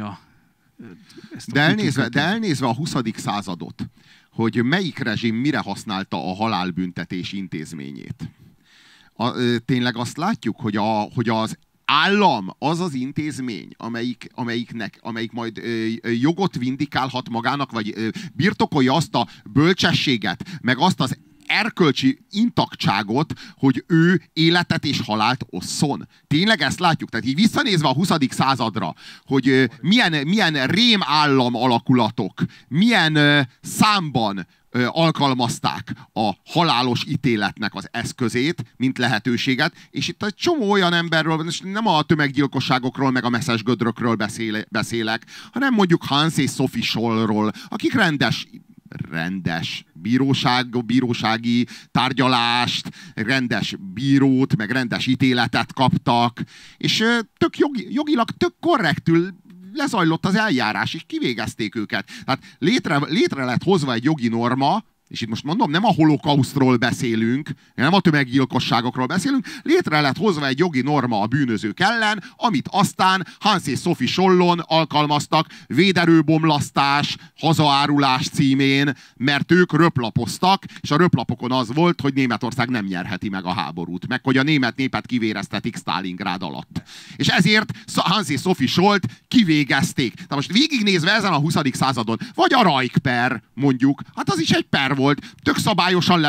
[SPEAKER 1] de elnézve a 20. századot, hogy melyik rezsim mire használta a halálbüntetés intézményét. Tényleg azt látjuk, hogy az állam az az intézmény, amelyik majd jogot vindikálhat magának, vagy birtokolja azt a bölcsességet, meg azt az erkölcsi intaktságot, hogy ő életet és halált osszon. Tényleg ezt látjuk? Tehát így visszanézve a 20. századra, hogy milyen rém állam alakulatok, milyen számban alkalmazták a halálos ítéletnek az eszközét, mint lehetőséget, és itt egy csomó olyan emberről, és nem a tömeggyilkosságokról, meg a messzes gödrökről beszélek, hanem mondjuk Hans és Sophie Schollról, akik rendes bírósági tárgyalást, rendes bírót, meg rendes ítéletet kaptak, és jogilag tök korrektül lezajlott az eljárás, és kivégezték őket. Tehát létre lett hozva egy jogi norma, és itt most mondom, nem a holokausztról beszélünk, nem a tömeggyilkosságokról beszélünk, létre lett hozva egy jogi norma a bűnözők ellen, amit aztán Hans és Sophie Schollon alkalmaztak véderőbomlasztás, hazaárulás címén, mert ők röplapoztak, és a röplapokon az volt, hogy Németország nem nyerheti meg a háborút, meg hogy a német népet kivéreztetik Sztálingrád alatt. És ezért Hans és Sophie Schollt kivégezték. Tehát most végignézve ezen a 20. századon, vagy a Reich-per, mondjuk, hát az is egy per volt, tök szabályosan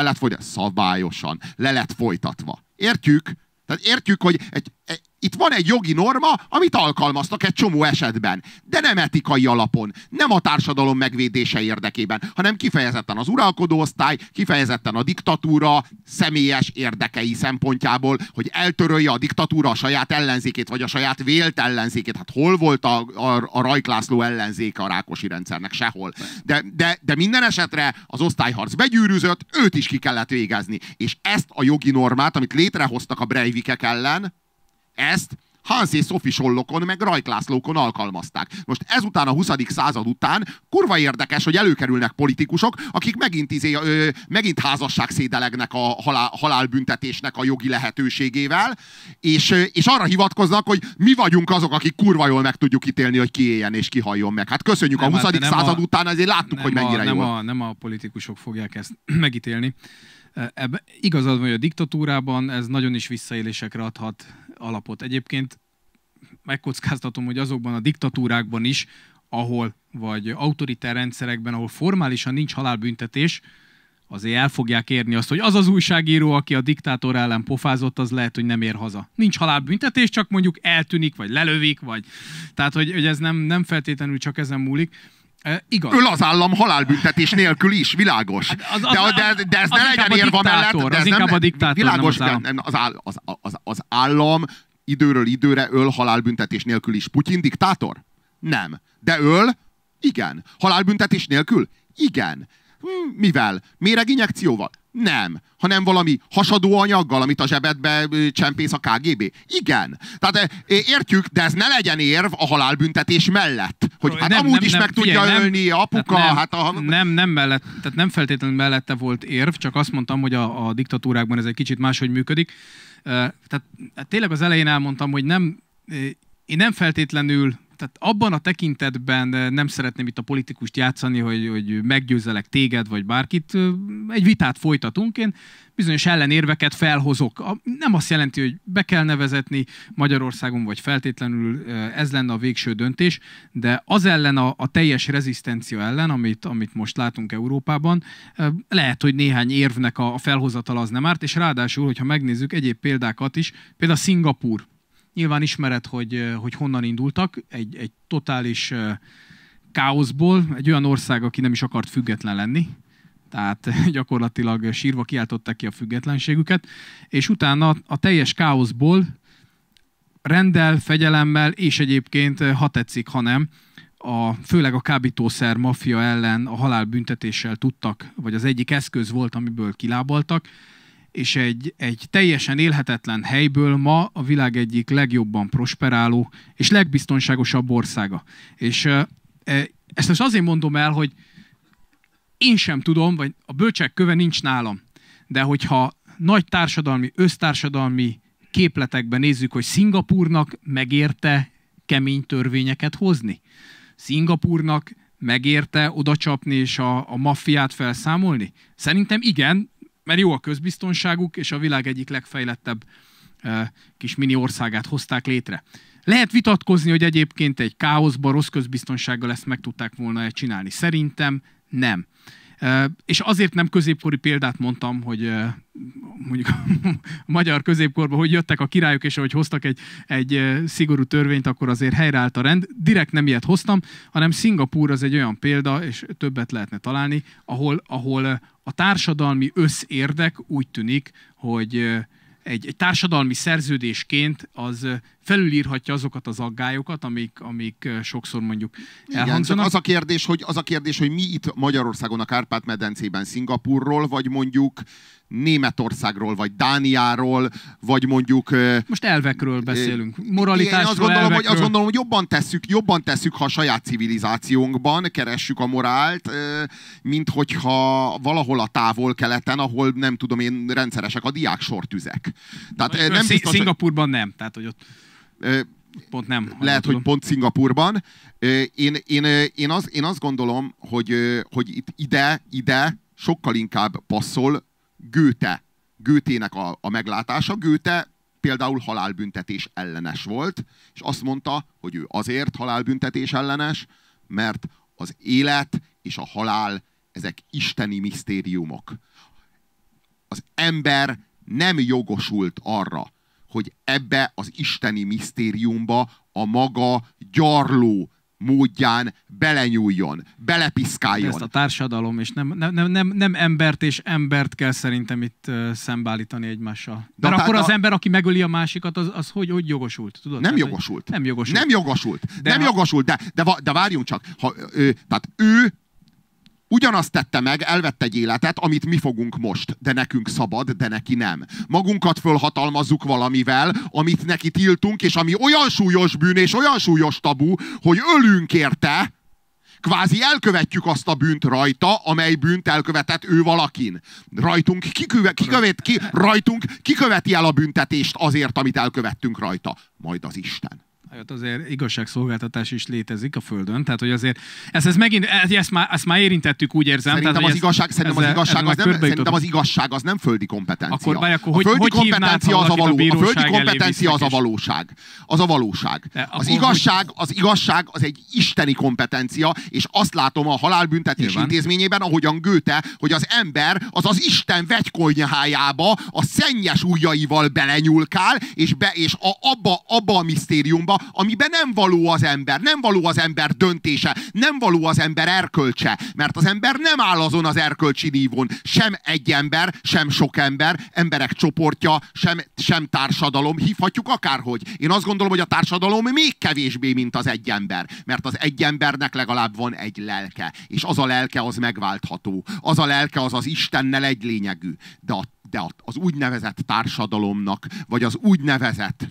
[SPEAKER 1] le lett folytatva. Értjük? Tehát értjük, hogy itt van egy jogi norma, amit alkalmaztak egy csomó esetben, de nem etikai alapon, nem a társadalom megvédése érdekében, hanem kifejezetten az uralkodóosztály, kifejezetten a diktatúra személyes érdekei szempontjából, hogy eltörölje a diktatúra a saját ellenzékét, vagy a saját vélt ellenzékét. Hát hol volt a Rajk László ellenzéke a Rákosi rendszernek? Sehol. De minden esetre az osztályharc begyűrűzött, őt is ki kellett végezni. És ezt a jogi normát, amit létrehoztak a Breivikek ellen, ezt Hans és Sophie Schollokon, meg Rajk Lászlókon alkalmazták. Most ezután a 20. század után kurva érdekes, hogy előkerülnek politikusok, akik megint házasságszédelegnek a halálbüntetésnek a jogi lehetőségével, és arra hivatkoznak, hogy mi vagyunk azok, akik kurva jól meg tudjuk ítélni, hogy ki éljen és ki halljon meg. Hát köszönjük, nem, a 20. század után ezért láttuk, hogy mennyire jól.
[SPEAKER 2] Nem a politikusok fogják ezt megítélni. Igazad van, hogy a diktatúrában ez nagyon is visszaélésekre adhat alapot. Egyébként megkockáztatom, hogy azokban a diktatúrákban is, vagy autoritár rendszerekben, ahol formálisan nincs halálbüntetés, azért el fogják érni azt, hogy az az újságíró, aki a diktátor ellen pofázott, az lehet, hogy nem ér haza. Nincs halálbüntetés, csak mondjuk eltűnik, vagy lelövik, tehát, hogy ez nem feltétlenül csak ezen múlik. Igaz.
[SPEAKER 1] Öl az állam halálbüntetés nélkül is, világos. De ez ne legyen érva mellett.
[SPEAKER 2] Az inkább a diktátor,
[SPEAKER 1] világos,
[SPEAKER 2] nem az állam.
[SPEAKER 1] Az állam időről időre öl halálbüntetés nélkül is Putyin diktátor? Nem. De öl? Igen. Halálbüntetés nélkül? Igen. Mivel? Méreginjekcióval? Nem. Hanem valami hasadó anyaggal, amit a zsebedbe csempész a KGB? Igen. Tehát értjük, de ez ne legyen érv a halálbüntetés mellett. Hogy hát amúgy is meg tudja ölni apuka.
[SPEAKER 2] Nem mellett, tehát nem feltétlenül mellette volt érv, csak azt mondtam, hogy a diktatúrákban ez egy kicsit máshogy működik. Tehát tényleg az elején elmondtam, hogy én nem feltétlenül, tehát abban a tekintetben nem szeretném itt a politikust játszani, hogy meggyőzelek téged, vagy bárkit. Egy vitát folytatunk, én bizonyos ellenérveket felhozok. Nem azt jelenti, hogy be kell nevezetni Magyarországon, vagy feltétlenül ez lenne a végső döntés, de az ellen a teljes rezisztencia ellen, amit most látunk Európában, lehet, hogy néhány érvnek a felhozatal az nem árt, és ráadásul, hogyha megnézzük egyéb példákat is, például Szingapúr. Nyilván ismered, hogy honnan indultak, egy totális káoszból, egy olyan ország, aki nem is akart független lenni, tehát gyakorlatilag sírva kiáltották ki a függetlenségüket, és utána a teljes káoszból renddel, fegyelemmel, és egyébként, ha tetszik, ha nem, főleg a kábítószer maffia ellen a halálbüntetéssel tudtak, vagy az egyik eszköz volt, amiből kilábaltak, és egy teljesen élhetetlen helyből ma a világ egyik legjobban prosperáló és legbiztonságosabb országa. És ezt most azért mondom el, hogy én sem tudom, vagy a bölcsek köve nincs nálam, de hogyha nagy társadalmi, össztársadalmi képletekben nézzük, hogy Szingapúrnak megérte kemény törvényeket hozni. Szingapúrnak megérte odacsapni és a maffiát felszámolni? Szerintem igen, mert jó a közbiztonságuk, és a világ egyik legfejlettebb kis mini országát hozták létre. Lehet vitatkozni, hogy egyébként egy káoszban, rossz közbiztonsággal ezt meg tudták volna csinálni. Szerintem nem. És azért nem középkori példát mondtam, hogy mondjuk a magyar középkorban, hogy jöttek a királyok, és ahogy hoztak egy szigorú törvényt, akkor azért helyreállt a rend. Direkt nem ilyet hoztam, hanem Szingapúr az egy olyan példa, és többet lehetne találni, ahol a társadalmi összérdek úgy tűnik, hogy egy társadalmi szerződésként az felülírhatja azokat az aggályokat, amik sokszor mondjuk elhangzanak.
[SPEAKER 1] Igen, az a kérdés, hogy mi itt Magyarországon a Kárpát-medencében Szingapúrról, vagy mondjuk Németországról, vagy Dániáról, vagy mondjuk...
[SPEAKER 2] Most elvekről beszélünk. Moralitásról, elvekről.
[SPEAKER 1] Azt gondolom, hogy jobban tesszük, ha a saját civilizációnkban keressük a morált, mint hogyha valahol a távol-keleten, ahol nem tudom én, rendszeresek a diáksortüzek. Tehát
[SPEAKER 2] nem biztos, Szingapúrban nem. Tehát, hogy ott pont nem.
[SPEAKER 1] Lehet, hogy pont Szingapúrban. Én azt gondolom, hogy itt ide sokkal inkább passzol Goethének a meglátása. Goethe például halálbüntetés ellenes volt, és azt mondta, hogy ő azért halálbüntetés ellenes, mert az élet és a halál, ezek isteni misztériumok. Az ember nem jogosult arra, hogy ebbe az isteni misztériumba a maga gyarló módján belenyúljon, belepiszkáljon.
[SPEAKER 2] Ezt a társadalom, és nem embert és embert kell szerintem itt szembeállítani egymással. Mert akkor az ember, aki megöli a másikat, az hogy jogosult? Tudod?
[SPEAKER 1] Nem jogosult.
[SPEAKER 2] Nem jogosult.
[SPEAKER 1] Nem jogosult. Nem jogosult, de várjunk csak. Tehát ő ugyanazt tette meg, elvette egy életet, amit mi fogunk most, de nekünk szabad, de neki nem. Magunkat fölhatalmazzuk valamivel, amit neki tiltunk, és ami olyan súlyos bűn és olyan súlyos tabu, hogy ölünk érte, kvázi elkövetjük azt a bűnt rajta, amely bűnt elkövetett ő valakin. Rajtunk kiköveti el a büntetést azért, amit elkövettünk rajta. Majd az Isten.
[SPEAKER 2] Azért igazságszolgáltatás is létezik a Földön, tehát hogy azért ezt már érintettük, úgy érzem.
[SPEAKER 1] Szerintem az igazság az nem földi kompetencia.
[SPEAKER 2] A
[SPEAKER 1] földi kompetencia az a valóság. Az a valóság. Az igazság az egy isteni kompetencia, és azt látom a halálbüntetés intézményében, ahogyan Goethe, hogy az ember az Isten vegykonyhájába a szennyes ujjaival belenyúlkál, és abba a misztériumba, amiben nem való az ember, nem való az ember döntése, nem való az ember erkölcse, mert az ember nem áll azon az erkölcsi nívón, sem egy ember, sem sok ember, emberek csoportja, sem társadalom, hívhatjuk akárhogy. Én azt gondolom, hogy a társadalom még kevésbé, mint az egy ember, mert az egy embernek legalább van egy lelke, és az a lelke az megváltható, az a lelke az az Istennel egy lényegű, de az úgynevezett társadalomnak, vagy az úgynevezett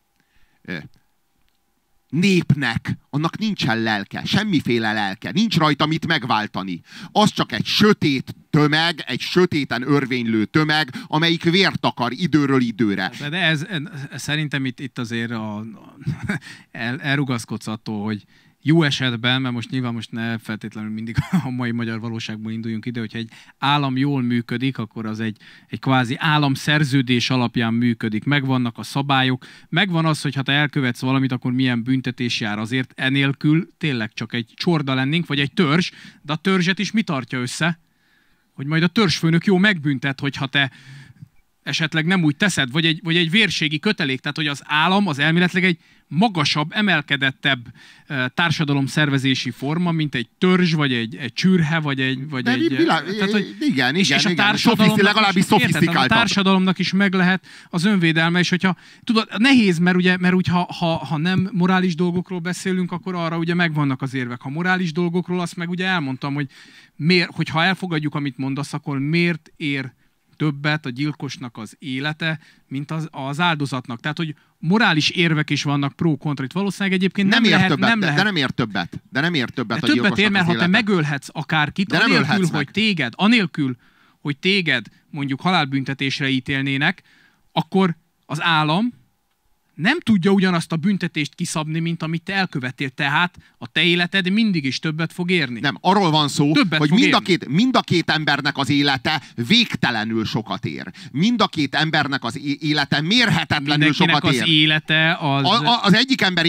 [SPEAKER 1] népnek, annak nincsen lelke, semmiféle lelke, nincs rajta mit megváltani. Az csak egy sötét tömeg, egy sötéten örvénylő tömeg, amelyik vért akar időről időre.
[SPEAKER 2] De ez szerintem itt azért elrugaszkodsz attól, hogy jó esetben, mert nyilván ne feltétlenül mindig a mai magyar valóságból induljunk ide, hogyha egy állam jól működik, akkor az egy kvázi államszerződés alapján működik. Megvannak a szabályok, megvan az, hogy ha te elkövetsz valamit, akkor milyen büntetés jár. Azért enélkül tényleg csak egy csorda lennénk, vagy egy törzs, de a törzset is mi tartja össze? Hogy majd a törzsfőnök jó megbüntet, hogyha te esetleg nem úgy teszed, vagy egy vérségi kötelék, tehát hogy az állam az elméletileg egy magasabb, emelkedettebb társadalomszervezési forma, mint egy törzs, vagy egy csürhe, vagy egy...
[SPEAKER 1] Tehát, hogy, igen,
[SPEAKER 2] és a társadalomnak
[SPEAKER 1] legalábbis szofisztikáltabb.
[SPEAKER 2] A társadalomnak is meg lehet az önvédelme, és hogyha, tudod, nehéz, mert úgy, ha nem morális dolgokról beszélünk, akkor arra ugye megvannak az érvek. Ha morális dolgokról, azt meg ugye elmondtam, hogy hogyha elfogadjuk, amit mondasz, akkor miért ér többet a gyilkosnak az élete, mint az áldozatnak. Tehát, hogy morális érvek is vannak pro-kontra. Itt valószínűleg egyébként nem lehet...
[SPEAKER 1] De nem ér többet. De nem ér többet
[SPEAKER 2] de
[SPEAKER 1] a gyilkosnak
[SPEAKER 2] ér, mert
[SPEAKER 1] az
[SPEAKER 2] ha te megölhetsz akárkit, anélkül, hogy téged mondjuk halálbüntetésre ítélnének, akkor az állam nem tudja ugyanazt a büntetést kiszabni, mint amit te elkövettél. Tehát a te életed mindig is többet fog érni.
[SPEAKER 1] Nem, arról van szó, hogy mind a két embernek az élete végtelenül sokat ér. Mind a két embernek az élete mérhetetlenül sokat ér.
[SPEAKER 2] Az élete
[SPEAKER 1] az egyik ember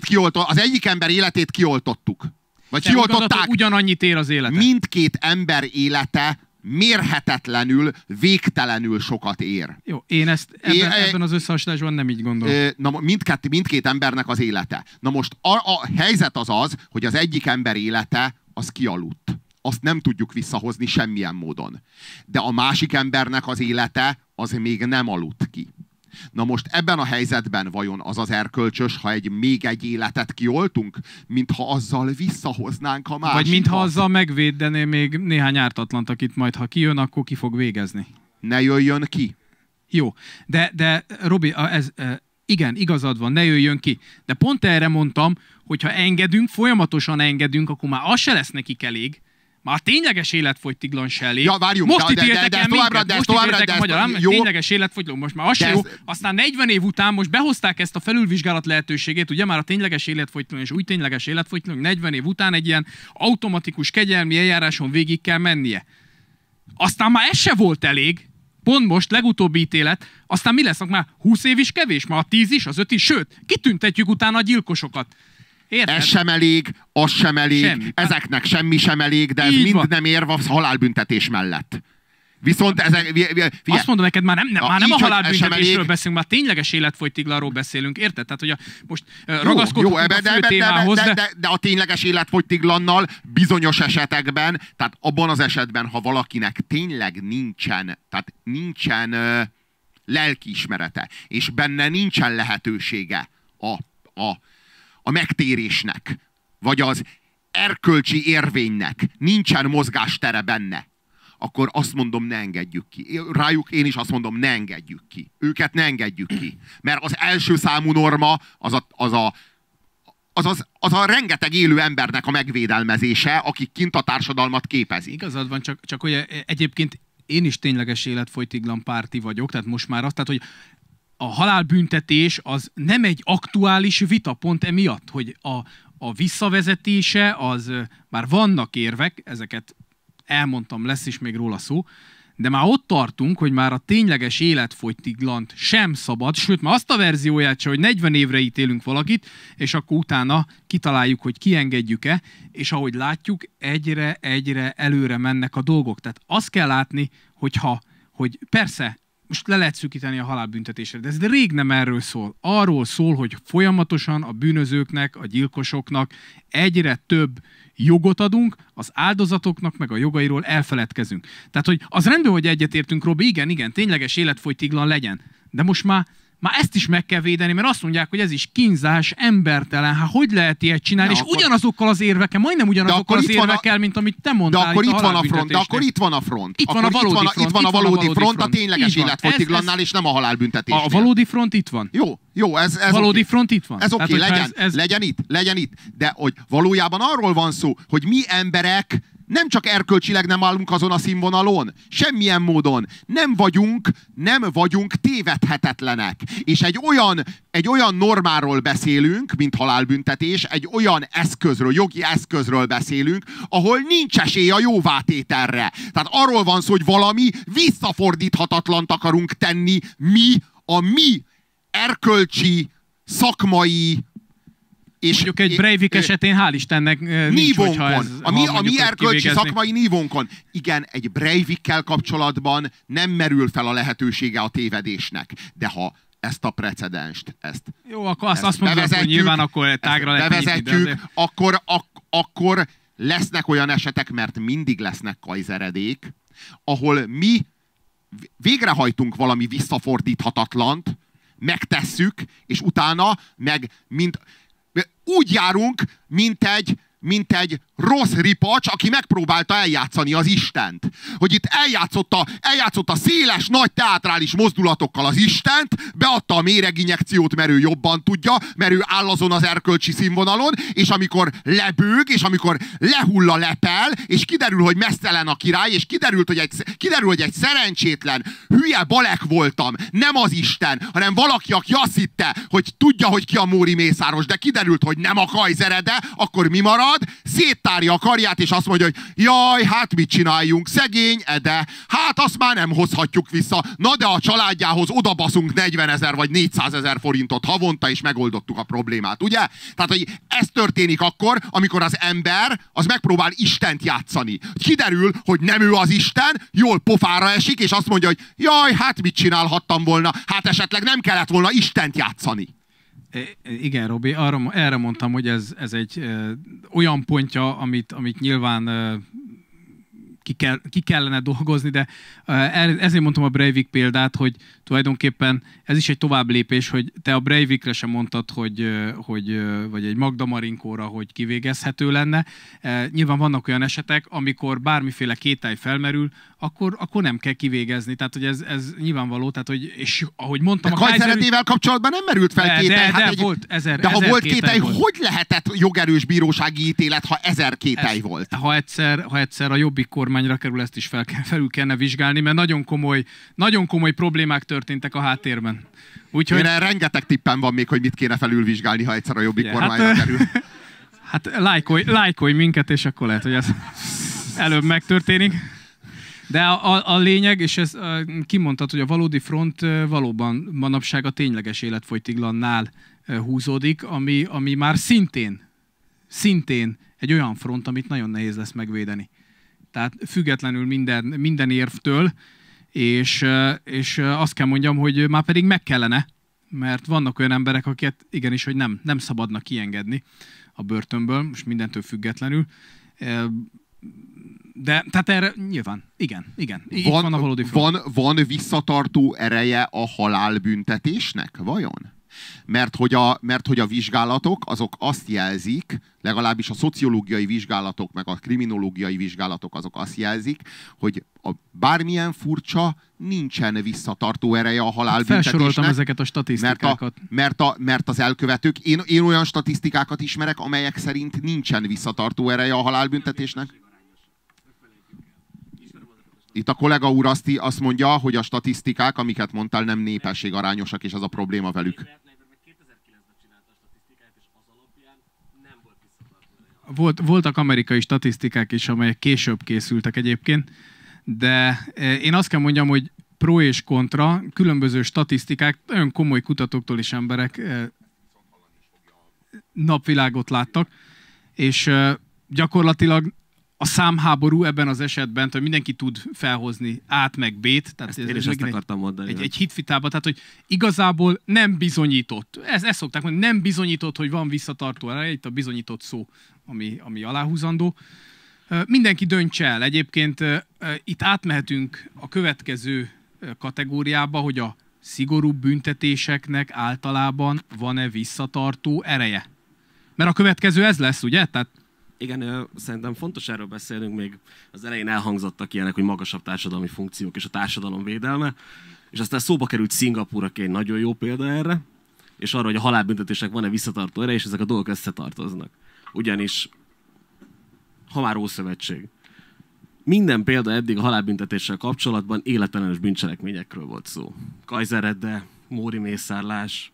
[SPEAKER 1] életét kioltottuk. Vagy kioltották.
[SPEAKER 2] Ugyanannyit ér az élete.
[SPEAKER 1] Mindkét ember élete mérhetetlenül, végtelenül sokat ér.
[SPEAKER 2] Jó, én ezt ebben az összehasonlításban nem így gondolom.
[SPEAKER 1] Mindkét embernek az élete. Na most a helyzet az, hogy az egyik ember élete az kialudt. Azt nem tudjuk visszahozni semmilyen módon. De a másik embernek az élete az még nem aludt ki. Na most ebben a helyzetben vajon az az erkölcsös, ha még egy életet kioltunk, mintha azzal visszahoznánk a másikat?
[SPEAKER 2] Vagy mintha azzal megvédené még néhány ártatlant, akit majd ha kijön, akkor ki fog végezni.
[SPEAKER 1] Ne jöjjön ki.
[SPEAKER 2] Jó, de Robi, igen, igazad van, ne jöjjön ki. De pont erre mondtam, hogy ha engedünk, folyamatosan engedünk, akkor már az se lesz nekik elég. Már a tényleges életfogytiglan se elég.
[SPEAKER 1] Ja, várjunk,
[SPEAKER 2] most ítéltek el minket, tényleges életfogytiglan, most már az se jó. Aztán 40 év után most behozták ezt a felülvizsgálat lehetőségét, ugye már a tényleges életfogytiglan és új tényleges életfogytiglan 40 év után egy ilyen automatikus kegyelmi eljáráson végig kell mennie. Aztán már ez se volt elég, pont most, legutóbbi ítélet, aztán mi lesz, már 20 év is kevés, már a 10 is, az 5 is, sőt, kitüntetjük utána a gyilkosokat. Érted?
[SPEAKER 1] Ez sem elég, az sem elég, semmi. Ezeknek semmi sem elég, de ez így mind van. Nem érve a halálbüntetés mellett. Viszont
[SPEAKER 2] azt mondom neked, már nem a halálbüntetésről beszélünk, már tényleges életfogytiglanról beszélünk, érted? Tehát, hogy most ragaszkodunk a fő témához,
[SPEAKER 1] de a tényleges életfogytiglannal bizonyos esetekben, tehát abban az esetben, ha valakinek tényleg nincsen lelkiismerete, és benne nincsen lehetősége a megtérésnek, vagy az erkölcsi érvénynek, nincsen mozgástere benne, akkor azt mondom, ne engedjük ki. Rájuk én is azt mondom, ne engedjük ki. Őket ne engedjük ki. Mert az első számú norma az a rengeteg élő embernek a megvédelmezése, akik kint a társadalmat képezik.
[SPEAKER 2] Igazad van, csak hogy egyébként én is tényleges életfogytiglan párti vagyok, tehát most már azt, tehát, hogy a halálbüntetés az nem egy aktuális vita pont emiatt, hogy a visszavezetése az, már vannak érvek, ezeket elmondtam, lesz is még róla szó, de már ott tartunk, hogy már a tényleges életfogytiglant sem szabad, sőt már azt a verzióját sem, hogy 40 évre ítélünk valakit, és akkor utána kitaláljuk, hogy kiengedjük-e, és ahogy látjuk, egyre előre mennek a dolgok. Tehát azt kell látni, hogy persze, most le lehet szűkíteni a halálbüntetésre, de ez rég nem erről szól. Arról szól, hogy folyamatosan a bűnözőknek, a gyilkosoknak egyre több jogot adunk, az áldozatoknak meg a jogairól elfeledkezünk. Tehát, hogy az rendben, hogy egyetértünk, Robi, igen, tényleges életfogytiglan legyen. De most már ezt is meg kell védeni, mert azt mondják, hogy ez is kínzás, embertelen. Hát hogy lehet ilyet csinálni? És akkor... ugyanazokkal az érvekkel, majdnem ugyanazokkal az érvekkel, mint amit te mondtál.
[SPEAKER 1] De akkor itt van a front, de akkor itt van a front.
[SPEAKER 2] Itt van a valódi front.
[SPEAKER 1] Itt van a valódi front a tényleges életfogytiglannál, és nem a halálbüntetésnél.
[SPEAKER 2] A valódi front itt van.
[SPEAKER 1] Jó, ez
[SPEAKER 2] valódi front itt van.
[SPEAKER 1] Ez oké, legyen itt. De hogy valójában arról van szó, hogy mi emberek nem csak erkölcsileg nem állunk azon a színvonalon, semmilyen módon nem vagyunk tévedhetetlenek. És egy olyan normáról beszélünk, mint halálbüntetés, egy olyan eszközről, jogi eszközről beszélünk, ahol nincs esély a jóvátételre. Tehát arról van szó, hogy valami visszafordíthatatlant akarunk tenni a mi erkölcsi, szakmai, és
[SPEAKER 2] mondjuk egy Breivik esetén hál' Istennek nincs, hogyha ez...
[SPEAKER 1] A mi erkölcsi szakmai nívónkon. Igen, egy Breivikkel kapcsolatban nem merül fel a lehetősége a tévedésnek. De ha ezt a precedenst,
[SPEAKER 2] jó, akkor azt mondom, hogy nyilván akkor tágra lehet
[SPEAKER 1] bevezetjük, akkor lesznek olyan esetek, mert mindig lesznek kajzeredék, ahol mi végrehajtunk valami visszafordíthatatlant, megtesszük, és utána úgy járunk, mint egy rossz ripacs, aki megpróbálta eljátszani az Istent. Hogy itt eljátszotta széles, nagy teátrális mozdulatokkal az Istent, beadta a méreginjekciót, mert ő jobban tudja, mert ő áll azon az erkölcsi színvonalon, és amikor lebőg, és amikor lehull a lepel, és kiderül, hogy meztelen a király, és kiderül, hogy egy szerencsétlen, hülye balek voltam, nem az Isten, hanem valaki, aki azt hitte, hogy tudja, hogy ki a Móri Mészáros, de kiderült, hogy nem a kajzerede, akkor mi marad? Széttárja a karját, és azt mondja, hogy jaj, hát mit csináljunk, szegény Ede, hát azt már nem hozhatjuk vissza, na de a családjához odabaszunk 40 000 vagy 400 000 forintot havonta, és megoldottuk a problémát, ugye? Tehát, hogy ez történik akkor, amikor az ember az megpróbál Istent játszani. Kiderül, hogy nem ő az Isten, jól pofára esik, és azt mondja, hogy jaj, hát mit csinálhattam volna, hát esetleg nem kellett volna Istent játszani.
[SPEAKER 2] Igen, Robi, erre mondtam, hogy ez egy olyan pontja, amit nyilván ki kellene dolgozni, de ezért mondtam a Breivik példát, hogy tulajdonképpen ez is egy tovább lépés, hogy te a Breivikre sem mondtad, vagy egy Magda Marinkóra, hogy kivégezhető lenne. Nyilván vannak olyan esetek, amikor bármiféle kételj felmerül, akkor nem kell kivégezni. Tehát, hogy ez nyilvánvaló, tehát, hogy, és ahogy mondtam...
[SPEAKER 1] De Kajzeredével kapcsolatban nem merült fel kételj.
[SPEAKER 2] De
[SPEAKER 1] ha volt kételj, hogy lehetett jogerős bírósági ítélet, ha 1000 kételj volt?
[SPEAKER 2] Ha egyszer a Jobbik kormányra kerül, ezt is felül kellene vizsgálni, mert nagyon komoly problémák történtek a háttérben.
[SPEAKER 1] Úgyhogy... rengeteg tippem van még, hogy mit kéne felülvizsgálni, ha egyszer a Jobbik kormányra kerül.
[SPEAKER 2] Hát lájkolj minket, és akkor lehet, hogy ez előbb megtörténik. De a lényeg, és ez kimondtad, hogy a valódi front valóban manapság a tényleges életfogytiglannál húzódik, ami már szintén egy olyan front, amit nagyon nehéz lesz megvédeni. Tehát függetlenül minden érvtől, és azt kell mondjam, hogy már pedig meg kellene, mert vannak olyan emberek, akiket igenis, hogy nem szabadna kiengedni a börtönből, most mindentől függetlenül. De tehát erre nyilván, igen. Itt van a valódi front.
[SPEAKER 1] Van visszatartó ereje a halálbüntetésnek, vajon? Mert hogy a vizsgálatok azok azt jelzik, legalábbis a szociológiai vizsgálatok, meg a kriminológiai vizsgálatok azok azt jelzik, hogy bármilyen furcsa, nincsen visszatartó ereje a halálbüntetésnek.
[SPEAKER 2] Felsoroltam ezeket a statisztikákat.
[SPEAKER 1] Mert az elkövetők, én olyan statisztikákat ismerek, amelyek szerint nincsen visszatartó ereje a halálbüntetésnek. Itt a kollega úr azt mondja, hogy a statisztikák, amiket mondtál, nem népességarányosak, és az a probléma velük.
[SPEAKER 2] Voltak amerikai statisztikák is, amelyek később készültek egyébként, de én azt kell mondjam, hogy pro és kontra, különböző statisztikák, nagyon komoly kutatóktól is emberek napvilágot láttak, és gyakorlatilag a számháború ebben az esetben, hogy mindenki tud felhozni A-t meg B-t. Tehát
[SPEAKER 3] én is ezt akartam mondani.
[SPEAKER 2] Egy hitvitában, tehát hogy igazából nem bizonyított. Ezt szokták mondani, nem bizonyított, hogy van visszatartó ereje, itt a bizonyított szó, ami aláhúzandó. Mindenki döntse el. Egyébként itt átmehetünk a következő kategóriába, hogy a szigorúbb büntetéseknek általában van-e visszatartó ereje. Mert a következő ez lesz, ugye? Tehát
[SPEAKER 3] igen, szerintem fontos erről beszélnünk, még az elején elhangzottak ilyenek, hogy magasabb társadalmi funkciók és a társadalom védelme, és aztán szóba került Szingapúr, aki egy nagyon jó példa erre, és arra, hogy a halálbüntetések van-e visszatartó ereje, és ezek a dolgok összetartoznak. Ugyanis, ha már Ószövetség, minden példa eddig a halálbüntetéssel kapcsolatban életellenes bűncselekményekről volt szó. Kajzer-Redde, Móri mészárlás,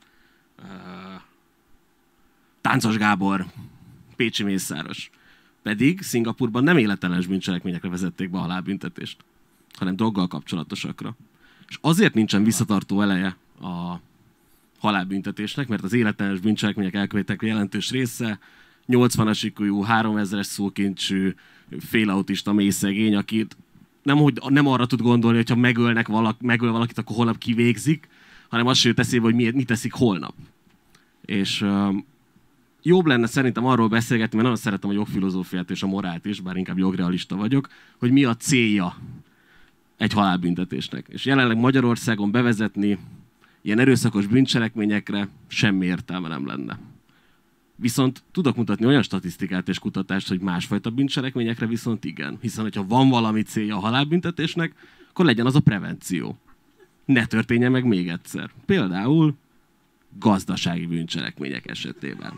[SPEAKER 3] Táncos Gábor, Pécsi mészáros. Pedig Szingapúrban nem életellenes bűncselekményekre vezették be a halálbüntetést, hanem droggal kapcsolatosakra. És azért nincsen visszatartó eleje a halálbüntetésnek, mert az életellenes bűncselekmények elkövetők jelentős része 80-as IQ-jú, 3000-es szókincsű, félautista mélyszegény, akit nem arra tud gondolni, hogyha megöl valakit, akkor holnap kivégzik, hanem azt sem jut eszébe, hogy mit teszik holnap. És jobb lenne szerintem arról beszélgetni, mert nagyon szeretem a jogfilozófiát és a morált is, bár inkább jogrealista vagyok, hogy mi a célja egy halálbüntetésnek. És jelenleg Magyarországon bevezetni ilyen erőszakos bűncselekményekre semmi értelme nem lenne. Viszont tudok mutatni olyan statisztikát és kutatást, hogy másfajta bűncselekményekre viszont igen. Hiszen, hogyha van valami célja a halálbüntetésnek, akkor legyen az a prevenció. Ne történjen meg még egyszer. Például gazdasági bűncselekmények esetében.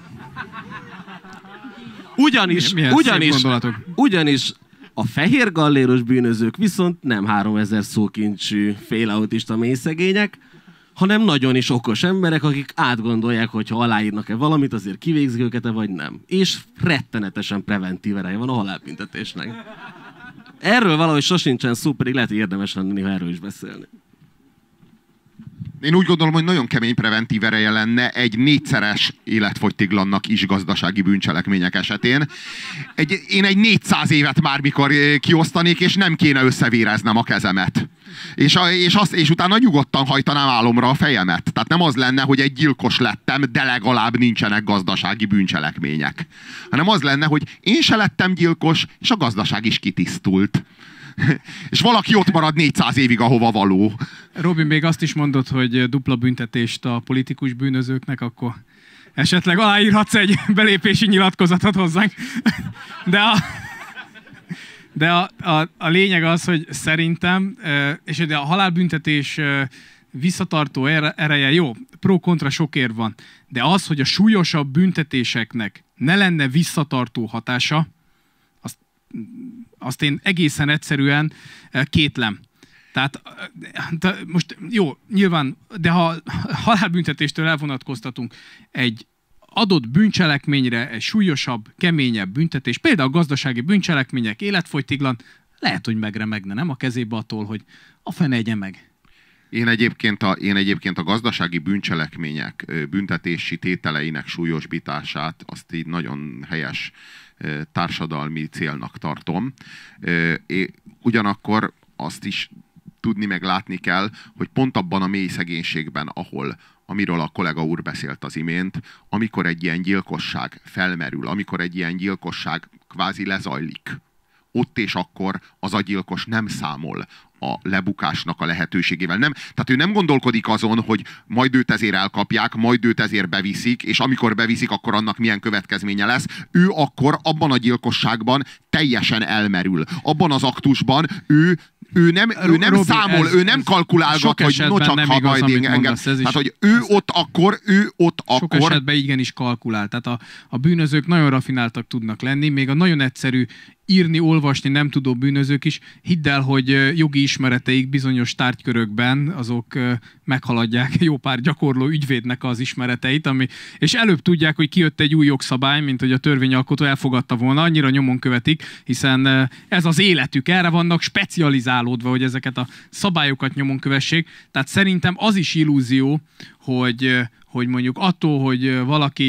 [SPEAKER 3] Ugyanis a fehér galléros bűnözők viszont nem 3000 szókincsű félautista mélyszegények, hanem nagyon is okos emberek, akik átgondolják, hogy ha aláírnak-e valamit, azért kivégzik őket-e, vagy nem. És rettenetesen preventív ereje van a halálbüntetésnek. Erről valahogy sosincsen szó, pedig lehet, hogy érdemes lenne néha erről is beszélni.
[SPEAKER 1] Én úgy gondolom, hogy nagyon kemény preventív ereje lenne egy 4-szeres életfogytiglannak is gazdasági bűncselekmények esetén. Én egy 400 évet már mikor kiosztanék, és nem kéne összevéreznem a kezemet. És utána nyugodtan hajtanám álomra a fejemet. Tehát nem az lenne, hogy egy gyilkos lettem, de legalább nincsenek gazdasági bűncselekmények. Hanem az lenne, hogy én se lettem gyilkos, és a gazdaság is kitisztult. És valaki ott marad 400 évig, ahova való.
[SPEAKER 2] Robi, még azt is mondod, hogy dupla büntetést a politikus bűnözőknek, akkor esetleg aláírhatsz egy belépési nyilatkozatot hozzánk. De a lényeg az, hogy szerintem, és a halálbüntetés visszatartó ereje, jó, pro-kontra sok érv van, de az, hogy a súlyosabb büntetéseknek ne lenne visszatartó hatása, azt én egészen egyszerűen kétlem. Tehát most jó, nyilván, de ha halálbüntetéstől elvonatkoztatunk egy adott bűncselekményre egy súlyosabb, keményebb büntetés, például a gazdasági bűncselekmények, életfogytiglan, lehet, hogy megremegne, nem a kezébe attól, hogy a fene egye meg.
[SPEAKER 1] Én egyébként a gazdasági bűncselekmények büntetési tételeinek súlyosbítását azt így nagyon helyes társadalmi célnak tartom. Ugyanakkor azt is tudni meg látni kell, hogy pont abban a mély szegénységben, amiről a kollega úr beszélt az imént, amikor egy ilyen gyilkosság felmerül, amikor egy ilyen gyilkosság kvázi lezajlik, ott és akkor az a gyilkos nem számol a lebukásnak a lehetőségével. Tehát ő nem gondolkodik azon, hogy majd őt ezért elkapják, majd őt ezért beviszik, és amikor beviszik, akkor annak milyen következménye lesz. Ő akkor abban a gyilkosságban teljesen elmerül. Abban az aktusban ő nem számol, ő nem kalkulálgat, hogy csak ha majd engem. Tehát, hogy ő ott akkor...
[SPEAKER 2] Sok esetben igenis kalkulál. Tehát a bűnözők nagyon rafináltak tudnak lenni, még a nagyon egyszerű írni, olvasni nem tudó bűnözők is. Hidd el, hogy jogi ismereteik bizonyos tárgykörökben azok meghaladják jó pár gyakorló ügyvédnek az ismereteit, és előbb tudják, hogy kijött egy új jogszabály, mint hogy a törvényalkotó elfogadta volna, annyira nyomon követik, hiszen ez az életük, erre vannak specializálódva, hogy ezeket a szabályokat nyomon kövessék. Tehát szerintem az is illúzió, hogy mondjuk attól, hogy valaki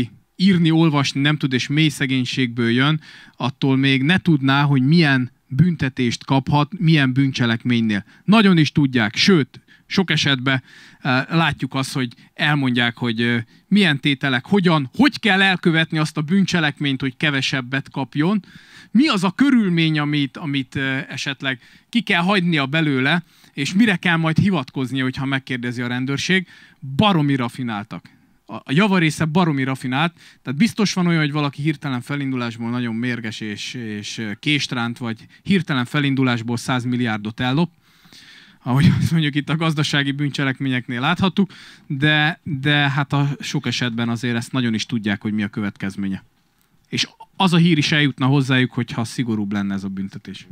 [SPEAKER 2] írni, olvasni nem tud, és mély szegénységből jön, attól még ne tudná, hogy milyen büntetést kaphat, milyen bűncselekménynél. Nagyon is tudják, sőt, sok esetben látjuk azt, hogy elmondják, hogy milyen tételek, hogy kell elkövetni azt a bűncselekményt, hogy kevesebbet kapjon. Mi az a körülmény, amit esetleg ki kell hagynia belőle, és mire kell majd hivatkoznia, hogyha megkérdezi a rendőrség. Baromi rafináltak. A javarésze baromi rafinált, tehát biztos van olyan, hogy valaki hirtelen felindulásból nagyon mérges és késtránt, vagy hirtelen felindulásból 100 milliárdot ellop, ahogy azt mondjuk itt a gazdasági bűncselekményeknél láthattuk, de hát a sok esetben azért ezt nagyon is tudják, hogy mi a következménye. És az a hír is eljutna hozzájuk, hogyha szigorúbb lenne ez a büntetés.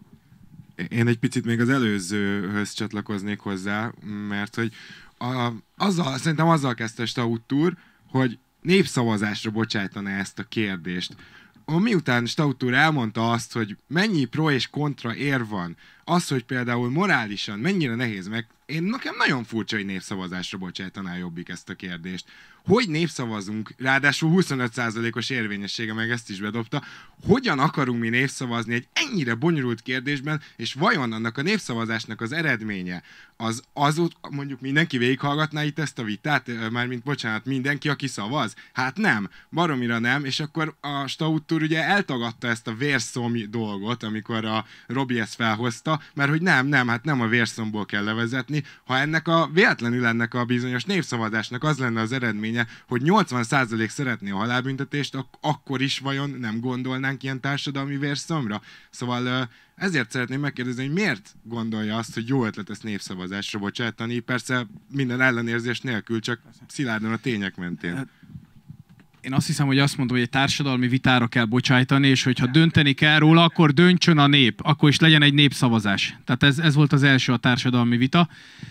[SPEAKER 4] Én egy picit még az előzőhöz csatlakoznék hozzá, mert hogy szerintem azzal kezdte Staudt úr, hogy népszavazásra bocsájtaná ezt a kérdést. Miután Staudt úr elmondta azt, hogy mennyi pro és kontra érv van, az, hogy például morálisan mennyire nehéz meg, nekem nagyon furcsa, hogy népszavazásra bocsájtaná Jobbik ezt a kérdést. Hogy népszavazunk, ráadásul 25%-os érvényessége, meg ezt is bedobta, hogyan akarunk mi népszavazni egy ennyire bonyolult kérdésben, és vajon annak a népszavazásnak az eredménye, az mondjuk mindenki végighallgatná itt ezt a vitát, mármint bocsánat, mindenki, aki szavaz? Hát nem, baromira nem, és akkor a Staudt úr ugye eltagadta ezt a vérszomj dolgot, amikor a Robi ezt felhozta, mert hogy hát nem a vérszomból kell levezetni, ha véletlenül ennek a bizonyos népszavazásnak az lenne az eredménye, hogy 80% szeretné a halálbüntetést, akkor is vajon nem gondolnánk ilyen társadalmi vérszomra? Szóval ezért szeretném megkérdezni, hogy miért gondolja azt, hogy jó ötlet ezt népszavazásra bocsátani, persze minden ellenérzés nélkül, csak szilárdan a tények mentén.
[SPEAKER 2] Én azt hiszem, hogy azt mondom, hogy egy társadalmi vitára kell bocsájtani, és hogyha dönteni kell róla, akkor döntsön a nép, akkor is legyen egy népszavazás. Tehát ez volt az első, a társadalmi vita.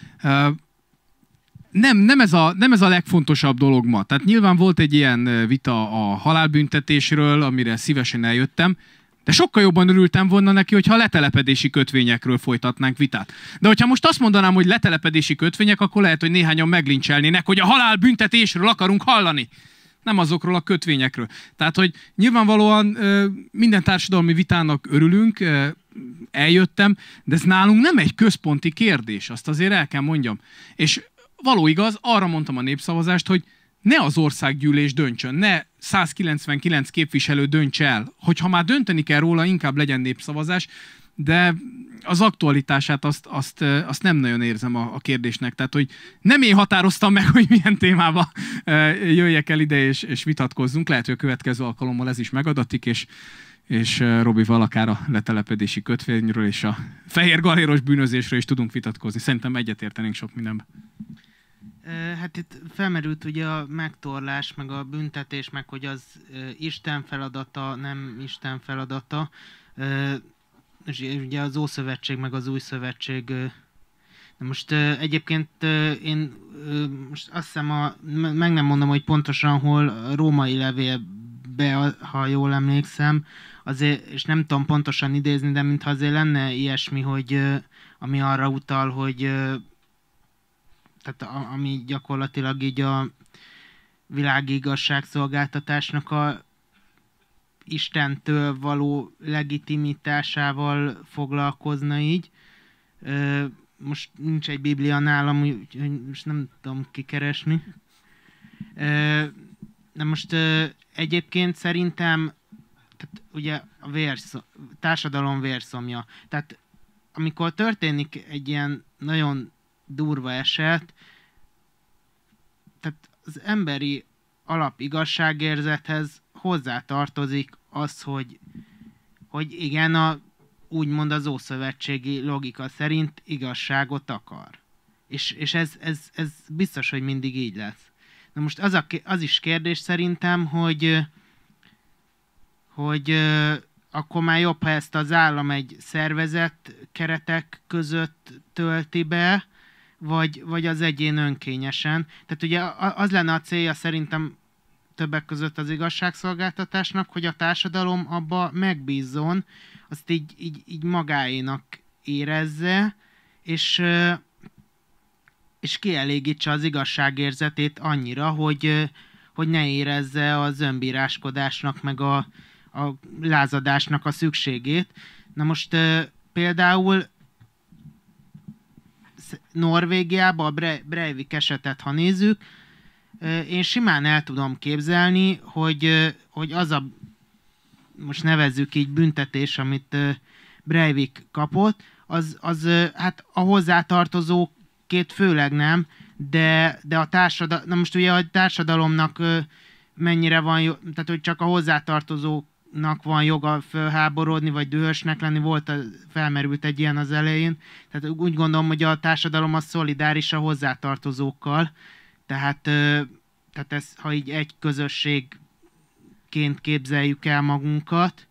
[SPEAKER 2] Nem ez a legfontosabb dolog ma. Tehát nyilván volt egy ilyen vita a halálbüntetésről, amire szívesen eljöttem, de sokkal jobban örültem volna neki, hogyha a letelepedési kötvényekről folytatnánk vitát. De hogyha most azt mondanám, hogy letelepedési kötvények, akkor lehet, hogy néhányan meglincselnének, hogy a halálbüntetésről akarunk hallani. Nem azokról a kötvényekről. Tehát, hogy nyilvánvalóan minden társadalmi vitának örülünk, eljöttem, de ez nálunk nem egy központi kérdés, azt azért el kell mondjam. És való igaz, arra mondtam a népszavazást, hogy ne az országgyűlés döntsön, ne 199 képviselő dönts el. Hogyha már dönteni kell róla, inkább legyen népszavazás, de az aktualitását azt nem nagyon érzem a kérdésnek. Tehát, hogy nem én határoztam meg, hogy milyen témába jöjjek el ide és vitatkozzunk. Lehet, hogy a következő alkalommal ez is megadatik, és Robival akár a letelepedési kötvényről és a fehér galéros bűnözésről is tudunk vitatkozni. Szerintem egyetértenénk sok mindenben.
[SPEAKER 5] Hát itt felmerült ugye a megtorlás, meg a büntetés, meg hogy az Isten feladata, nem Isten feladata. És ugye az Ószövetség, meg az Új Szövetség. De most egyébként én most azt hiszem, meg nem mondom, hogy pontosan hol, a római levélbe, ha jól emlékszem, azért, és nem tudom pontosan idézni, de mintha azért lenne ilyesmi, hogy ami arra utal, hogy tehát ami gyakorlatilag így a világi igazságszolgáltatásnak a Istentől való legitimitásával foglalkozna így. Most nincs egy Biblia nálam, úgyhogy most nem tudom kikeresni. De most egyébként szerintem tehát ugye a társadalom vérszomja. Tehát amikor történik egy ilyen nagyon durva eset, tehát az emberi alapigazságérzethez hozzátartozik az, hogy igen, úgymond az ószövetségi logika szerint igazságot akar. És ez biztos, hogy mindig így lesz. Na most az is kérdés szerintem, hogy akkor már jobb, ha ezt az állam egy szervezett keretek között tölti be, vagy az egyén önkényesen. Tehát ugye az lenne a célja szerintem többek között az igazságszolgáltatásnak, hogy a társadalom abba megbízzon, azt így magáénak érezze, és kielégítse az igazságérzetét annyira, hogy hogy ne érezze az önbíráskodásnak, meg a lázadásnak a szükségét. Na most például Norvégiában a Breivik esetet, ha nézzük, én simán el tudom képzelni, hogy az a, most nevezzük így, büntetés, amit Breivik kapott, az hát a hozzátartozókét főleg nem, de a na most ugye a társadalomnak mennyire van tehát hogy csak a hozzátartozóknak van joga fölháborodni, vagy dühösnek lenni, felmerült egy ilyen az elején. Tehát úgy gondolom, hogy a társadalom az szolidáris a hozzátartozókkal, tehát ez, ha így egy közösségként képzeljük el magunkat,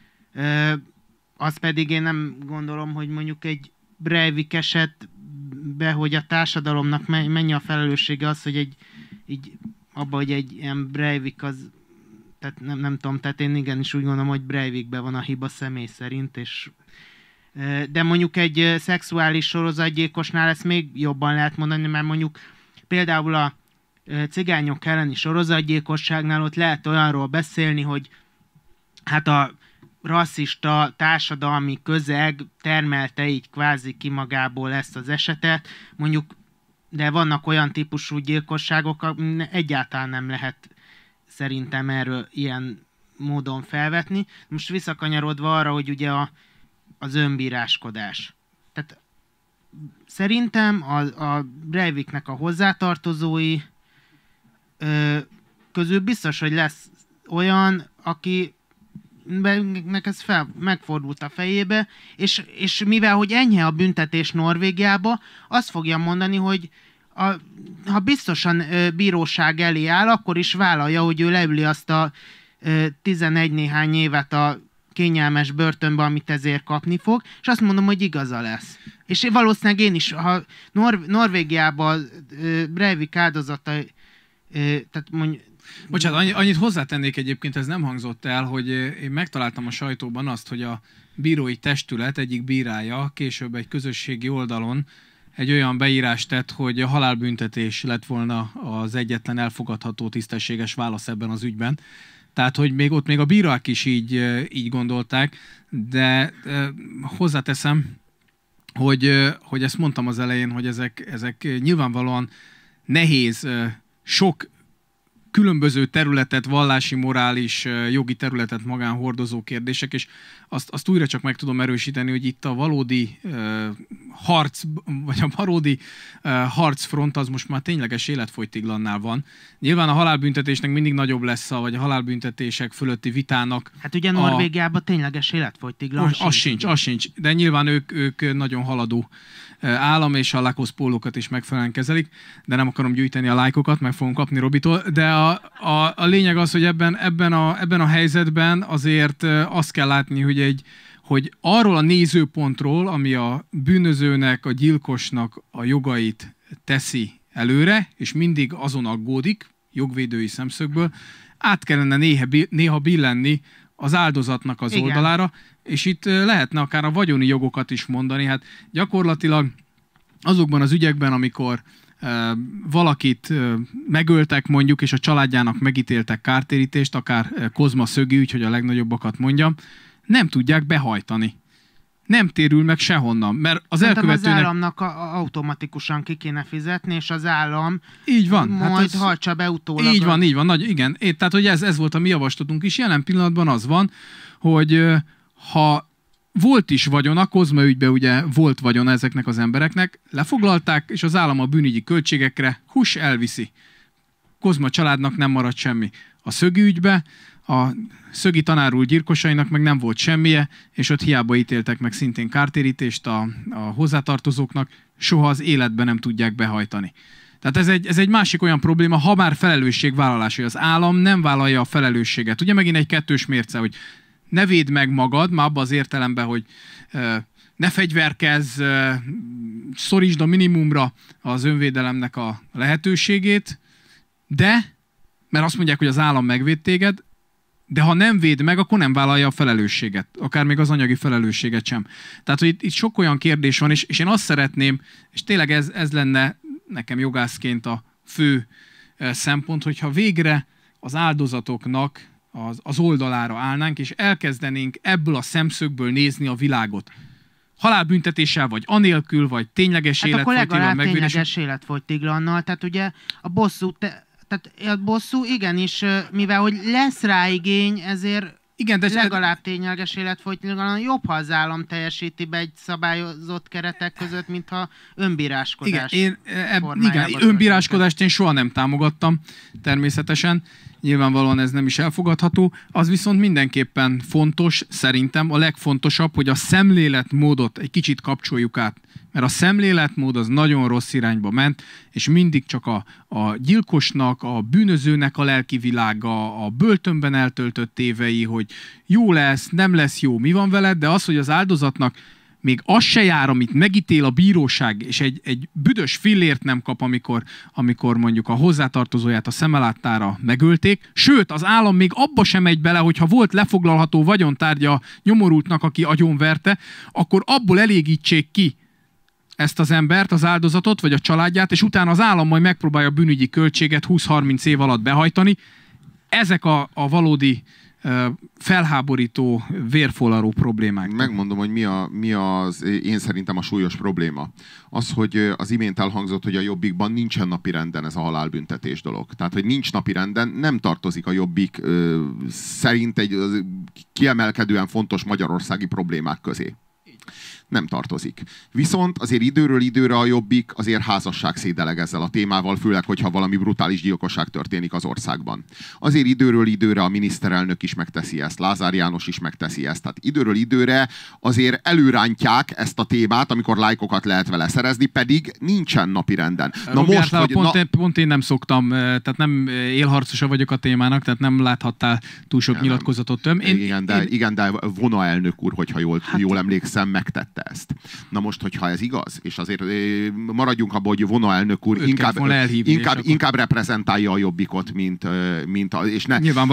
[SPEAKER 5] az pedig én nem gondolom, hogy mondjuk egy Breivik esetben, hogy a társadalomnak mennyi a felelőssége az, hogy hogy egy ilyen Breivik az, tehát nem tudom, tehát én igenis úgy gondolom, hogy Breivikben van a hiba személy szerint, de mondjuk egy szexuális sorozatgyilkosnál ezt még jobban lehet mondani, mert mondjuk például a cigányok elleni sorozatgyilkosságnál ott lehet olyanról beszélni, hogy hát a rasszista társadalmi közeg termelte így kvázi ki magából ezt az esetet, mondjuk, de vannak olyan típusú gyilkosságok, egyáltalán nem lehet szerintem erről ilyen módon felvetni. Most visszakanyarodva arra, hogy ugye az önbíráskodás. Tehát szerintem a Breiviknek a hozzátartozói közül biztos, hogy lesz olyan, aki ez megfordult a fejébe, és mivel, hogy enyhe a büntetés Norvégiába, azt fogja mondani, hogy ha biztosan bíróság elé áll, akkor is vállalja, hogy ő leüli azt a 11 néhány évet a kényelmes börtönbe, amit ezért kapni fog, és azt mondom, hogy igaza lesz. És valószínűleg én is, ha Norvégiában Breivik áldozata, tehát mondjuk,
[SPEAKER 2] bocsánat, annyit hozzátennék egyébként, ez nem hangzott el, hogy én megtaláltam a sajtóban azt, hogy a bírói testület egyik bírája később egy közösségi oldalon egy olyan beírást tett, hogy a halálbüntetés lett volna az egyetlen elfogadható tisztességes válasz ebben az ügyben. Tehát, hogy még ott még a bírák is így gondolták, de hozzáteszem, hogy ezt mondtam az elején, hogy ezek nyilvánvalóan nehéz, sok különböző területet, vallási, morális, jogi területet magán hordozó kérdések, és azt újra csak meg tudom erősíteni, hogy itt a valódi harc, vagy a valódi harcfront az most már tényleges életfogytiglannál van. Nyilván a halálbüntetésnek mindig nagyobb lesz, vagy a halálbüntetések fölötti vitának.
[SPEAKER 5] Hát ugye Norvégiában tényleges életfogytiglan
[SPEAKER 2] az sincs, de nyilván ők nagyon haladó állam, és a lakoszpólókat is megfelelően kezelik, de nem akarom gyűjteni a lájkokat, meg fogom kapni Robitól, de a lényeg az, hogy ebben a helyzetben azért azt kell látni, hogy arról a nézőpontról, ami a bűnözőnek, a gyilkosnak a jogait teszi előre, és mindig azon aggódik, jogvédői szemszögből, át kellene néha billenni az áldozatnak az oldalára, és itt lehetne akár a vagyoni jogokat is mondani. Hát gyakorlatilag azokban az ügyekben, amikor valakit megöltek mondjuk, és a családjának megítéltek kártérítést, akár Kozma Szögi ügy, hogy a legnagyobbakat mondjam, nem tudják behajtani. Nem térül meg sehonnan, mert az elkövetőnek...
[SPEAKER 5] az államnak automatikusan ki kéne fizetni, és az állam
[SPEAKER 2] így van,
[SPEAKER 5] majd hajtsa be utólag.
[SPEAKER 2] Így van, igen. Tehát, hogy ez volt a mi javaslatunk is. Jelen pillanatban az van, hogy ha volt is vagyona, Kozma ügyben ugye volt vagyona ezeknek az embereknek, lefoglalták, és az állam a bűnügyi költségekre elviszi. Kozma családnak nem maradt semmi. A Szögi ügybe, a Szögi tanár úr gyilkosainak meg nem volt semmije, és ott hiába ítéltek meg szintén kártérítést a hozzátartozóknak, soha az életben nem tudják behajtani. Tehát ez egy másik olyan probléma, ha már felelősségvállalás, hogy az állam nem vállalja a felelősséget. Ugye megint egy kettős mérce, hogy ne védd meg magad, már abban az értelemben, hogy ne fegyverkezz, szorítsd a minimumra az önvédelemnek a lehetőségét, de, mert azt mondják, hogy az állam megvéd téged, de ha nem véd meg, akkor nem vállalja a felelősséget, akár még az anyagi felelősséget sem. Tehát, hogy itt sok olyan kérdés van, és én azt szeretném, és tényleg ez lenne nekem jogászként a fő szempont, hogyha végre az áldozatoknak az oldalára állnánk, és elkezdenénk ebből a szemszögből nézni a világot. Halálbüntetéssel, vagy anélkül, vagy tényleges
[SPEAKER 5] Hát akkor
[SPEAKER 2] életfogytiglannal
[SPEAKER 5] legalább
[SPEAKER 2] megvédés.
[SPEAKER 5] tényleges életfogytiglannal, tehát ugye a bosszú igenis, mivel hogy lesz rá igény, ezért
[SPEAKER 2] Igen, de
[SPEAKER 5] legalább tényleges életfogytiglannal jobb, ha az állam teljesíti be egy szabályozott keretek között, mintha önbíráskodás.
[SPEAKER 2] Igen,
[SPEAKER 5] formájában
[SPEAKER 2] önbíráskodást én soha nem támogattam, természetesen. Nyilvánvalóan ez nem is elfogadható. Az viszont mindenképpen fontos, szerintem a legfontosabb, hogy a szemléletmódot egy kicsit kapcsoljuk át. Mert a szemléletmód az nagyon rossz irányba ment, és mindig csak a gyilkosnak, a bűnözőnek a lelki világa, a börtönben eltöltött évei, hogy jó lesz, nem lesz jó, mi van veled, de az, hogy az áldozatnak még az se jár, amit megítél a bíróság, és egy büdös fillért nem kap, amikor mondjuk a hozzátartozóját a szeme láttára megölték. Sőt, az állam még abba sem megy bele, hogyha volt lefoglalható vagyontárgya nyomorultnak, aki agyonverte, akkor abból elégítsék ki ezt az embert, az áldozatot, vagy a családját, és utána az állam majd megpróbálja a bűnügyi költséget 20-30 év alatt behajtani. Ezek a valódi felháborító, vérforró problémák.
[SPEAKER 1] Megmondom, hogy mi az én szerintem a súlyos probléma. Az, hogy az imént elhangzott, hogy a Jobbikban nincsen napirenden ez a halálbüntetés dolog. Tehát, hogy nincs napirenden, nem tartozik a Jobbik szerint egy kiemelkedően fontos magyarországi problémák közé. Nem tartozik. Viszont azért időről időre a Jobbik azért házasságszédeleg ezzel a témával, főleg, hogyha valami brutális gyilkosság történik az országban. Azért időről időre a miniszterelnök is megteszi ezt, Lázár János is megteszi ezt. Tehát időről időre azért előrántják ezt a témát, amikor lájkokat lehet vele szerezni, pedig nincsen napirenden.
[SPEAKER 2] Na most, hogy pont én nem szoktam, tehát nem élharcosa vagyok a témának, tehát nem láthattál túl sok nyilatkozatot tőlem.
[SPEAKER 1] Igen, de Vona elnök úr, hogyha jól emlékszem, megtette ezt. Na most, hogyha ez igaz, és azért maradjunk abban, hogy Vona elnök úr inkább reprezentálja a Jobbikot, és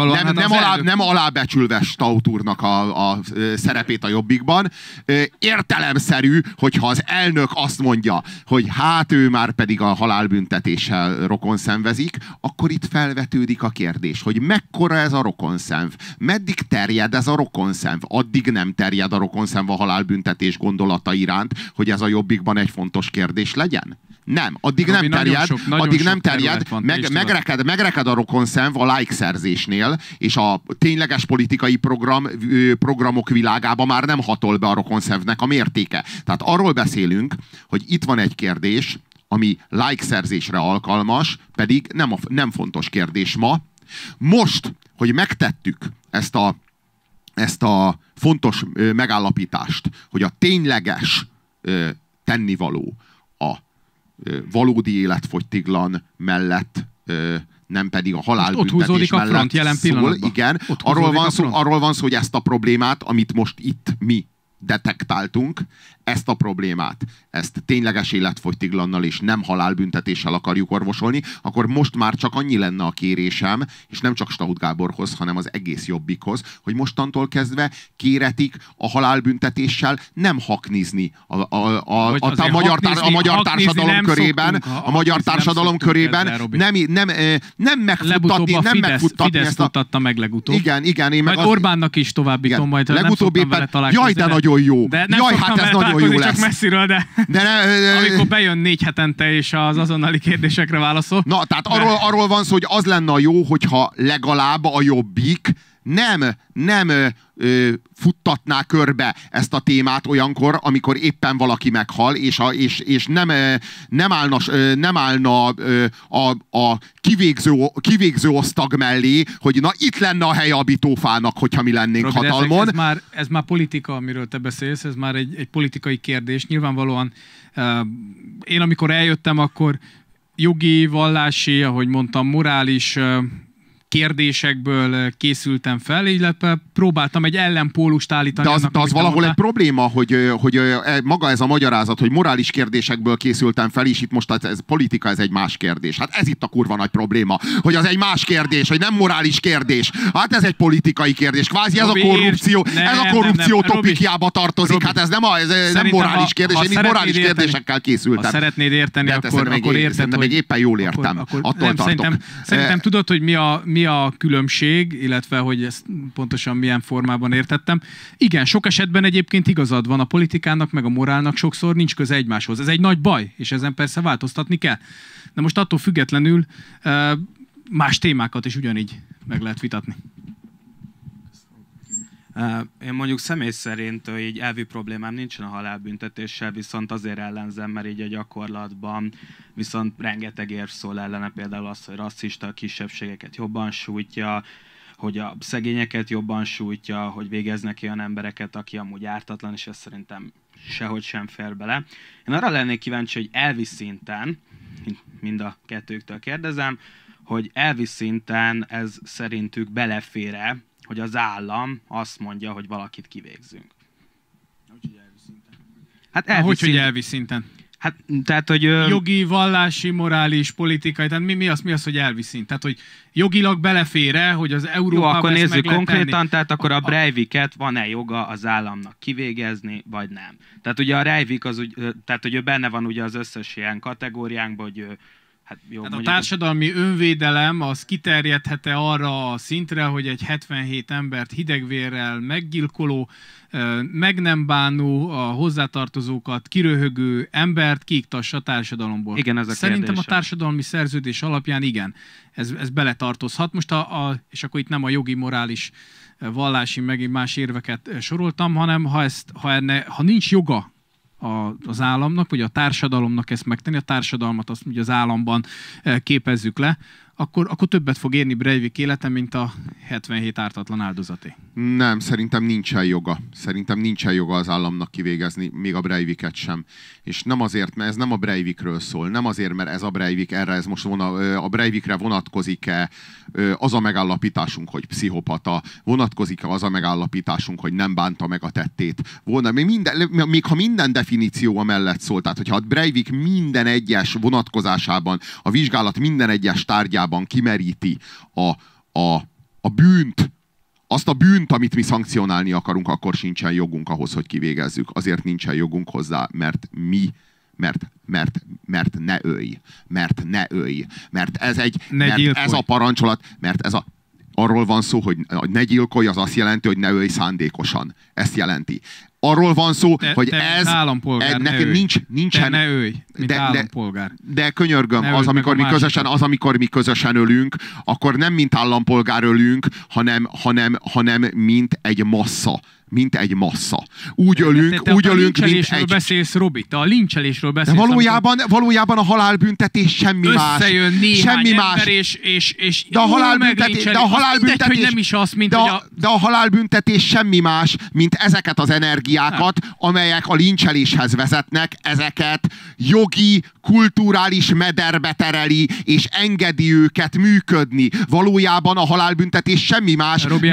[SPEAKER 1] nem alábecsülve Staut úrnak a szerepét a Jobbikban. Értelemszerű, hogyha az elnök azt mondja, hogy hát ő már pedig a halálbüntetéssel rokonszenvezik, akkor itt felvetődik a kérdés, hogy mekkora ez a rokonszenv, meddig terjed ez a rokonszenv, addig nem terjed a rokonszenv a halálbüntetés gondolata iránt, hogy ez a Jobbikban egy fontos kérdés legyen? Nem, addig nem terjed, megreked a rokonszenv a like-szerzésnél, és a tényleges politikai programok világába már nem hatol be a rokonszenvnek a mértéke. Tehát arról beszélünk, hogy itt van egy kérdés, ami like-szerzésre alkalmas, pedig nem fontos kérdés ma. Most, hogy megtettük ezt a fontos megállapítást, hogy a tényleges tennivaló a valódi életfogytiglan mellett, nem pedig a halálbüntetés mellett
[SPEAKER 2] front jelen
[SPEAKER 1] szól. Igen, arról van szó, hogy ezt a problémát, amit most itt mi detektáltunk, ezt a problémát, ezt tényleges életfogytiglannal és nem halálbüntetéssel akarjuk orvosolni, akkor most már csak annyi lenne a kérésem, és nem csak Staut Gáborhoz, hanem az egész Jobbikhoz, hogy mostantól kezdve kéretik a halálbüntetéssel nem haknizni a magyar társadalom körében, a magyar társadalom körében nem megfuttatni,
[SPEAKER 2] Fidesz futtatta meg legutóbb.
[SPEAKER 1] Igen.
[SPEAKER 2] Majd Orbánnak is továbbítom, majd nem szoktam vele találkozni.
[SPEAKER 1] Jaj, de nagyon jó. Jaj, hát ez nagyon jó lesz.
[SPEAKER 2] Csak messziről, de amikor bejön 4 hetente és az azonnali kérdésekre válaszol.
[SPEAKER 1] Na, tehát arról van szó, hogy az lenne a jó, hogyha legalább a Jobbik nem futtatná körbe ezt a témát olyankor, amikor éppen valaki meghal, és nem állna a kivégző osztag mellé, hogy na itt lenne a helye a Bitófának, hogyha mi lennénk
[SPEAKER 2] Robi,
[SPEAKER 1] hatalmon.
[SPEAKER 2] Ez már politika, amiről te beszélsz, ez már egy politikai kérdés. Nyilvánvalóan én amikor eljöttem, akkor jogi, vallási, ahogy mondtam, morális kérdésekből készültem fel, illetve próbáltam egy ellenpólust állítani.
[SPEAKER 1] De az valahol egy probléma, hogy maga ez a magyarázat, hogy morális kérdésekből készültem fel, és itt most ez politika, ez egy más kérdés. Hát ez itt a kurva nagy probléma, hogy az egy más kérdés, hogy nem morális kérdés. Hát ez egy politikai kérdés. Kvázi ez a korrupció topikjába tartozik. Robi, hát ez nem morális kérdés, én itt morális kérdésekkel készültem.
[SPEAKER 2] Ha szeretnéd érteni, akkor érted,
[SPEAKER 1] hogy éppen jól értem. Attól tartok.
[SPEAKER 2] Szerintem tudod, hogy mi mi a különbség, illetve hogy ezt pontosan milyen formában értettem. Igen, sok esetben egyébként igazad van, a politikának meg a morálnak sokszor nincs köze egymáshoz. Ez egy nagy baj, és ezen persze változtatni kell. De most attól függetlenül más témákat is ugyanígy meg lehet vitatni.
[SPEAKER 6] Én mondjuk személy szerint így elvi problémám nincsen a halálbüntetéssel, viszont azért ellenzem, mert így a gyakorlatban viszont rengeteg érv szól ellene, például az, hogy rasszista kisebbségeket jobban sújtja, hogy a szegényeket jobban sújtja, hogy végeznek olyan embereket, aki amúgy ártatlan, és ez szerintem sehogy sem fér bele. Én arra lennék kíváncsi, hogy elvi szinten, mind a kettőktől kérdezem, hogy elvi szinten ez szerintük belefér-e, hogy az állam azt mondja, hogy valakit kivégzünk. Hát
[SPEAKER 2] elvi szinten?
[SPEAKER 6] Hát, tehát, hogy...
[SPEAKER 2] Jogi, vallási, morális, politikai, tehát mi az, hogy elvi szint? Tehát, hogy jogilag belefér-e, hogy az Európában...
[SPEAKER 6] Jó, akkor
[SPEAKER 2] ezt
[SPEAKER 6] nézzük
[SPEAKER 2] meg
[SPEAKER 6] konkrétan,
[SPEAKER 2] tenni?
[SPEAKER 6] tehát akkor a Breiviket van-e joga az államnak kivégezni, vagy nem? Tehát ugye a Breivik az úgy, tehát hogy ő benne van ugye az összes ilyen kategóriánkban, hogy hát jó,
[SPEAKER 2] a társadalmi önvédelem az kiterjedhet-e arra a szintre, hogy egy 77 embert hidegvérrel meggyilkoló, meg nem bánó, a hozzátartozókat kiröhögő embert kiiktassa a társadalomból.
[SPEAKER 6] Igen, ez a
[SPEAKER 2] Szerintem
[SPEAKER 6] kérdése.
[SPEAKER 2] a társadalmi szerződés alapján igen, ez beletartozhat. Most és akkor itt nem a jogi, morális, vallási, meg más érveket soroltam, hanem ha nincs joga az államnak, vagy a társadalomnak ezt megtenni, a társadalmat azt ugye az államban képezzük le, akkor többet fog érni Breivik élete, mint a 77 ártatlan áldozaté.
[SPEAKER 1] Nem, szerintem nincsen joga. Szerintem nincsen joga az államnak kivégezni, még a Breiviket sem. És nem azért, mert ez nem a Breivikről szól, nem azért, mert ez a Breivik, erre ez most a Breivikre vonatkozik-e az a megállapításunk, hogy pszichopata, vonatkozik-e az a megállapításunk, hogy nem bánta meg a tettét. Még ha minden definíció mellett szól, tehát hogyha a Breivik minden egyes vonatkozásában, a vizsgálat minden egyes tárgyában kimeríti a bűnt, azt a bűnt, amit mi szankcionálni akarunk, akkor sincsen jogunk ahhoz, hogy kivégezzük. Azért nincsen jogunk hozzá, mert ne ölj. Mert ne ölj. Mert ez a parancsolat, arról van szó, hogy ne gyilkolj, az azt jelenti, hogy ne ölj szándékosan. Ezt jelenti. Arról van szó, hogy ez...
[SPEAKER 2] állampolgár, nincsen... Ne ölj, mint állampolgár.
[SPEAKER 1] De könyörgöm, amikor mi közösen ölünk, akkor nem mint állampolgár ölünk, hanem mint egy massza. Mint egy massza. Úgy ölünk, mint egy...
[SPEAKER 2] beszélsz, Robi, te a lincselésről beszélsz.
[SPEAKER 1] De valójában a halálbüntetés semmi más.
[SPEAKER 2] Összejön néhány ember, és
[SPEAKER 1] de a halálbüntetés
[SPEAKER 2] hogy nem is az, mint
[SPEAKER 1] de a halálbüntetés semmi más, mint ezeket az energiákat, amelyek a lincseléshez vezetnek, ezeket jogi, kulturális mederbe tereli, és engedi őket működni. Valójában a halálbüntetés semmi más,
[SPEAKER 2] Robi,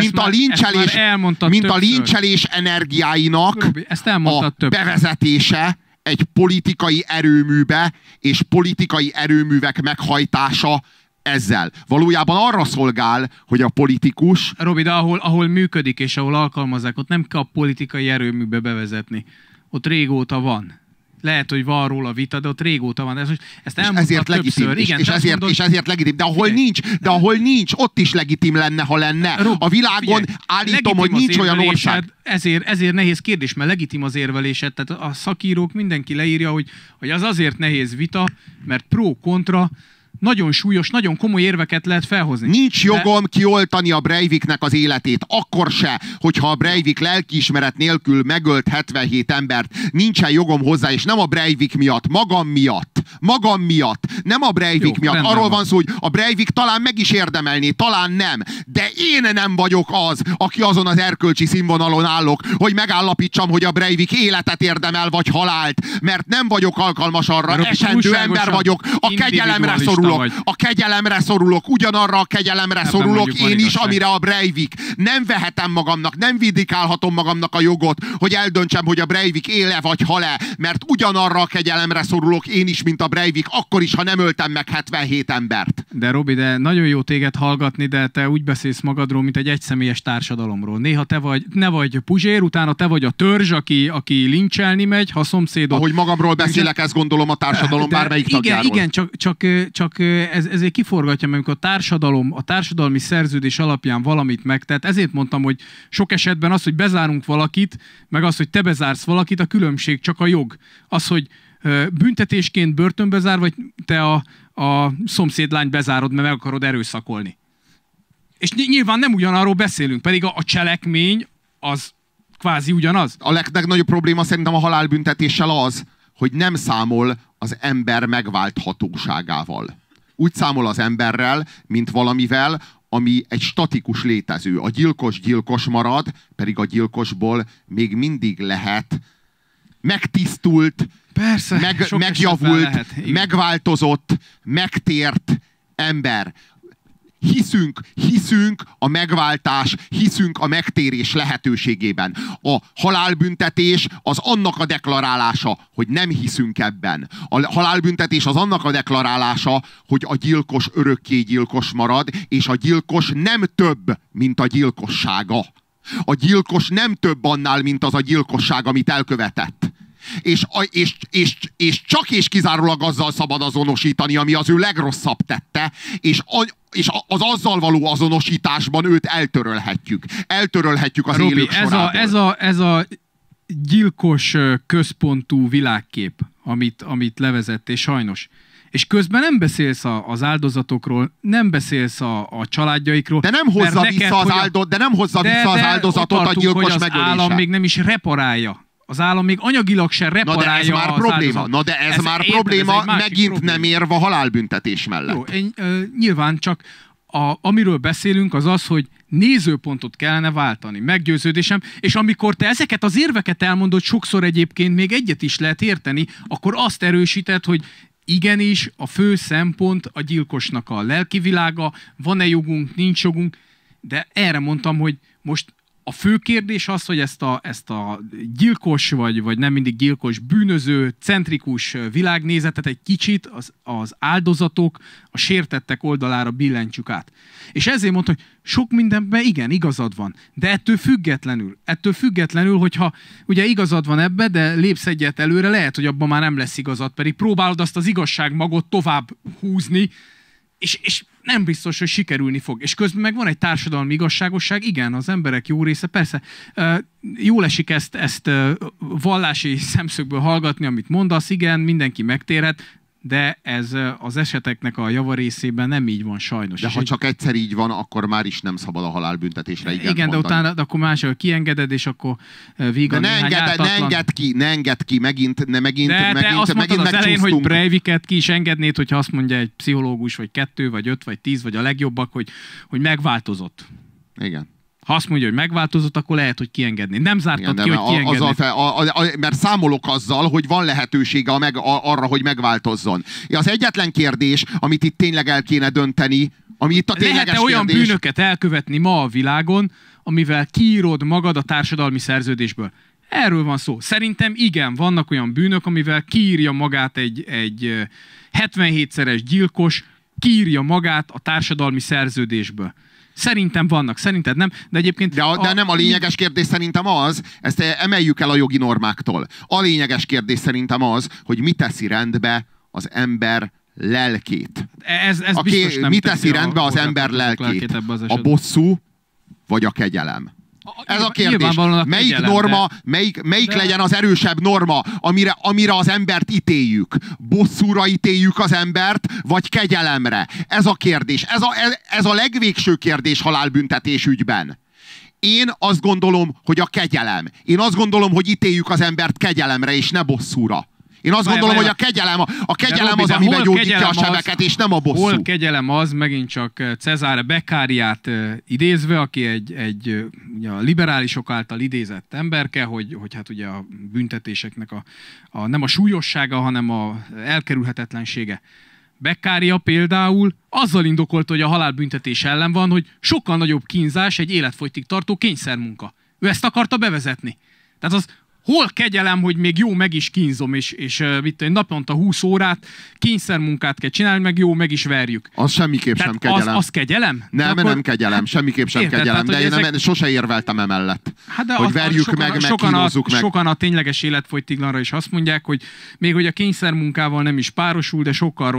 [SPEAKER 1] mint a lincselés energiáinak
[SPEAKER 2] Robi,
[SPEAKER 1] a bevezetése egy politikai erőműbe, és politikai erőművek meghajtása ezzel. Valójában arra szolgál, hogy a politikus...
[SPEAKER 2] Robi, de ahol működik, és ahol alkalmazzák, ott nem kell a politikai erőműbe bevezetni. Ott régóta van. Lehet, hogy van róla vita, de ott régóta van. Ezt elmondta többször.
[SPEAKER 1] És ezért legitim. De ahol nincs, ott is legitim lenne, ha lenne. A világon állítom, hogy nincs olyan ország.
[SPEAKER 2] Ezért nehéz kérdés, mert legitim az érvelésed. Tehát a szakírók, mindenki leírja, hogy az azért nehéz vita, mert pro-kontra nagyon súlyos, nagyon komoly érveket lehet felhozni.
[SPEAKER 1] Nincs jogom kioltani a Breiviknek az életét. Akkor se, hogyha a Breivik lelkiismeret nélkül megölt 77 embert. Nincsen jogom hozzá, és nem a Breivik miatt, magam miatt. Nem a Breivik miatt. Arról van szó, hogy a Breivik talán meg is érdemelné, talán nem. De én nem vagyok az, aki azon az erkölcsi színvonalon állok, hogy megállapítsam, hogy a Breivik életet érdemel, vagy halált. Mert nem vagyok alkalmas arra. Esendő ember vagyok. A kegyelemre szorulok. A kegyelemre szorulok, ugyanarra a kegyelemre szorulok én is, amire a Breivik. Nem vehetem magamnak, nem vindikálhatom magamnak a jogot, hogy eldöntsem, hogy a Breivik éle vagy hal-e, mert ugyanarra a kegyelemre szorulok én is, mint a Breivik, akkor is, ha nem öltem meg 77 embert.
[SPEAKER 2] De Robi, de nagyon jó téged hallgatni, de te úgy beszélsz magadról, mint egy egyszemélyes társadalomról. Néha ne vagy Puzsér, utána te vagy a törzs, aki lincselni megy, ha szomszédot...
[SPEAKER 1] Ahogy magamról beszélek, ezt gondolom a társadalom bármelyik tagjáról.
[SPEAKER 2] Igen, csak csak ezért kiforgatja, mert amikor a társadalmi szerződés alapján valamit megtett, ezért mondtam, hogy sok esetben az, hogy bezárunk valakit, meg az, hogy te bezársz valakit, a különbség csak a jog. Az, hogy büntetésként börtönbe zár, vagy te a szomszédlányt bezárod, mert meg akarod erőszakolni. És nyilván nem ugyanarról beszélünk, pedig a cselekmény az kvázi ugyanaz.
[SPEAKER 1] A legnagyobb probléma szerintem a halálbüntetéssel az, hogy nem számol az ember megválthatóságával. Úgy számol az emberrel, mint valamivel, ami egy statikus létező. A gyilkos gyilkos marad, pedig a gyilkosból még mindig lehet megtisztult,
[SPEAKER 2] persze,
[SPEAKER 1] megjavult, megváltozott, megtért ember. Hiszünk a megváltás, hiszünk a megtérés lehetőségében. A halálbüntetés az annak a deklarálása, hogy nem hiszünk ebben. A halálbüntetés az annak a deklarálása, hogy a gyilkos örökké gyilkos marad, és a gyilkos nem több, mint a gyilkossága. A gyilkos nem több annál, mint az a gyilkosság, amit elkövetett. És csak és kizárólag azzal szabad azonosítani, ami az ő legrosszabb tette, és az azzal való azonosításban őt eltörölhetjük. Eltörölhetjük az élők sorából.
[SPEAKER 2] Ez a gyilkos központú világkép, amit levezett, és sajnos. És közben nem beszélsz az áldozatokról, nem beszélsz a családjaikról.
[SPEAKER 1] De nem hozza vissza az áldozatot a gyilkos megölése.
[SPEAKER 2] Az állam még nem is reparálja. Az állam még anyagilag sem reparálja.
[SPEAKER 1] Na de ez már probléma. Na de ez már probléma, megint probléma. Nem érve a halálbüntetés mellett.
[SPEAKER 2] Jó, nyilván csak amiről beszélünk, az az, hogy nézőpontot kellene váltani, meggyőződésem, és amikor te ezeket az érveket elmondod, sokszor egyébként még egyet is lehet érteni, akkor azt erősíted, hogy igenis a fő szempont a gyilkosnak a lelki világa, van-e jogunk, nincs jogunk, de erre mondtam, hogy most a fő kérdés az, hogy ezt a gyilkos, vagy nem mindig gyilkos, bűnöző, centrikus világnézetet egy kicsit az áldozatok, a sértettek oldalára billentsük át. És ezért mondta, hogy sok mindenben igen, igazad van. De ettől függetlenül, hogyha ugye igazad van ebbe, de lépsz egyet előre, lehet, hogy abban már nem lesz igazad, pedig próbálod azt az igazságmagot tovább húzni, és nem biztos, hogy sikerülni fog. És közben meg van egy társadalmi igazságosság, igen, az emberek jó része, persze jól esik ezt vallási szemszögből hallgatni, amit mondasz, igen, mindenki megtérhet, de ez az eseteknek a javarészében nem így van sajnos.
[SPEAKER 1] De ha csak egyszer így van, akkor már is nem szabad a halálbüntetésre igen
[SPEAKER 2] mondani.
[SPEAKER 1] De
[SPEAKER 2] utána akkor mások kiengeded, és akkor vígan
[SPEAKER 1] ne engedd ki, megint
[SPEAKER 2] azt mondtad az elején, hogy Breiviket ki is engednéd, hogyha azt mondja egy pszichológus, vagy 2, vagy 5, vagy 10, vagy a legjobbak, hogy megváltozott.
[SPEAKER 1] Igen.
[SPEAKER 2] Ha azt mondja, hogy megváltozott, akkor lehet, hogy kiengedni. Nem zártad ki, hogy kiengedni.
[SPEAKER 1] Mert számolok azzal, hogy van lehetősége arra, hogy megváltozzon. Az egyetlen kérdés, amit itt tényleg el kéne dönteni, ami itt a tényleges
[SPEAKER 2] lehet-e olyan bűnöket elkövetni ma a világon, amivel kiírod magad a társadalmi szerződésből? Erről van szó. Szerintem igen, vannak olyan bűnök, amivel kiírja magát egy 77-szeres gyilkos, kiírja magát a társadalmi szerződésből. Szerintem vannak, szerinted nem, de egyébként...
[SPEAKER 1] De nem a lényeges kérdés szerintem az, ezt emeljük el a jogi normáktól. A lényeges kérdés szerintem az, hogy mi teszi rendbe az ember lelkét.
[SPEAKER 2] Ez biztos nem
[SPEAKER 1] mi teszi rendbe az ember lelkét? A bosszú vagy a kegyelem? Ez a kérdés. Melyik norma, melyik legyen az erősebb norma, amire az embert ítéljük? Bosszúra ítéljük az embert, vagy kegyelemre? Ez a kérdés. Ez a legvégső kérdés halálbüntetés ügyben. Én azt gondolom, hogy a kegyelem. Én azt gondolom, hogy ítéljük az embert kegyelemre, és ne bosszúra. Én azt gondolom, hogy a kegyelem az, ami begyógyítja a sebeket, és nem a bosszú.
[SPEAKER 2] Hol kegyelem az, megint csak Cesare Beccaриát idézve, aki egy ugye a liberálisok által idézett emberke, hogy hát ugye a büntetéseknek nem a súlyossága, hanem a elkerülhetetlensége. Beccaria például azzal indokolta, hogy a halálbüntetés ellen van, hogy sokkal nagyobb kínzás egy életfogytig tartó kényszermunka. Ő ezt akarta bevezetni. Tehát az hol kegyelem, hogy még jó, meg is kínzom, és naponta 20 órát kényszermunkát kell csinálni, meg jó, meg is verjük.
[SPEAKER 1] Az semmiképp sem kegyelem.
[SPEAKER 2] Az kegyelem?
[SPEAKER 1] Nem kegyelem, semmiképp sem kegyelem, de én sose érveltem emellett. Hát hogy verjük meg kínozzuk meg.
[SPEAKER 2] Sokan a tényleges életfogytiglanra is azt mondják, hogy még hogy a kényszermunkával nem is párosul, de sokkal rosszabb.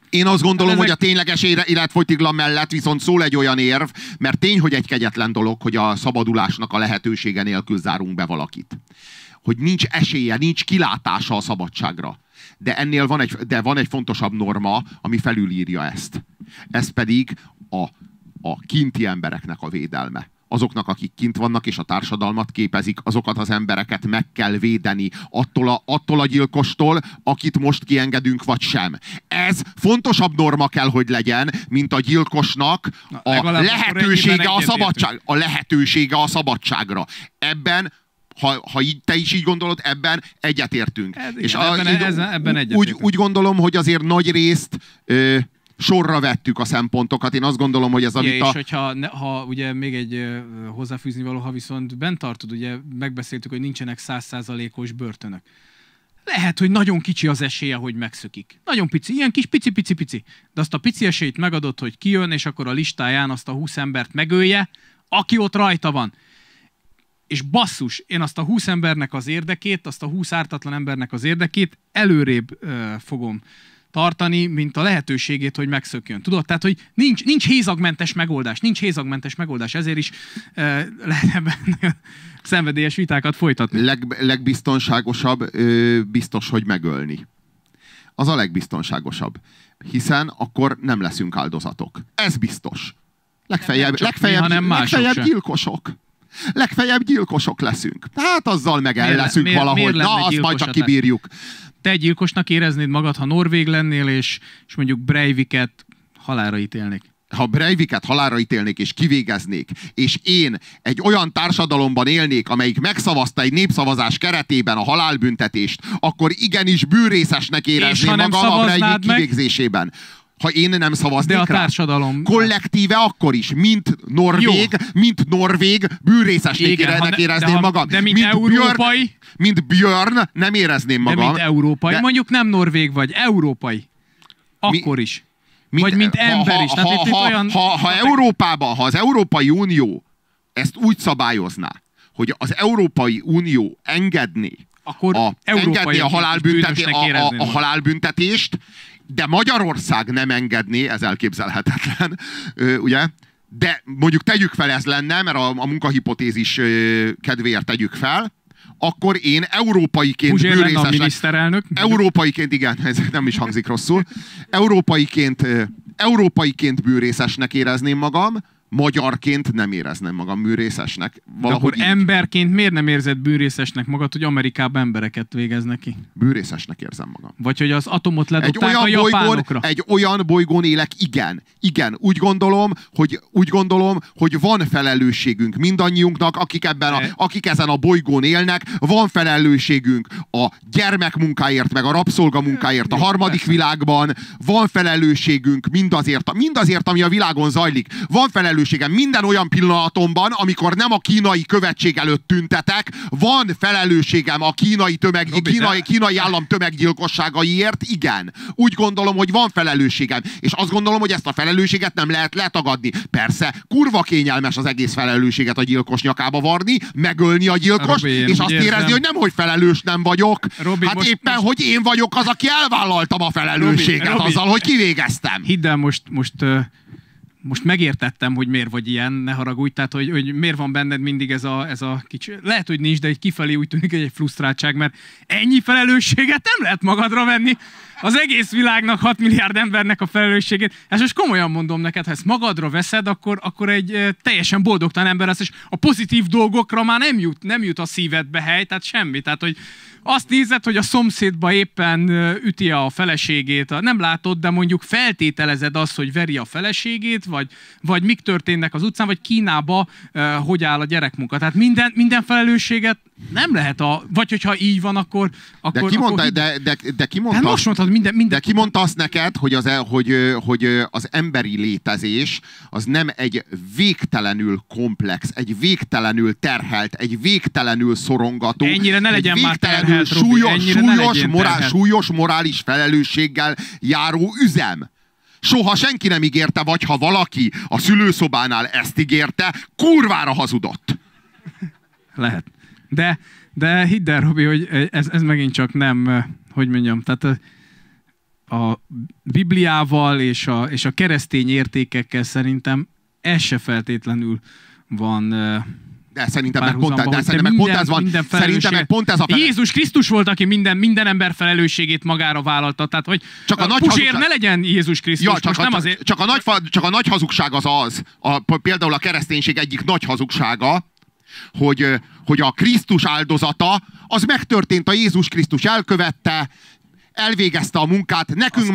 [SPEAKER 1] Én azt gondolom, hogy a tényleges életfogytiglan mellett viszont szól egy olyan érv, mert tény, hogy egy kegyetlen dolog, hogy a szabadulásnak a lehetősége nélkül zárunk be valakit. Hogy nincs esélye, nincs kilátása a szabadságra. De ennél van egy fontosabb norma, ami felülírja ezt. Ez pedig a kinti embereknek a védelme. Azoknak, akik kint vannak és a társadalmat képezik, azokat az embereket meg kell védeni attól a gyilkostól, akit most kiengedünk, vagy sem. Ez fontosabb norma kell, hogy legyen, mint a gyilkosnak a lehetősége a szabadságra. Ebben, ha te is így gondolod, ebben egyetértünk.
[SPEAKER 2] Ebben egyetértünk.
[SPEAKER 1] Úgy gondolom, hogy azért nagy részt sorra vettük a szempontokat. Én azt gondolom, hogy ez a vita...
[SPEAKER 2] És hogyha ugye még egy hozzáfűzni való, ha viszont bent tartod, ugye megbeszéltük, hogy nincsenek 100%-os börtönök. Lehet, hogy nagyon kicsi az esélye, hogy megszökik. Nagyon pici, ilyen kis pici. De azt a pici esélyt megadott, hogy kijön, és akkor a listáján azt a 20 embert megölje, aki ott rajta van. És basszus, én azt a 20 embernek az érdekét, azt a 20 ártatlan embernek az érdekét előrébb fogom tartani, mint a lehetőségét, hogy megszökjön. Tudod? Tehát, hogy nincs hézagmentes megoldás. Ezért is lehet ebben szenvedélyes vitákat folytatni.
[SPEAKER 1] Legbiztonságosabb biztos, hogy megölni. Az a legbiztonságosabb. Hiszen akkor nem leszünk áldozatok. Ez biztos. Legfeljebb gyilkosok. Legfeljebb gyilkosok leszünk. Hát azzal meg el leszünk valahogy. Na, azt majd csak kibírjuk.
[SPEAKER 2] Te gyilkosnak éreznéd magad, ha norvég lennél, és mondjuk Breiviket halálra ítélnék.
[SPEAKER 1] Ha Breiviket halálra ítélnék és kivégeznék, és én egy olyan társadalomban élnék, amelyik megszavazta egy népszavazás keretében a halálbüntetést, akkor igenis bűrészesnek érezném magam a Breivik kivégzésében. Ha én nem szavaznék
[SPEAKER 2] rá.
[SPEAKER 1] De a
[SPEAKER 2] társadalom...
[SPEAKER 1] Kollektíve akkor is, mint norvég bűrészesnek érezném magam.
[SPEAKER 2] De mint európai...
[SPEAKER 1] Mint Björn nem érezném magam.
[SPEAKER 2] De mint európai, de... mondjuk nem norvég vagy, európai. Akkor is. Vagy mint ember is.
[SPEAKER 1] Ha Európában, ha az Európai Unió ezt úgy szabályozná, hogy az Európai Unió engedné a halálbüntetést, de Magyarország nem engedné, ez elképzelhetetlen, ugye? De mondjuk tegyük fel, ez lenne, mert a munkahipotézis kedvéért tegyük fel, akkor én európaiként
[SPEAKER 2] miniszterelnök.
[SPEAKER 1] Európaiként, igen, ez nem is hangzik rosszul. Európaiként bűrészesnek érezném magam, magyarként nem érezném magam bűrészesnek.
[SPEAKER 2] Akkor emberként miért nem érzed bűrészesnek magad, hogy Amerikában embereket végeznek ki?
[SPEAKER 1] Bűrészesnek érzem magam.
[SPEAKER 2] Vagy hogy az atomot ledobták a japánokra?
[SPEAKER 1] Egy olyan bolygón élek, igen. Úgy gondolom, hogy van felelősségünk mindannyiunknak, akik ezen a bolygón élnek, van felelősségünk a gyermekmunkáért, meg a rabszolgamunkáért a harmadik világban, van felelősségünk mindazért, ami a világon zajlik. Van felelősségem minden olyan pillanatomban, amikor nem a kínai követség előtt tüntetek, van felelősségem a kínai állam tömeggyilkosságaiért, igen. Úgy gondolom, hogy van felelősségem. És azt gondolom, hogy ezt a felelősséget nem lehet letagadni. Persze, kurva kényelmes az egész felelősséget a gyilkos nyakába varni, megölni a gyilkost, és azt érezni, hogy nemhogy felelős nem vagyok.
[SPEAKER 2] Robi,
[SPEAKER 1] hát éppen, hogy én vagyok az, aki elvállaltam a felelősséget azzal, hogy kivégeztem.
[SPEAKER 2] Hidd el, most megértettem, hogy miért vagy ilyen, ne haragudj, tehát hogy miért van benned mindig ez a kicsi... Lehet, hogy nincs, de egy kifelé úgy tűnik, hogy egy frusztráltság, mert ennyi felelősséget nem lehet magadra venni. Az egész világnak 6 milliárd embernek a felelősségét. Ezt most komolyan mondom neked, ha ezt magadra veszed, akkor egy teljesen boldogtalan ember lesz, és a pozitív dolgokra már nem jut a szívedbe hely, tehát semmi. Tehát, hogy azt nézed, hogy a szomszédba éppen üti a feleségét, nem látod, de mondjuk feltételezed azt, hogy veri a feleségét, vagy mik történnek az utcán, vagy Kínába hogy áll a gyerekmunka. Tehát minden felelősséget nem lehet vagy hogyha így van, akkor...
[SPEAKER 1] De ki mondta,
[SPEAKER 2] hát most mondtad, minden...
[SPEAKER 1] De ki mondta azt neked, hogy az emberi létezés az nem egy végtelenül komplex, egy végtelenül terhelt, egy végtelenül szorongató,
[SPEAKER 2] ennyire ne legyen már terhelt,
[SPEAKER 1] súlyos morális felelősséggel járó üzem. Soha senki nem ígérte, vagy ha valaki a szülőszobánál ezt ígérte, kurvára hazudott.
[SPEAKER 2] Lehet. De hidd el, Robi, hogy ez megint csak nem, hogy mondjam, tehát a Bibliával és a keresztény értékekkel szerintem ez se feltétlenül van
[SPEAKER 1] de szerintem meg
[SPEAKER 2] párhuzamban,
[SPEAKER 1] pont ez van. Szerintem meg pont ez a
[SPEAKER 2] Jézus Krisztus volt, aki minden ember felelősségét magára vállalta. Tehát, hogy
[SPEAKER 1] csak a nagy
[SPEAKER 2] Puzsér
[SPEAKER 1] hazugság...
[SPEAKER 2] ne legyen Jézus Krisztus.
[SPEAKER 1] Ja, csak a nagy hazugság az, például a kereszténység egyik nagy hazugsága, hogy a Krisztus áldozata, az megtörtént, a Jézus Krisztus elkövette, elvégezte a munkát,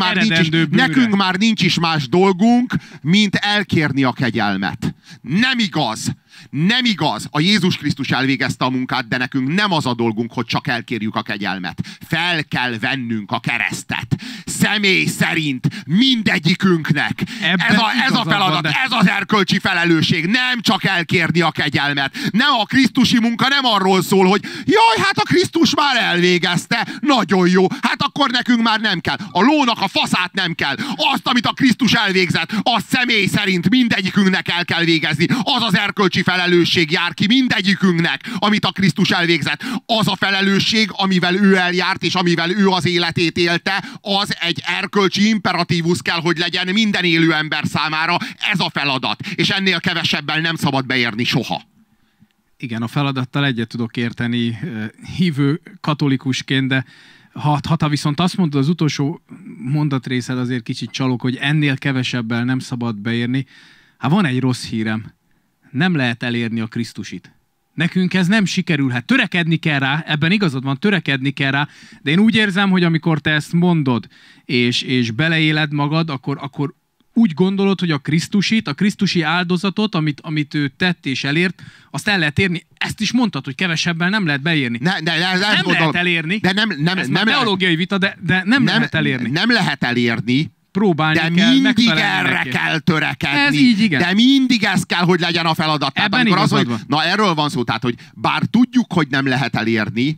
[SPEAKER 1] nekünk már nincs is más dolgunk, mint elkérni a kegyelmet. Nem igaz. Nem igaz. A Jézus Krisztus elvégezte a munkát, de nekünk nem az a dolgunk, hogy csak elkérjük a kegyelmet. Fel kell vennünk a keresztet. Személy szerint mindegyikünknek. Ez a feladat, ez az erkölcsi felelősség. Nem csak elkérni a kegyelmet. Nem a krisztusi munka nem arról szól, hogy jaj, hát a Krisztus már elvégezte. Nagyon jó. Hát akkor nekünk már nem kell. A lónak a faszát nem kell. Azt, amit a Krisztus elvégzett, azt személy szerint mindegyikünknek el kell végezni. Az az erkölcsi felelősség jár ki mindegyikünknek, amit a Krisztus elvégzett. Az a felelősség, amivel ő eljárt, és amivel ő az életét élte, az egy erkölcsi imperatívus kell, hogy legyen minden élő ember számára. Ez a feladat. És ennél kevesebbel nem szabad beérni soha.
[SPEAKER 2] Igen, a feladattal egyet tudok érteni hívő katolikusként, de ha viszont azt mondod, az utolsó mondatrészed azért kicsit csalok, hogy ennél kevesebbel nem szabad beérni. Hát van egy rossz hírem. Nem lehet elérni a Krisztusit. Nekünk ez nem sikerülhet. Törekedni kell rá, ebben igazad van, törekedni kell rá, de én úgy érzem, hogy amikor te ezt mondod, és beleéled magad, akkor úgy gondolod, hogy a Krisztusit, a krisztusi áldozatot, amit ő tett és elért, azt el lehet érni. Ezt is mondtad, hogy kevesebben nem lehet beérni. Nem lehet elérni.
[SPEAKER 1] De nem
[SPEAKER 2] teológiai vita, de nem lehet elérni.
[SPEAKER 1] Nem lehet elérni.
[SPEAKER 2] Próbálni
[SPEAKER 1] de
[SPEAKER 2] kell,
[SPEAKER 1] mindig erre kell törekedni.
[SPEAKER 2] Ez így, igen.
[SPEAKER 1] De mindig ez kell, hogy legyen a feladat. Tehát,
[SPEAKER 2] ebben igazad van.
[SPEAKER 1] Na erről van szó, tehát, hogy bár tudjuk, hogy nem lehet elérni,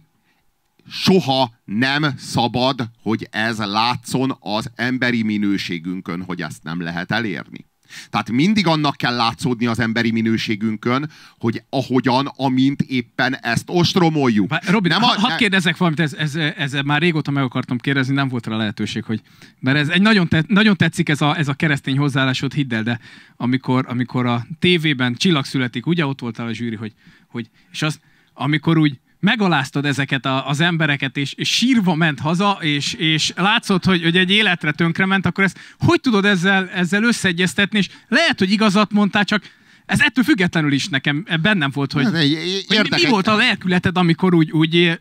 [SPEAKER 1] soha nem szabad, hogy ez látszon az emberi minőségünkön, hogy ezt nem lehet elérni. Tehát mindig annak kell látszódni az emberi minőségünkön, hogy amint éppen ezt ostromoljuk.
[SPEAKER 2] Robi, hadd kérdezzek valamit, ez már régóta meg akartam kérdezni, nem volt rá lehetőség, mert ez egy nagyon tetszik ez a keresztény hozzáállásod, hidd el, de amikor a tévében Csillag születik, ugye ott voltál a zsűri, amikor úgy megaláztad ezeket az embereket, és sírva ment haza, és látszott, hogy egy életre tönkrement, akkor ezt hogy tudod ezzel összeegyeztetni, és lehet, hogy igazat mondtál, csak ez ettől függetlenül is nekem bennem volt, hogy mi volt a lelkületed, amikor úgy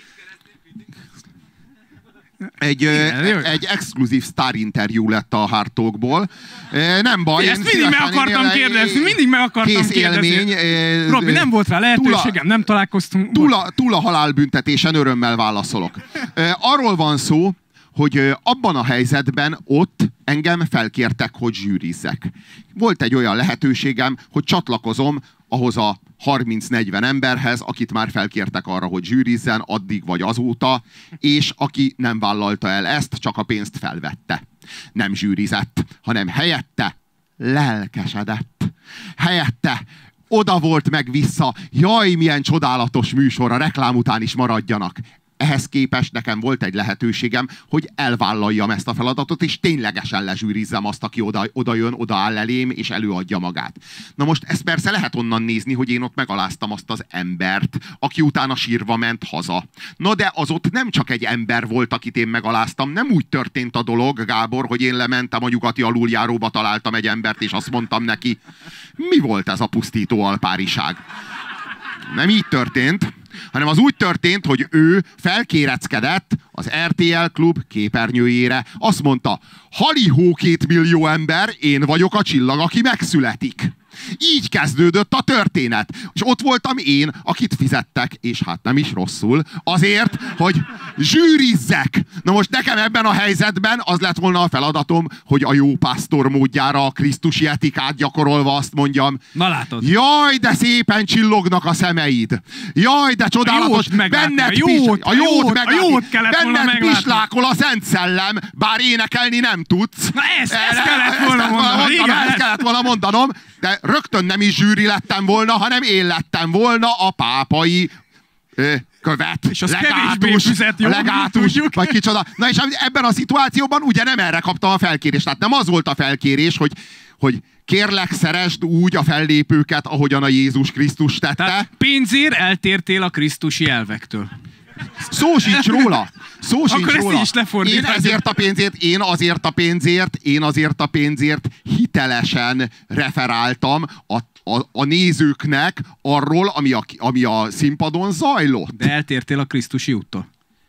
[SPEAKER 1] egy exkluzív sztárinterjú lett a Hard Talkból. Nem baj.
[SPEAKER 2] Ezt mindig meg akartam kérdezni.
[SPEAKER 1] Élmény.
[SPEAKER 2] Robi, nem volt rá lehetőségem, nem találkoztunk.
[SPEAKER 1] Túl a halálbüntetésen örömmel válaszolok. Arról van szó, hogy abban a helyzetben ott engem felkértek, hogy zsűrizzek. Volt egy olyan lehetőségem, hogy csatlakozom ahhoz a 30-40 emberhez, akit már felkértek arra, hogy zsűrizzen, addig vagy azóta, és aki nem vállalta el ezt, csak a pénzt felvette. Nem zsűrizett, hanem helyette lelkesedett. Helyette oda volt meg vissza, jaj, milyen csodálatos műsor, a reklám után is maradjanak. Ehhez képest nekem volt egy lehetőségem, hogy elvállaljam ezt a feladatot, és ténylegesen lezsűrizzem azt, aki oda jön, odaáll elém, és előadja magát. Na most ezt persze lehet onnan nézni, hogy én ott megaláztam azt az embert, aki utána sírva ment haza. Na de az ott nem csak egy ember volt, akit én megaláztam, nem úgy történt a dolog, Gábor, hogy én lementem a nyugati aluljáróba, találtam egy embert, és azt mondtam neki, mi volt ez a pusztító alpáriság? Nem így történt, hanem az úgy történt, hogy ő felkéreckedett az RTL Klub képernyőjére. Azt mondta, halihó 2 millió ember, én vagyok a csillag, aki megszületik. Így kezdődött a történet. És ott voltam én, akit fizettek, és hát nem is rosszul, azért, hogy zsűrizzek. Na most nekem ebben a helyzetben az lett volna a feladatom, hogy a jó pásztor módjára a krisztusi etikát gyakorolva azt mondjam.
[SPEAKER 2] Na látod.
[SPEAKER 1] Jaj, de szépen csillognak a szemeid. Jaj, de csodálatos. Benned pislákol a Szent Szellem, bár énekelni nem tudsz.
[SPEAKER 2] Na ezt kellett volna mondanom.
[SPEAKER 1] Ezt kellett volna mondanom, de rögtön nem is zsűri lettem volna, hanem én lettem volna a pápai követ,
[SPEAKER 2] És az
[SPEAKER 1] legátus,
[SPEAKER 2] kevésbé fizet, jó,
[SPEAKER 1] legátus,
[SPEAKER 2] tudjuk.
[SPEAKER 1] vagy kicsoda. Na és ebben a szituációban ugye nem erre kaptam a felkérést. Tehát nem az volt a felkérés, hogy kérlek, szeresd úgy a fellépőket, ahogyan a Jézus Krisztus tette.
[SPEAKER 2] Tehát pénzért eltértél a krisztusi elvektől.
[SPEAKER 1] Szó sincs róla. Szó sincs
[SPEAKER 2] Akkor ezt
[SPEAKER 1] róla.
[SPEAKER 2] is lefordíthatjuk.
[SPEAKER 1] Én azért a pénzért hitelesen referáltam a nézőknek arról, ami a színpadon zajlott.
[SPEAKER 2] De eltértél a krisztusi úttól.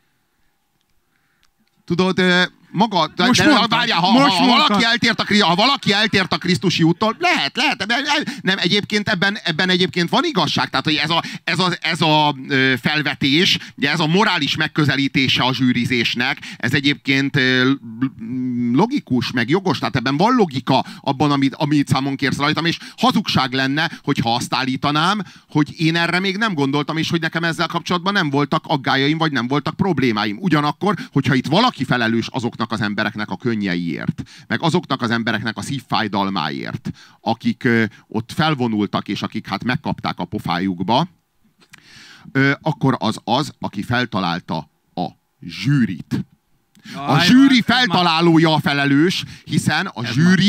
[SPEAKER 1] Tudod, maga, várjál, ha valaki eltért a krisztusi úttól, lehet, nem, egyébként ebben egyébként van igazság, tehát hogy ez a felvetés, ez a morális megközelítése a zsűrizésnek, ez egyébként logikus, meg jogos, tehát ebben van logika abban, amit számon kérsz rajtam, és hazugság lenne, hogyha azt állítanám, hogy én erre még nem gondoltam, és hogy nekem ezzel kapcsolatban nem voltak aggájaim, vagy nem voltak problémáim. Ugyanakkor, hogyha itt valaki felelős azoknak az embereknek a könnyeiért, meg azoknak az embereknek a szívfájdalmáért, akik ott felvonultak, és akik hát megkapták a pofájukba, akkor az, aki feltalálta a zsűrit. A zsűri feltalálója a felelős, hiszen a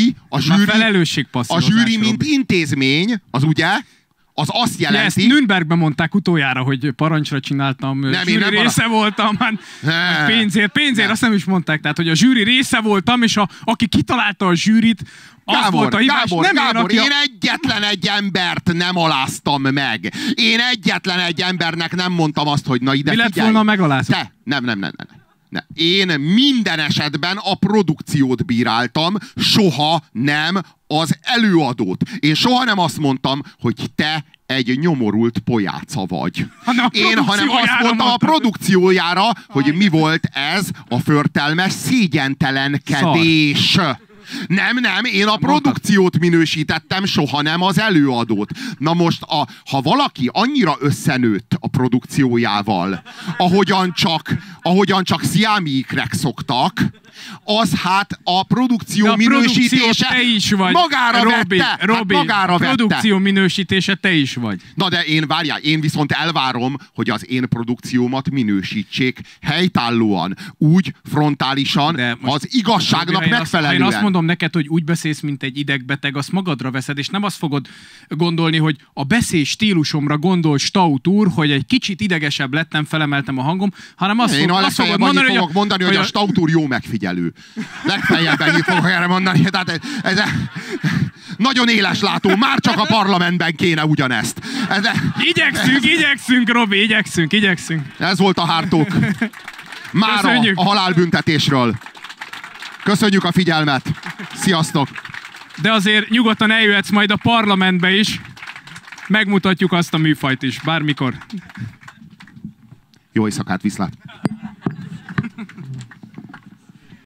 [SPEAKER 1] zsűri mint intézmény, az ugye, az azt jelenti...
[SPEAKER 2] Ezt Nürnbergben mondták utoljára, hogy parancsra csináltam, zsűri része voltam, pénzért, azt nem is mondták, tehát, hogy a zsűri része voltam, és aki kitalálta a zsűrit, az volt a hibás.
[SPEAKER 1] Gábor, én egyetlen egy embert nem aláztam meg. Én egyetlen egy embernek nem mondtam azt, hogy na ide
[SPEAKER 2] figyelj. Mi lett volna megalázva?
[SPEAKER 1] Nem. Én minden esetben a produkciót bíráltam, soha nem az előadót. Én soha nem azt mondtam, hogy te egy nyomorult pojáca vagy. Hanem azt mondtam a produkciójára, hogy mi volt ez a förtelmes szégyentelenkedés.
[SPEAKER 2] Szar.
[SPEAKER 1] Nem, én a produkciót minősítettem, soha nem az előadót. Na most, ha valaki annyira összenőtt a produkciójával, ahogyan csak sziámi ikrek szoktak, az hát a produkció minősítése
[SPEAKER 2] te is vagy.
[SPEAKER 1] magára vette.
[SPEAKER 2] Robi, produkció minősítése te is vagy.
[SPEAKER 1] Na de én viszont elvárom, hogy az én produkciómat minősítsék helytállóan, úgy frontálisan, az igazságnak
[SPEAKER 2] Robi,
[SPEAKER 1] megfelelően.
[SPEAKER 2] Ha én azt mondom neked, hogy úgy beszélsz, mint egy idegbeteg, azt magadra veszed, és nem azt fogod gondolni, hogy a beszél stílusomra gondol Staut úr, hogy egy kicsit idegesebb lettem, felemeltem a hangom, hanem azt fogod mondani,
[SPEAKER 1] hogy a Staut úr jó megfigyelő. Legfeljebb ennyit fogok erre mondani. Tehát ez nagyon éles látó, már csak a parlamentben kéne ugyanezt.
[SPEAKER 2] Igyekszünk, Robi, igyekszünk.
[SPEAKER 1] Ez volt a hártók. Mára a halálbüntetésről. Köszönjük a figyelmet. Sziasztok!
[SPEAKER 2] De azért nyugodtan eljöhetsz majd a parlamentbe is. Megmutatjuk azt a műfajt is, bármikor.
[SPEAKER 1] Jó éjszakát, viszlát!